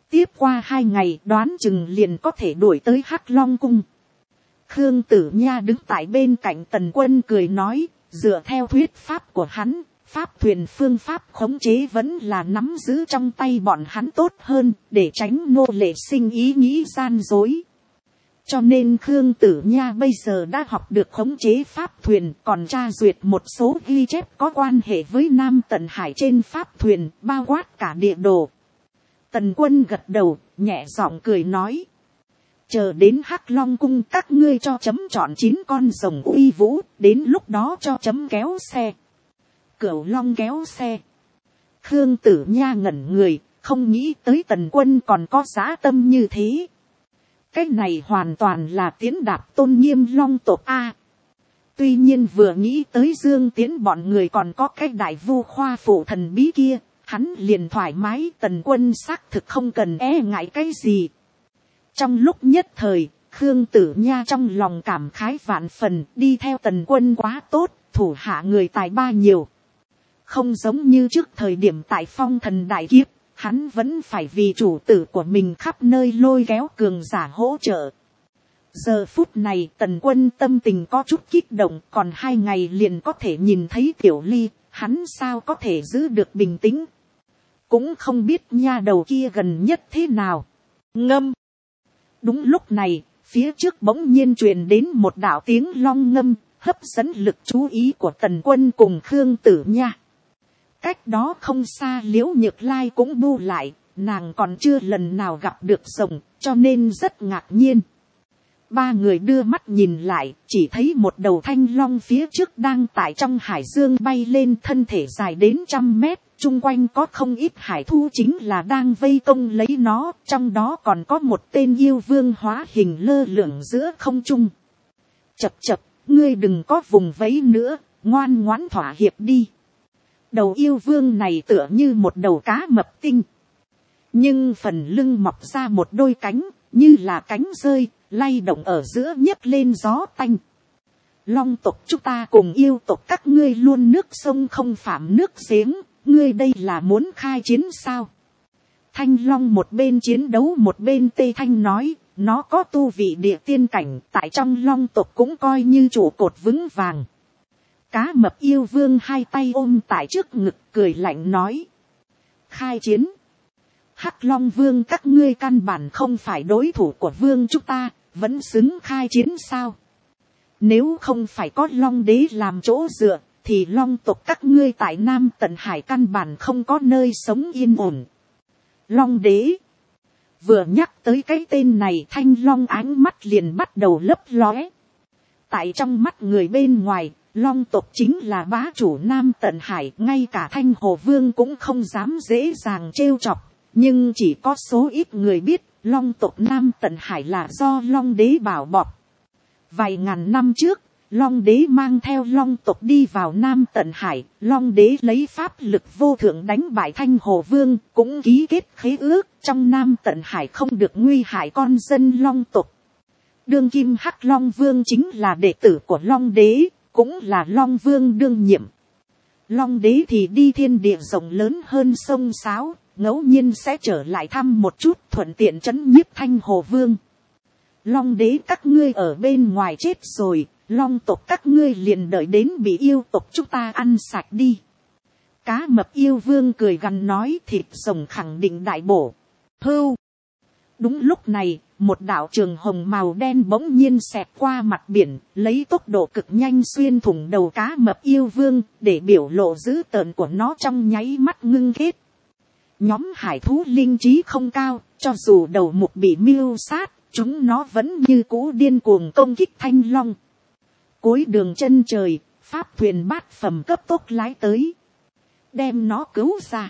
Tiếp qua 2 ngày đoán chừng liền có thể đuổi tới Hắc Long cung. Khương Tử Nha đứng tại bên cạnh Tần Quân cười nói, dựa theo thuyết pháp của hắn, pháp thuyền phương pháp khống chế vẫn là nắm giữ trong tay bọn hắn tốt hơn, để tránh nô lệ sinh ý nghĩ gian dối. Cho nên Khương Tử Nha bây giờ đã học được khống chế pháp thuyền, còn tra duyệt một số ghi chép có quan hệ với Nam Tận Hải trên pháp thuyền, bao quát cả địa đồ. Tần Quân gật đầu, nhẹ giọng cười nói. Chờ đến Hắc Long cung các ngươi cho chấm chọn 9 con rồng uy vũ, đến lúc đó cho chấm kéo xe. Cửu Long kéo xe. Khương Tử Nha ngẩn người, không nghĩ tới Tần Quân còn có dã tâm như thế. Cái này hoàn toàn là tiến đạp tôn nghiêm Long tộc A. Tuy nhiên vừa nghĩ tới Dương Tiến bọn người còn có cái đại vu khoa phụ thần bí kia, hắn liền thoải mái. Tần Quân xác thực không cần e ngại cái gì. Trong lúc nhất thời, Khương Tử Nha trong lòng cảm khái vạn phần, đi theo Tần Quân quá tốt, thủ hạ người tài ba nhiều. Không giống như trước thời điểm tại Phong Thần đại kiếp, hắn vẫn phải vì chủ tử của mình khắp nơi lôi kéo cường giả hỗ trợ. Giờ phút này Tần Quân tâm tình có chút kích động, còn 2 ngày liền có thể nhìn thấy Tiểu Ly, hắn sao có thể giữ được bình tĩnh. Cũng không biết nha đầu kia gần nhất thế nào. Ngâm. Đúng lúc này, phía trước bỗng nhiên truyền đến một đạo tiếng long ngâm, hấp dẫn lực chú ý của Tần Quân cùng Khương Tử Nha. Cách đó không xa Liễu Nhược Lai cũng bu lại, nàng còn chưa lần nào gặp được rồng, cho nên rất ngạc nhiên. 3 người đưa mắt nhìn lại, chỉ thấy một đầu thanh long phía trước đang tại trong hải dương bay lên, thân thể dài đến 100 mét, chung quanh có không ít hải thú chính là đang vây công lấy nó, trong đó còn có một tên yêu vương hóa hình lơ lửng giữa không trung. Chập chập, ngươi đừng có vùng vẫy nữa, ngoan ngoãn thỏa hiệp đi. Đầu yêu vương này tựa như một đầu cá mập tinh, nhưng phần lưng mọc ra một đôi cánh, như là cánh rơi, lay động ở giữa nhấc lên gió tanh. Long tộc chúng ta cùng yêu tộc các ngươi luôn nước sông không phạm nước giếng, ngươi đây là muốn khai chiến sao? Thanh long một bên chiến đấu một bên tê thanh nói, nó có tu vị địa tiên cảnh, tại trong long tộc cũng coi như trụ cột vững vàng. Cá mập yêu vương 2 tay ôm tại trước ngực cười lạnh nói. Khai chiến. Hắc Long vương các ngươi căn bản không phải đối thủ của vương chúng ta, vẫn xứng khai chiến sao? Nếu không phải có Long đế làm chỗ dựa, thì Long tộc các ngươi tại Nam Tận Hải căn bản không có nơi sống yên ổn. Long đế. Vừa nhắc tới cái tên này, Thanh Long ánh mắt liền bắt đầu lấp lóe. Tại trong mắt người bên ngoài, Long tộc chính là bá chủ Nam Tận Hải, ngay cả Thanh Hồ Vương cũng không dám dễ dàng trêu chọc. Nhưng chỉ có số ít người biết, Long tộc Nam Tận Hải là do Long đế bảo bọc. Vài ngàn năm trước, Long đế mang theo Long tộc đi vào Nam Tận Hải, Long đế lấy pháp lực vô thượng đánh bại Thanh Hồ Vương, cũng ký kết khế ước trong Nam Tận Hải không được nguy hại con dân Long tộc. Đương kim Hắc Long Vương chính là đệ tử của Long đế, cũng là Long Vương đương nhiệm. Long đế thì đi thiên địa rộng lớn hơn sông Sáo, ngẫu nhiên sẽ trở lại thăm một chút, thuận tiện trấn nhiếp Thanh Hồ Vương. Long đế các ngươi ở bên ngoài chết rồi, Long tộc các ngươi liền đợi đến bị yêu tộc chúng ta ăn sạch đi. Cá mập yêu vương cười gằn nói, thịt rồng khẳng định đại bổ. Hưu. Đúng lúc này, một đạo trường hồng màu đen bỗng nhiên xẹt qua mặt biển, lấy tốc độ cực nhanh xuyên thủng đầu cá mập yêu vương, để biểu lộ dữ tợn của nó trong nháy mắt ngưng kết. Nhóm hải thú linh trí không cao, cho dù đầu mục bị mưu sát, chúng nó vẫn như cũ điên cuồng công kích Thanh Long. Cuối đường chân trời, pháp thuyền bát phẩm cấp tốc lái tới, đem nó cứu ra.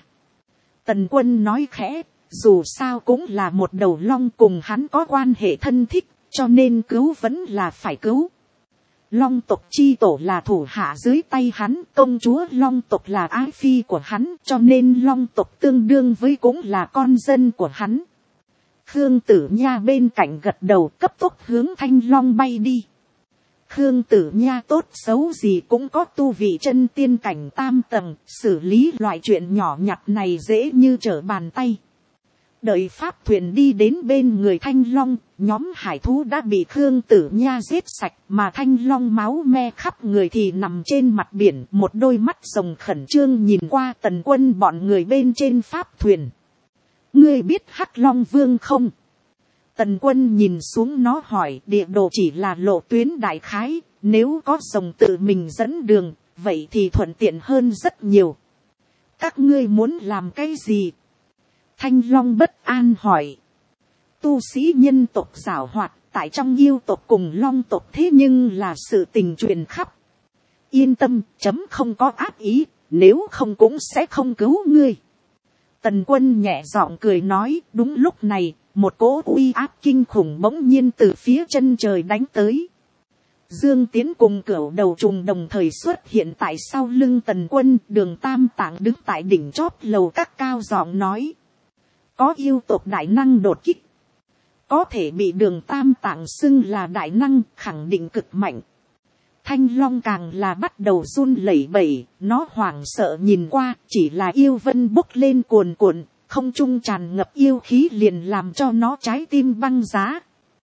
Tần Quân nói khẽ, dù sao cũng là một đầu long, cùng hắn có quan hệ thân thích, cho nên cứu vẫn là phải cứu. Long tộc chi tổ là thủ hạ dưới tay hắn, công chúa Long tộc là ái phi của hắn, cho nên Long tộc tương đương với cũng là con dân của hắn. Khương Tử Nha bên cạnh gật đầu, cấp tốc hướng Thanh Long bay đi. Khương Tử Nha tốt xấu gì cũng có tu vị chân tiên cảnh 3 tầng, xử lý loại chuyện nhỏ nhặt này dễ như trở bàn tay. đợi pháp thuyền đi đến bên người thanh long, nhóm hải thú đã bị Khương Tử Nha giết sạch, mà thanh long máu me khắp người thì nằm trên mặt biển, một đôi mắt rồng khẩn trương nhìn qua Tần Quân bọn người bên trên pháp thuyền. Ngươi biết Hắc Long Vương không? Tần Quân nhìn xuống nó hỏi. Địa đồ chỉ là lộ tuyến đại khái, nếu có rồng tự mình dẫn đường, vậy thì thuận tiện hơn rất nhiều. Các ngươi muốn làm cái gì? Thanh Long bất an hỏi. Tu sĩ nhân tộc giảo hoạt, tại trong yêu tộc cùng long tộc thế nhưng là sự tình truyền khắp. Yên tâm, chấm không có ác ý, nếu không cũng sẽ không cứu ngươi. Tần Quân nhẹ giọng cười nói. Đúng lúc này, một cỗ uy áp kinh khủng bỗng nhiên từ phía chân trời đánh tới. Dương Tiến cùng Cửu Đầu Trùng đồng thời xuất hiện tại sau lưng Tần Quân. Đường Tam Tạng đứng tại đỉnh chóp lầu các cao giọng nói. Có yêu tộc đại năng đột kích. Có thể bị Đường Tam Tạng xưng là đại năng, khẳng định cực mạnh. Thanh Long càng là bắt đầu run lẩy bẩy, nó hoảng sợ nhìn qua, chỉ là yêu vân bốc lên cuồn cuộn, không trung tràn ngập yêu khí liền làm cho nó trái tim băng giá.